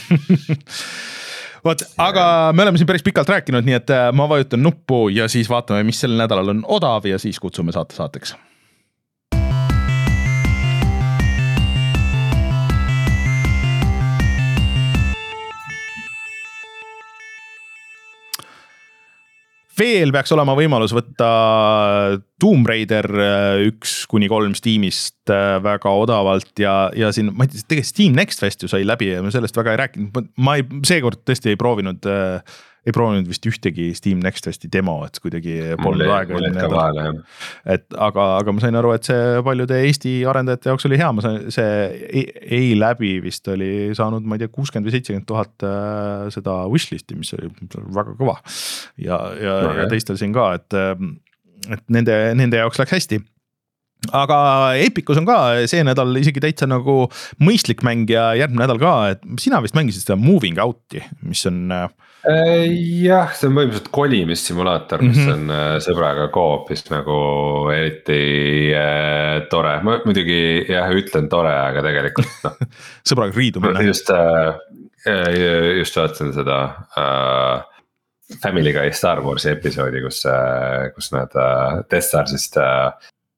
Vot, aga me oleme siin päris pikalt rääkinud, nii et ma vajutan nuppu ja siis vaatame, mis sel nädalal on odav ja siis kutsume saate saateks. Veel peaks olema võimalus võtta Tomb Raider üks kuni kolm Steamist väga odavalt ja, ja siin, ma ei tea, tegelikult Steam Next Fest ju sai läbi ja ma sellest väga ei rääkinud. Ma ei, seekord tõesti ei proovinud, ei proovinud vist ühtegi Steam Next Festi demo, et kuidagi polnud aega. Et, aga, aga ma sain aru, et see paljude Eesti arendajate jaoks oli hea, ma sain, see ei, ei läbi vist oli saanud, ma ei tea, kuuskümmend või seitsekümmend tuhat seda wishlisti, mis oli väga kõva. Ja, ja, no, ja teistel siin ka, et, et nende, nende jaoks läks hästi. Aga Epicus on ka see nädal isegi täitsa nagu mõistlik mäng ja järgmine nädal ka, et sina vist mängisid seda Moving Out'i, mis on jah, see on võimsalt kolimissimulaator, mis mm -hmm. on sõbraga koopis nagu eriti äh, tore, ma muidugi jah, ütlen tore, aga tegelikult no. sõbraga riidumine. Just, äh, just vaatasin seda äh, Family Guy Star Warsi episoodi, kus, äh, kus nad äh, Death Starsist äh,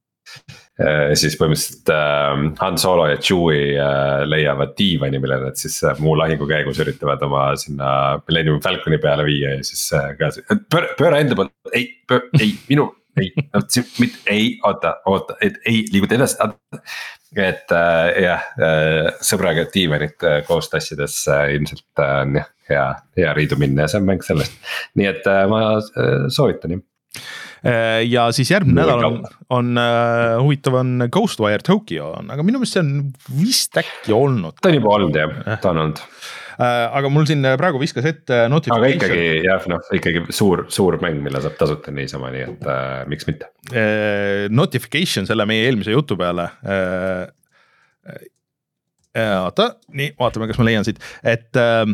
siis põhimõtteliselt äh, Han Solo ja Chewie äh, leiavad diivani, mille nad siis äh, muu lahingu käigus üritavad oma sinna Millennium Falconi peale viia ja siis äh, ka pööra, pööra enda poolt, ei, pööra, ei, minu, ei, ei, oota, oota, et ei, liiguta edasi. Et äh, jah, äh, sõbraga diivanit äh, koos tassides äh, ilmselt on äh, hea, hea riidu minna ja see on mäng sellest. Nii et äh, ma äh, soovitan jah. Ja siis järgmine nädal on, on uh, huvitav on Ghostwire Tokyo, aga minu meelest see on vist äkki olnud. Ta on juba olnud jah, ta on olnud. Uh, aga mul siin praegu viskas ette notification. Aga ikkagi, jah, noh, ikkagi suur, suur mäng, mille saab tasuta niisama, nii et uh, miks mitte. Uh, notification selle meie eelmise jutu peale. Uh, uh, oota, nii, vaatame, kas ma leian siit, et... Uh,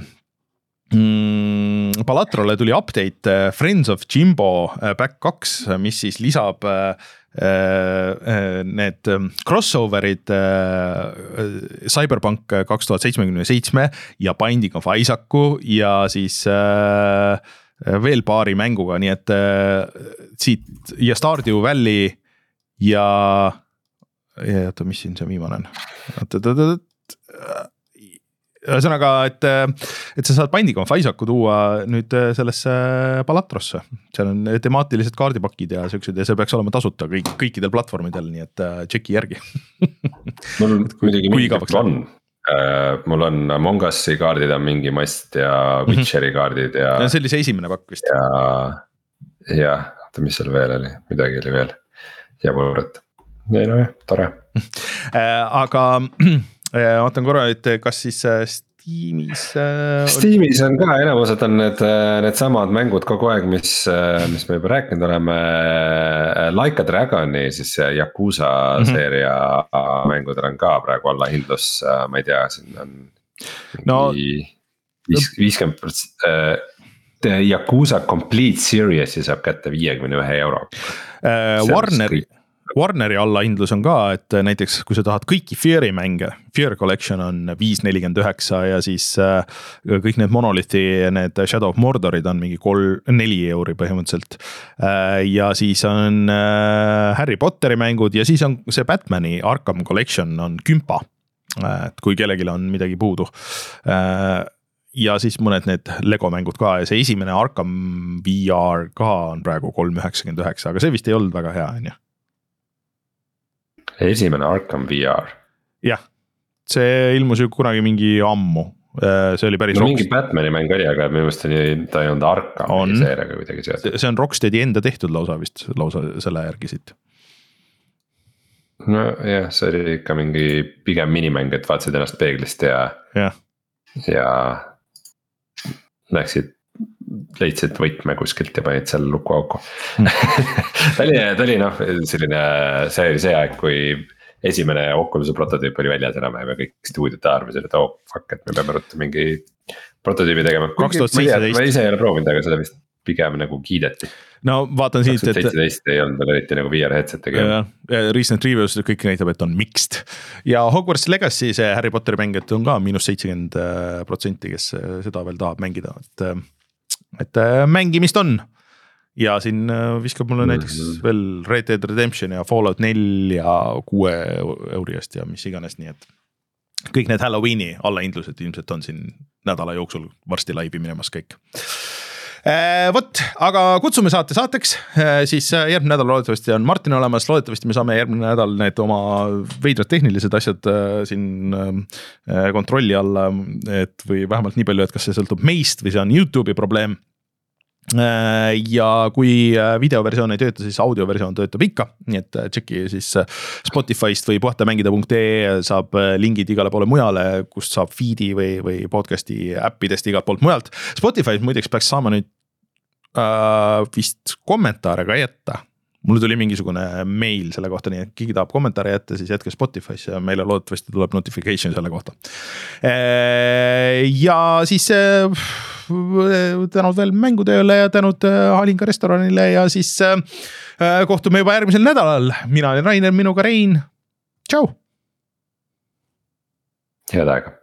Mm, Palatrole tuli update Friends of Jimbo Back kaks, mis siis lisab äh, äh, need crossoverid äh, Cyberpunk kaks tuhat seitsekümmend seitse ja Binding of Isaacu ja siis äh, veel paari mänguga, nii et äh, siit ja Stardew Valley ja ja oota, mis siin see viimane on? Oota, oota, oota ühesõnaga, et, et sa saad Binding of Isaacu tuua nüüd sellesse Palatrosse. Seal on temaatilised kaardipakid ja sellised ja see peaks olema tasuta kõik, kõikidel platvormidel, nii et tšeki järgi. Mul muidugi mingit on. Mul on Among Us'i kaardid on mingi mast ja Witcheri kaardid ja... See oli see esimene pakk vist. Ja, ja mis seal veel oli, midagi oli veel. Ja võõrad. Ei no jah, tore. Aga... Vaatan korra, et kas siis Steamis Steamis on ka enamused on need, need samad mängud kogu aeg, mis, mis me juba rääkinud oleme. Like a Dragoni siis Yakuza mm -hmm. seeria mängudel on ka praegu alla hindlus, ma ei tea, siin on no, viiskümmend protsenti Yakuza Complete Series'i saab kätte viiekümne ühe euro uh, Warneri Warneri allahindlus on ka, et näiteks kui sa tahad kõiki Fear'i mänge, Fear Collection on viis nelikümmend üheksa ja siis äh, kõik need Monolithi, need Shadow of Mordorid on mingi kolm, neli euri põhimõtteliselt äh, ja siis on äh, Harry Potteri mängud ja siis on see Batmani Arkham Collection on kümpa, äh, et kui kellelgi on midagi puudu äh, ja siis mõned need Lego mängud ka ja see esimene Arkham V R ka on praegu kolm üheksakümmend üheksa, aga see vist ei olnud väga hea, on ju. Esimene Arkham V R. Jah, see ilmus ju kunagi mingi ammu, see oli päris no, mingi Batmani mäng oli, aga minu meelest ta ei olnud Arkham seeriaga kuidagi sealt. See on Rocksteadi enda tehtud lausa vist, lausa selle järgi siit. nojah, see oli ikka mingi pigem minimäng, et vaatasid ennast peeglist ja ja, ja läksid, leidsid võtme kuskilt ja panid seal lukuauku ta oli, ta oli noh, selline, see oli see aeg, kui esimene Oculus'e prototüüp oli väljas enam-vähem ja kõik stuudiote arvasid, et oh fuck, et me peame ruttu mingi prototüübi tegema. kaks tuhat seitseteist ma ise ei ole proovinud, aga seda vist pigem nagu kiideti. no vaatan siit, et kaks tuhat seitseteist ei olnud veel eriti nagu V R headset'ega. Recent reviews kõik näitab, et on mixed. Ja Hogwarts Legacy, see Harry Potteri mäng, et on ka miinus seitsekümmend protsenti, kes seda veel tahab mängida, et, et mängimist on. Ja siin viskab mulle näiteks mm-hmm. veel Red Dead Redemption ja Fallout neli ja kuue euri eest ja mis iganes, nii et kõik need Halloweeni allahindlused ilmselt on siin nädala jooksul varsti laivi minemas kõik. Vot, aga kutsume saate saateks, siis järgmine nädal loodetavasti on Martin olemas, loodetavasti me saame järgmine nädal need oma veidrad tehnilised asjad siin kontrolli alla, et või vähemalt nii palju, et kas see sõltub meist või see on YouTube'i probleem. Ja kui videoversioon ei tööta, siis audioversioon töötab ikka, nii et tšeki siis Spotify'st või puhtamängida punkt ee saab lingid igale poole mujale, kust saab feed'i või, või podcasti äppidest igalt poolt mujalt. Spotify's muideks peaks saama nüüd äh, vist kommentaare ka jätta. Mul tuli mingisugune mail selle kohta, nii et keegi tahab kommentaare jätta, siis jätke Spotify's ja meile loodetavasti tuleb notification selle kohta. Ja siis tänud veel mängutööle ja tänud Halinga restoranile ja siis kohtume juba järgmisel nädalal. Mina olen Rainer, minuga Rein. Tšau! Head aega!